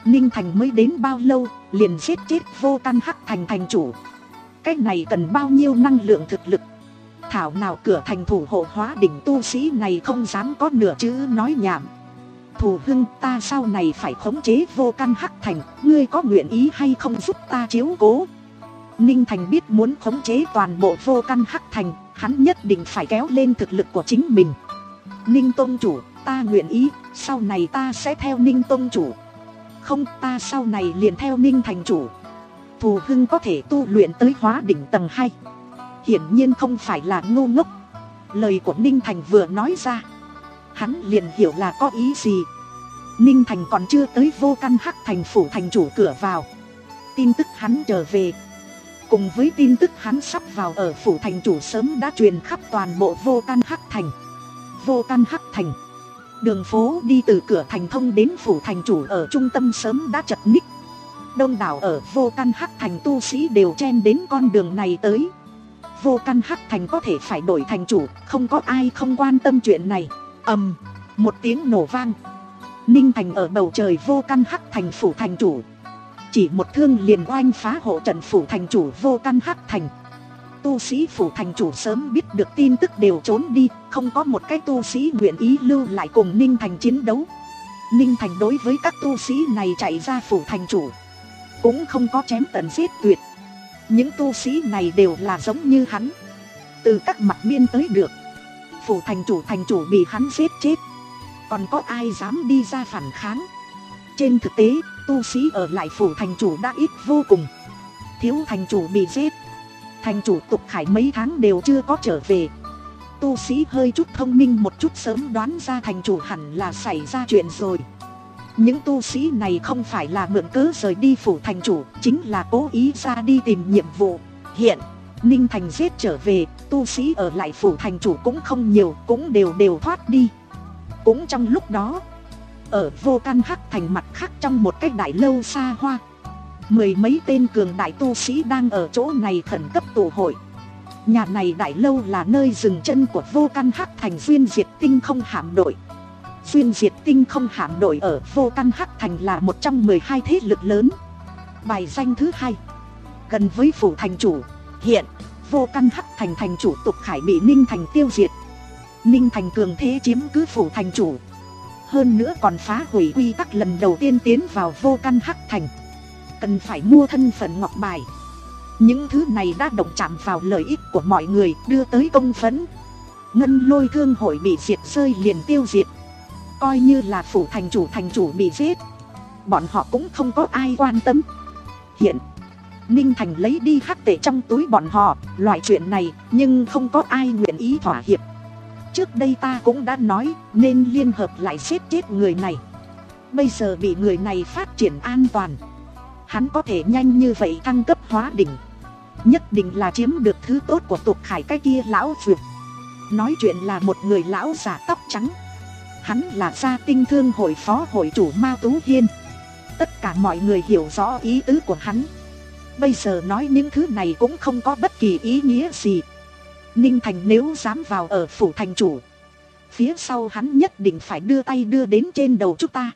Ninh Thành mới đến bao lâu liền giết chết Vô Căn Hắc Thành thành chủ. Cái này cần bao nhiêu năng lượng thực lực. Thảo nào cửa thành thủ hộ hóa đỉnh tu sĩ này không dám có nửa chữ nói nhảm. Thù hưng, ta sau này phải khống chế Vô Căn Hắc Thành, ngươi có nguyện ý hay không giúp ta chiếu cố? Ninh Thành biết muốn khống chế toàn bộ Vô Căn Hắc Thành, hắn nhất định phải kéo lên thực lực của chính mình. Ninh Tông chủ, ta nguyện ý, sau này ta sẽ theo Ninh Tông chủ. Không, ta sau này liền theo Ninh Thành chủ. Thù hưng có thể tu luyện tới hóa đỉnh tầng hai. Hiển nhiên không phải là ngu ngốc. Lời của Ninh Thành vừa nói ra, hắn liền hiểu là có ý gì. Ninh Thành còn chưa tới Vô Căn Hắc Thành phủ thành chủ cửa vào, tin tức hắn trở về cùng với tin tức hắn sắp vào ở phủ thành chủ sớm đã truyền khắp toàn bộ Vô Căn Hắc Thành. Vô Căn Hắc Thành, đường phố đi từ cửa thành thông đến phủ thành chủ ở trung tâm sớm đã chật ních. Đông đảo ở Vô Căn Hắc Thành tu sĩ đều chen đến con đường này tới. Vô Căn Hắc Thành có thể phải đổi thành chủ, không có ai không quan tâm chuyện này. Ầm, một tiếng nổ vang. Ninh Thành ở bầu trời Vô Căn Hắc Thành phủ thành chủ, chỉ một thương liền oanh phá hộ trận phủ thành chủ Vô Căn Hắc Thành. Tu sĩ phủ thành chủ sớm biết được tin tức đều trốn đi, không có một cái tu sĩ nguyện ý lưu lại cùng Ninh Thành chiến đấu. Ninh Thành đối với các tu sĩ này chạy ra phủ thành chủ cũng không có chém tận giết tuyệt. Những tu sĩ này đều là giống như hắn, từ các mặt biên tới được. Phủ thành chủ thành chủ bị hắn giết chết, còn có ai dám đi ra phản kháng? Trên thực tế, tu sĩ ở lại phủ thành chủ đã ít vô cùng. Thiếu thành chủ bị giết, thành chủ Tục Khải mấy tháng đều chưa có trở về. Tu sĩ hơi chút thông minh một chút sớm đoán ra thành chủ hẳn là xảy ra chuyện rồi. Những tu sĩ này không phải là mượn cớ rời đi phủ thành chủ, chính là cố ý ra đi tìm nhiệm vụ. Hiện Ninh Thành giết trở về, tu sĩ ở lại phủ thành chủ cũng không nhiều, cũng đều đều thoát đi. Cũng trong lúc đó, ở Vô Căn Hắc Thành mặt khác trong một cái đại lâu xa hoa, mười mấy tên cường đại tu sĩ đang ở chỗ này khẩn cấp tụ hội. Nhà này đại lâu là nơi dừng chân của Vô Căn Hắc Thành Xuyên Diệt Tinh Không Hạm đội. Xuyên Diệt Tinh Không Hạm đội ở Vô Căn Hắc Thành là một trong mười hai thế lực lớn. Bài danh thứ hai, gần với phủ thành chủ. Hiện Vô Căn Hắc Thành thành chủ Tục Khải bị Ninh Thành tiêu diệt. Ninh Thành cường thế chiếm cứ phủ thành chủ, hơn nữa còn phá hủy quy tắc lần đầu tiên tiến vào Vô Căn Hắc Thành. Cần phải mua thân phận ngọc bài. Những thứ này đã động chạm vào lợi ích của mọi người, đưa tới công phẫn. Ngân Lôi Thương hội bị diệt rơi liền tiêu diệt. Coi như là phủ thành chủ thành chủ bị giết, bọn họ cũng không có ai quan tâm. Hiện Ninh Thành lấy đi hắc tệ trong túi bọn họ, loại chuyện này nhưng không có ai nguyện ý thỏa hiệp. Trước đây ta cũng đã nói nên liên hợp lại giết chết người này. Bây giờ bị người này phát triển an toàn, hắn có thể nhanh như vậy thăng cấp hóa đỉnh, nhất định là chiếm được thứ tốt của Tục Khải cái kia lão vượt. Nói chuyện là một người lão già tóc trắng. Hắn là Gia Tinh Thương hội phó hội chủ Mao Tú Hiên. Tất cả mọi người hiểu rõ ý tứ của hắn. Bây giờ nói những thứ này cũng không có bất kỳ ý nghĩa gì. Ninh Thành nếu dám vào ở phủ thành chủ, phía sau hắn nhất định phải đưa tay đưa đến trên đầu chúng ta.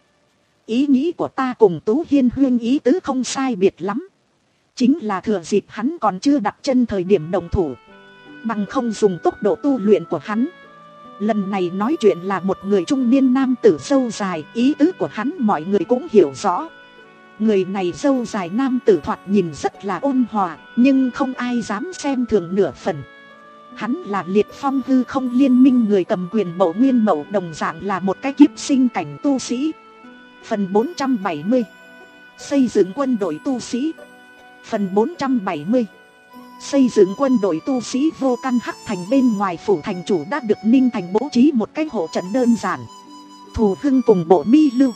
Ý nghĩ của ta cùng Tú Hiên huyên ý tứ không sai biệt lắm, chính là thừa dịp hắn còn chưa đặt chân thời điểm đồng thủ, bằng không dùng tốc độ tu luyện của hắn. Lần này nói chuyện là một người trung niên nam tử râu dài, ý tứ của hắn mọi người cũng hiểu rõ. Người này râu dài nam tử thoạt nhìn rất là ôn hòa, nhưng không ai dám xem thường nửa phần. Hắn là Liệt Phong hư không liên minh người cầm quyền Mậu Nguyên Mậu, đồng dạng là một cái kiếp sinh cảnh tu sĩ. Phần bốn trăm bảy mươi, xây dựng quân đội tu sĩ. Phần bốn trăm bảy mươi, xây dựng quân đội tu sĩ. Vô Căn Hắc Thành bên ngoài phủ thành chủ đã được Ninh Thành bố trí một cái hộ trận đơn giản. Thù Hưng cùng Bộ Mi Lưu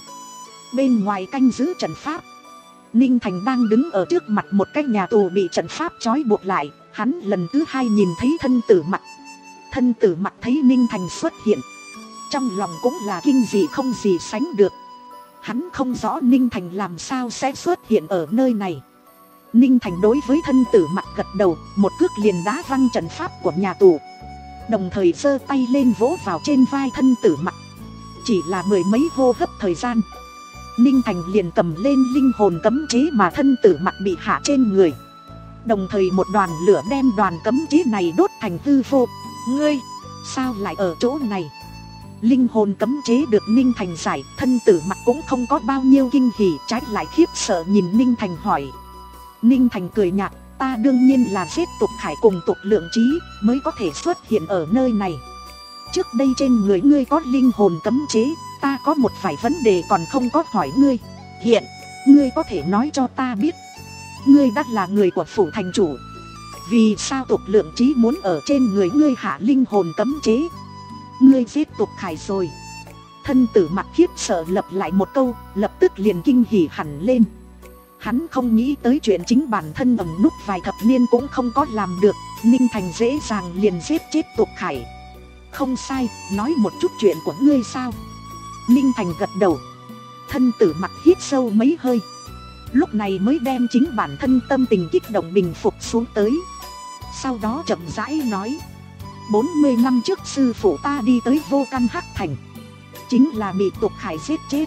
bên ngoài canh giữ trận pháp. Ninh Thành đang đứng ở trước mặt một cái nhà tù bị trận pháp trói buộc lại. Hắn lần thứ hai nhìn thấy Thân Tử Mặc. Thân Tử Mặc thấy Ninh Thành xuất hiện, trong lòng cũng là kinh dị không gì sánh được. Hắn không rõ Ninh Thành làm sao sẽ xuất hiện ở nơi này. Ninh Thành đối với Thân Tử Mặc gật đầu, một cước liền đá văng trận pháp của nhà tù, đồng thời giơ tay lên vỗ vào trên vai Thân Tử Mặc. Chỉ là mười mấy hô hấp thời gian, Ninh Thành liền cầm lên linh hồn cấm chế mà thân tử mặc bị hạ trên người. Đồng thời một đoàn lửa đem đoàn cấm chế này đốt thành hư vô. Ngươi, sao lại ở chỗ này? Linh hồn cấm chế được Ninh Thành giải, thân tử mặc cũng không có bao nhiêu kinh hỉ, trái lại khiếp sợ nhìn Ninh Thành hỏi. Ninh Thành cười nhạt, ta đương nhiên là giết tục khải cùng tục lượng trí mới có thể xuất hiện ở nơi này. Trước đây trên người ngươi có linh hồn cấm chế, ta có một vài vấn đề còn không có hỏi ngươi. Hiện, ngươi có thể nói cho ta biết, ngươi đã là người của phủ thành chủ, vì sao tục lượng trí muốn ở trên người ngươi hạ linh hồn cấm chế? Ngươi giết tục khải rồi. Thân tử mặc khiếp sợ lặp lại một câu, lập tức liền kinh hỉ hẳn lên. Hắn không nghĩ tới chuyện chính bản thân ẩn núp vài thập niên cũng không có làm được, Ninh Thành dễ dàng liền giết chết tục khải. Không sai, nói một chút chuyện của ngươi sao? Ninh Thành gật đầu. Thân tử mặc hít sâu mấy hơi, lúc này mới đem chính bản thân tâm tình kích động bình phục xuống tới. Sau đó chậm rãi nói, bốn mươi năm trước sư phụ ta đi tới Vô Căn Hắc Thành, chính là bị tục khải giết chết.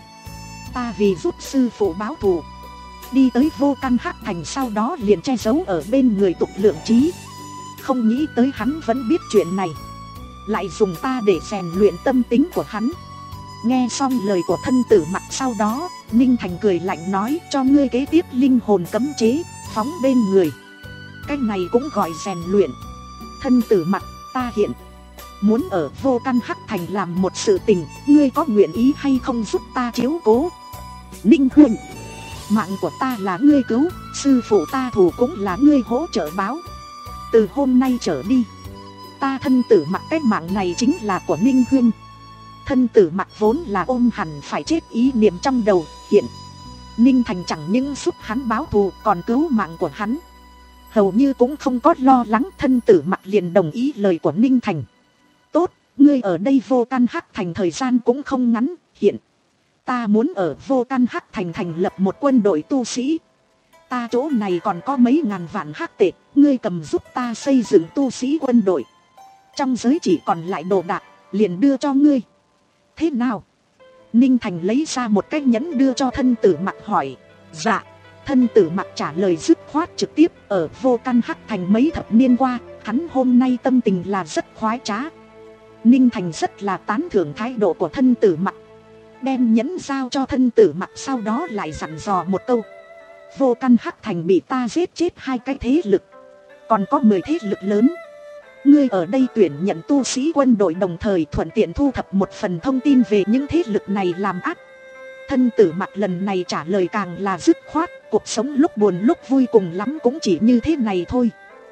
Ta vì giúp sư phụ báo thù, đi tới Vô Căn Hắc Thành, sau đó liền che giấu ở bên người tục lượng trí. Không nghĩ tới hắn vẫn biết chuyện này, lại dùng ta để rèn luyện tâm tính của hắn. Nghe xong lời của thân tử mặc sau đó, Ninh Thành cười lạnh nói, cho ngươi kế tiếp linh hồn cấm chế, phóng bên người. Cái này cũng gọi rèn luyện. Thân tử mặc, ta hiện muốn ở Vô Căn Hắc Thành làm một sự tình, ngươi có nguyện ý hay không giúp ta chiếu cố? Ninh huynh, mạng của ta là ngươi cứu, sư phụ ta thù cũng là ngươi hỗ trợ báo. Từ hôm nay trở đi, ta thân tử mặc cái mạng này chính là của Ninh huynh. Thân tử mặc vốn là ôm hẳn phải chết ý niệm trong đầu, hiện Ninh Thành chẳng những giúp hắn báo thù còn cứu mạng của hắn, hầu như cũng không có lo lắng. Thân tử mặc liền đồng ý lời của Ninh Thành. Tốt, ngươi ở đây Vô Căn Hắc Thành thời gian cũng không ngắn, hiện ta muốn ở Vô Căn Hắc Thành thành lập một quân đội tu sĩ. Ta chỗ này còn có mấy ngàn vạn hắc tệ, ngươi cầm giúp ta xây dựng tu sĩ quân đội. Trong giới chỉ còn lại đồ đạc, liền đưa cho ngươi. Thế nào? Ninh Thành lấy ra một cái nhẫn đưa cho thân tử mặc hỏi. Dạ. Thân tử mặc trả lời dứt khoát trực tiếp. Ở Vô Căn Hắc Thành mấy thập niên qua, hắn hôm nay tâm tình là rất khoái trá. Ninh Thành rất là tán thưởng thái độ của thân tử mặc, đem nhẫn giao cho thân tử mặc, sau đó lại dặn dò một câu. Vô Căn Hắc Thành bị ta giết chết hai cái thế lực, còn có mười thế lực lớn. Ngươi ở đây tuyển nhận tu sĩ quân đội, đồng thời thuận tiện thu thập một phần thông tin về những thế lực này làm ác. Thân tử mặc lần này trả lời càng là dứt khoát, cuộc sống lúc buồn lúc vui cùng lắm cũng chỉ như thế này thôi.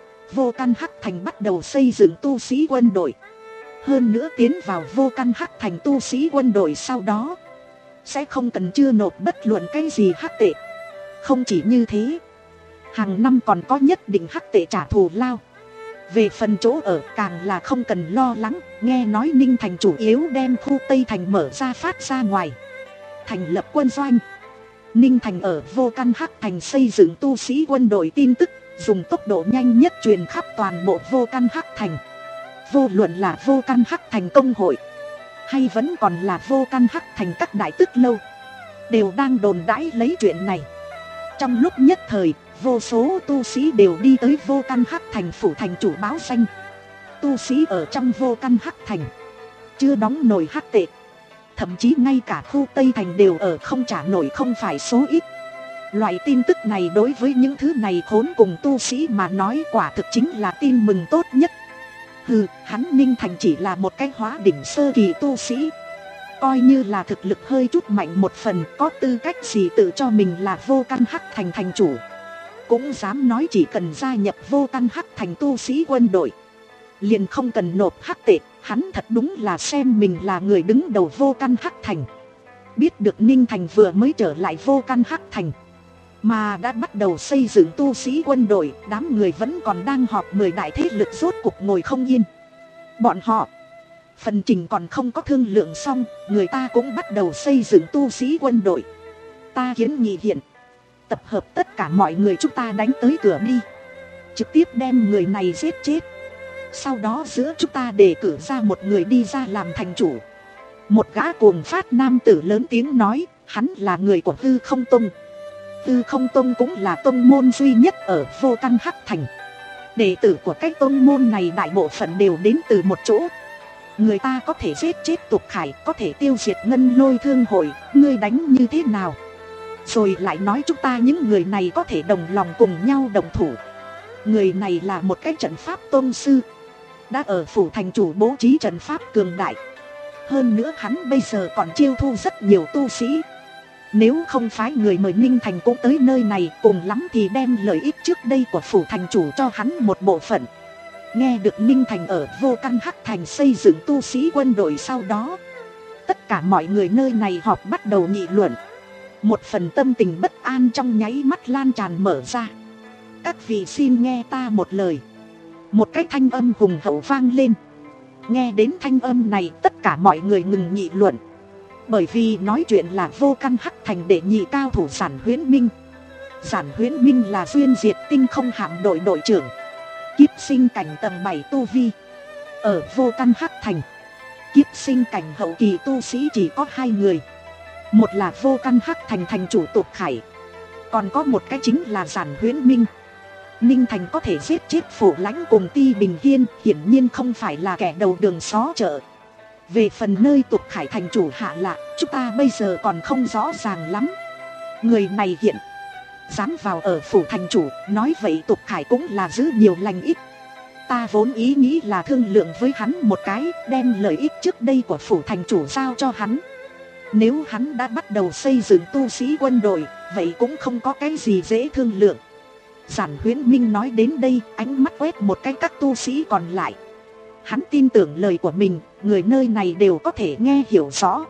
Vô Căn Hắc Thành bắt đầu xây dựng tu sĩ quân đội. Hơn nữa tiến vào Vô Căn Hắc Thành tu sĩ quân đội sau đó sẽ không cần chưa nộp bất luận cái gì hắc tệ. Không chỉ như thế, hàng năm còn có nhất định hắc tệ trả thù lao. Về phần chỗ ở càng là không cần lo lắng. Nghe nói Ninh Thành chủ yếu đem khu Tây Thành mở ra phát ra ngoài, thành lập quân doanh. Ninh Thành ở Vô Căn Hắc Thành xây dựng tu sĩ quân đội tin tức dùng tốc độ nhanh nhất truyền khắp toàn bộ Vô Căn Hắc Thành. Vô luận là Vô Căn Hắc Thành công hội, hay vẫn còn là Vô Căn Hắc Thành các đại tức lâu, đều đang đồn đãi lấy chuyện này. Trong lúc nhất thời, vô số tu sĩ đều đi tới Vô Căn Hắc Thành phủ thành chủ báo danh. Tu sĩ ở trong Vô Căn Hắc Thành chưa đóng nổi hắc tệ, thậm chí ngay cả khu Tây Thành đều ở không trả nổi không phải số ít. Loại tin tức này đối với những thứ này khốn cùng tu sĩ mà nói quả thực chính là tin mừng tốt nhất. Hừ, hắn Ninh Thành chỉ là một cái hóa đỉnh sơ kỳ tu sĩ, coi như là thực lực hơi chút mạnh một phần, có tư cách gì tự cho mình là Vô Căn Hắc Thành thành chủ. Cũng dám nói chỉ cần gia nhập Vô Căn Hắc Thành tu sĩ quân đội liền không cần nộp hắc tệ. Hắn thật đúng là xem mình là người đứng đầu Vô Căn Hắc Thành. Biết được Ninh Thành vừa mới trở lại Vô Căn Hắc Thành mà đã bắt đầu xây dựng tu sĩ quân đội, đám người vẫn còn đang họp mười đại thế lực rốt cục ngồi không yên. Bọn họ phần trình còn không có thương lượng xong, người ta cũng bắt đầu xây dựng tu sĩ quân đội. Ta kiến nghị hiện tập hợp tất cả mọi người, chúng ta đánh tới cửa đi, trực tiếp đem người này giết chết. Sau đó giữa chúng ta đề cử ra một người đi ra làm thành chủ. Một gã cuồng phát nam tử lớn tiếng nói, Hắn là người của Tư Không Tông. Tư Không Tông cũng là tông môn duy nhất ở Vô Căn Hắc Thành. Đệ tử của cái tông môn này đại bộ phận đều đến từ một chỗ. Người ta có thể giết chết Tục Khải, có thể tiêu diệt Ngân Lôi Thương Hội, ngươi đánh như thế nào? Rồi lại nói chúng ta những người này có thể đồng lòng cùng nhau đồng thủ. Người này là một cái trận pháp tôn sư, đã ở phủ thành chủ bố trí trận pháp cường đại. Hơn nữa hắn bây giờ còn chiêu thu rất nhiều tu sĩ. Nếu không phái người mời Ninh Thành cũng tới nơi này, cùng lắm thì đem lợi ích trước đây của phủ thành chủ cho hắn một bộ phận. Nghe được Ninh Thành ở Vô Căn Hắc Thành xây dựng tu sĩ quân đội sau đó, tất cả mọi người nơi này họp bắt đầu nghị luận. Một phần tâm tình bất an trong nháy mắt lan tràn mở ra. Các vị xin nghe ta một lời. Một cái thanh âm hùng hậu vang lên. Nghe đến thanh âm này tất cả mọi người ngừng nghị luận. Bởi vì nói chuyện là Vô Căn Hắc Thành đệ nhị cao thủ Giản Huyễn Minh. Giản Huyễn Minh là Duyên Diệt Tinh Không hạm đội đội trưởng, kiếp sinh cảnh tầng bảy tu vi. Ở Vô Căn Hắc Thành, kiếp sinh cảnh hậu kỳ tu sĩ chỉ có hai người. Một là Vô Căn Hắc Thành thành chủ Tục Khải, còn có một cái chính là Giản Huyễn Minh. Ninh Thành có thể giết chết Phổ Lãnh cùng Ti Bình Hiên, hiển nhiên không phải là kẻ đầu đường xó chợ. Về phần nơi Tục Khải thành chủ hạ lạc, chúng ta bây giờ còn không rõ ràng lắm. Người này hiện dám vào ở phủ thành chủ, nói vậy Tục Khải cũng là giữ nhiều lành ít. Ta vốn ý nghĩ là thương lượng với hắn một cái, đem lợi ích trước đây của phủ thành chủ giao cho hắn. Nếu hắn đã bắt đầu xây dựng tu sĩ quân đội, vậy cũng không có cái gì dễ thương lượng. Giản Huyễn Minh nói đến đây, ánh mắt quét một cái các tu sĩ còn lại. Hắn tin tưởng lời của mình, người nơi này đều có thể nghe hiểu rõ.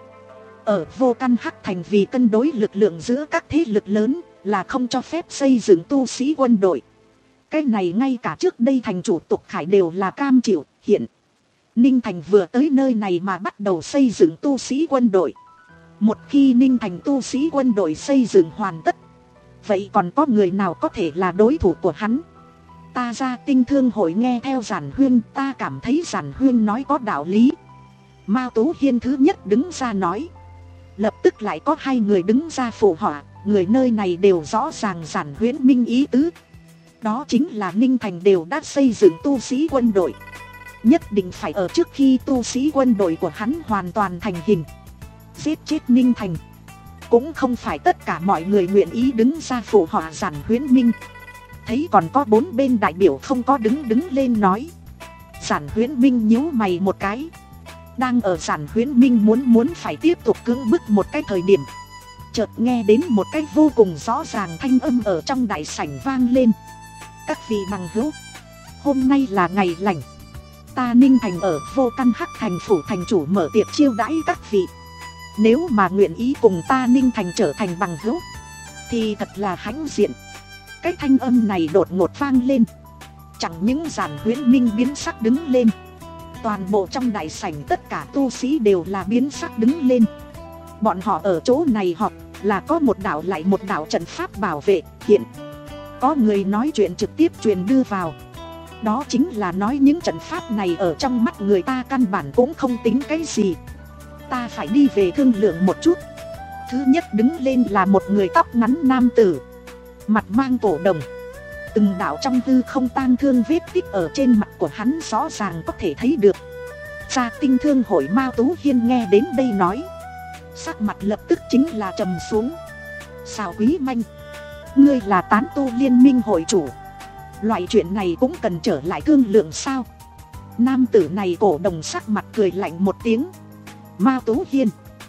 Ở Vô Căn Hắc Thành vì cân đối lực lượng giữa các thế lực lớn, là không cho phép xây dựng tu sĩ quân đội. Cái này ngay cả trước đây thành chủ Tục Khải đều là cam chịu. Hiện Ninh Thành vừa tới nơi này mà bắt đầu xây dựng tu sĩ quân đội. Một khi Ninh Thành tu sĩ quân đội xây dựng hoàn tất, vậy còn có người nào có thể là đối thủ của hắn? Ta ra Tinh Thương hội nghe theo Giản Huyên, ta cảm thấy Giản Huyên nói có đạo lý. Mao Tú Hiên thứ nhất đứng ra nói. Lập tức lại có hai người đứng ra phụ họa. Người nơi này đều rõ ràng Giản Huyễn Minh ý tứ. Đó chính là Ninh Thành đều đã xây dựng tu sĩ quân đội, nhất định phải ở trước khi tu sĩ quân đội của hắn hoàn toàn thành hình, giết chết Ninh Thành. Cũng không phải tất cả mọi người nguyện ý đứng ra phụ họa Giản Huyễn Minh. Thấy còn có bốn bên đại biểu không có đứng đứng lên nói. Giản Huyễn Minh nhíu mày một cái. Đang ở Giản Huyễn Minh muốn muốn phải tiếp tục cưỡng bức một cái thời điểm, chợt nghe đến một cái vô cùng rõ ràng thanh âm ở trong đại sảnh vang lên. Các vị bằng hữu, hôm nay là ngày lành. Ta Ninh Thành ở Vô Căn Hắc Thành phủ thành chủ mở tiệc chiêu đãi các vị. Nếu mà nguyện ý cùng ta Ninh Thành trở thành bằng hữu, thì thật là hãnh diện. Cái thanh âm này đột ngột vang lên. Chẳng những Giản Huyễn Minh biến sắc đứng lên, toàn bộ trong đại sảnh tất cả tu sĩ đều là biến sắc đứng lên. Bọn họ ở chỗ này họp là có một đạo lại một đạo trận pháp bảo vệ. Hiện có người nói chuyện trực tiếp truyền đưa vào. Đó chính là nói những trận pháp này ở trong mắt người ta căn bản cũng không tính cái gì. Ta phải đi về thương lượng một chút. Thứ nhất đứng lên là một người tóc ngắn nam tử, mặt mang cổ đồng. Từng đạo trong hư không tang thương vết tích ở trên mặt của hắn rõ ràng có thể thấy được. Gia Tinh Thương hội Mao Tú Hiên nghe đến đây nói, sắc mặt lập tức chính là trầm xuống. Sao Quý Manh, ngươi là tán tu liên minh hội chủ, loại chuyện này cũng cần trở lại thương lượng sao? Nam tử này cổ đồng sắc mặt cười lạnh một tiếng. Mao Tú Hiên,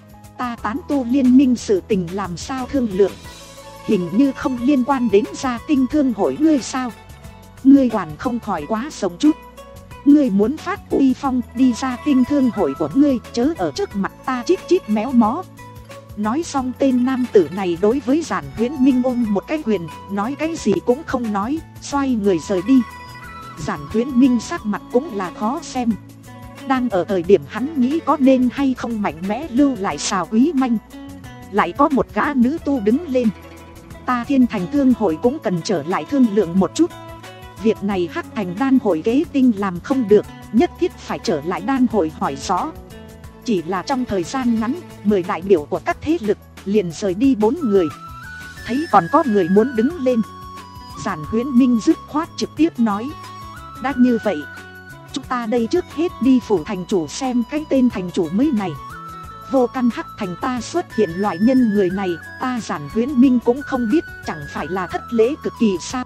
ta tán tu liên minh sự tình làm sao thương lượng? Hình như không liên quan đến Gia Tinh Thương hội ngươi sao? Ngươi hoàn không khỏi quá sống chút. Ngươi muốn phát uy phong đi Gia Tinh Thương hội của ngươi, chớ ở trước mặt ta chít chít méo mó. Nói xong tên nam tử này đối với Giản Huyễn Minh ôm một cái quyền, nói cái gì cũng không nói, xoay người rời đi. Giản Huyễn Minh sắc mặt cũng là khó xem. Đang ở thời điểm hắn nghĩ có nên hay không mạnh mẽ lưu lại Sào Quý Manh, lại có một gã nữ tu đứng lên. Ta Thiên Thành Thương hội cũng cần trở lại thương lượng một chút. Việc này Hắc Thành Đan hội kế tinh làm không được, nhất thiết phải trở lại đan hội hỏi rõ. Chỉ là trong thời gian ngắn, mười đại biểu của các thế lực liền rời đi bốn người. Thấy còn có người muốn đứng lên, Giản Huyễn Minh dứt khoát trực tiếp nói: đã như vậy, chúng ta đây trước hết đi phủ thành chủ xem cái tên thành chủ mới này. Vô Căn Hắc Thành ta xuất hiện loại nhân người này, ta Giản Huyễn Minh cũng không biết, chẳng phải là thất lễ cực kỳ sao?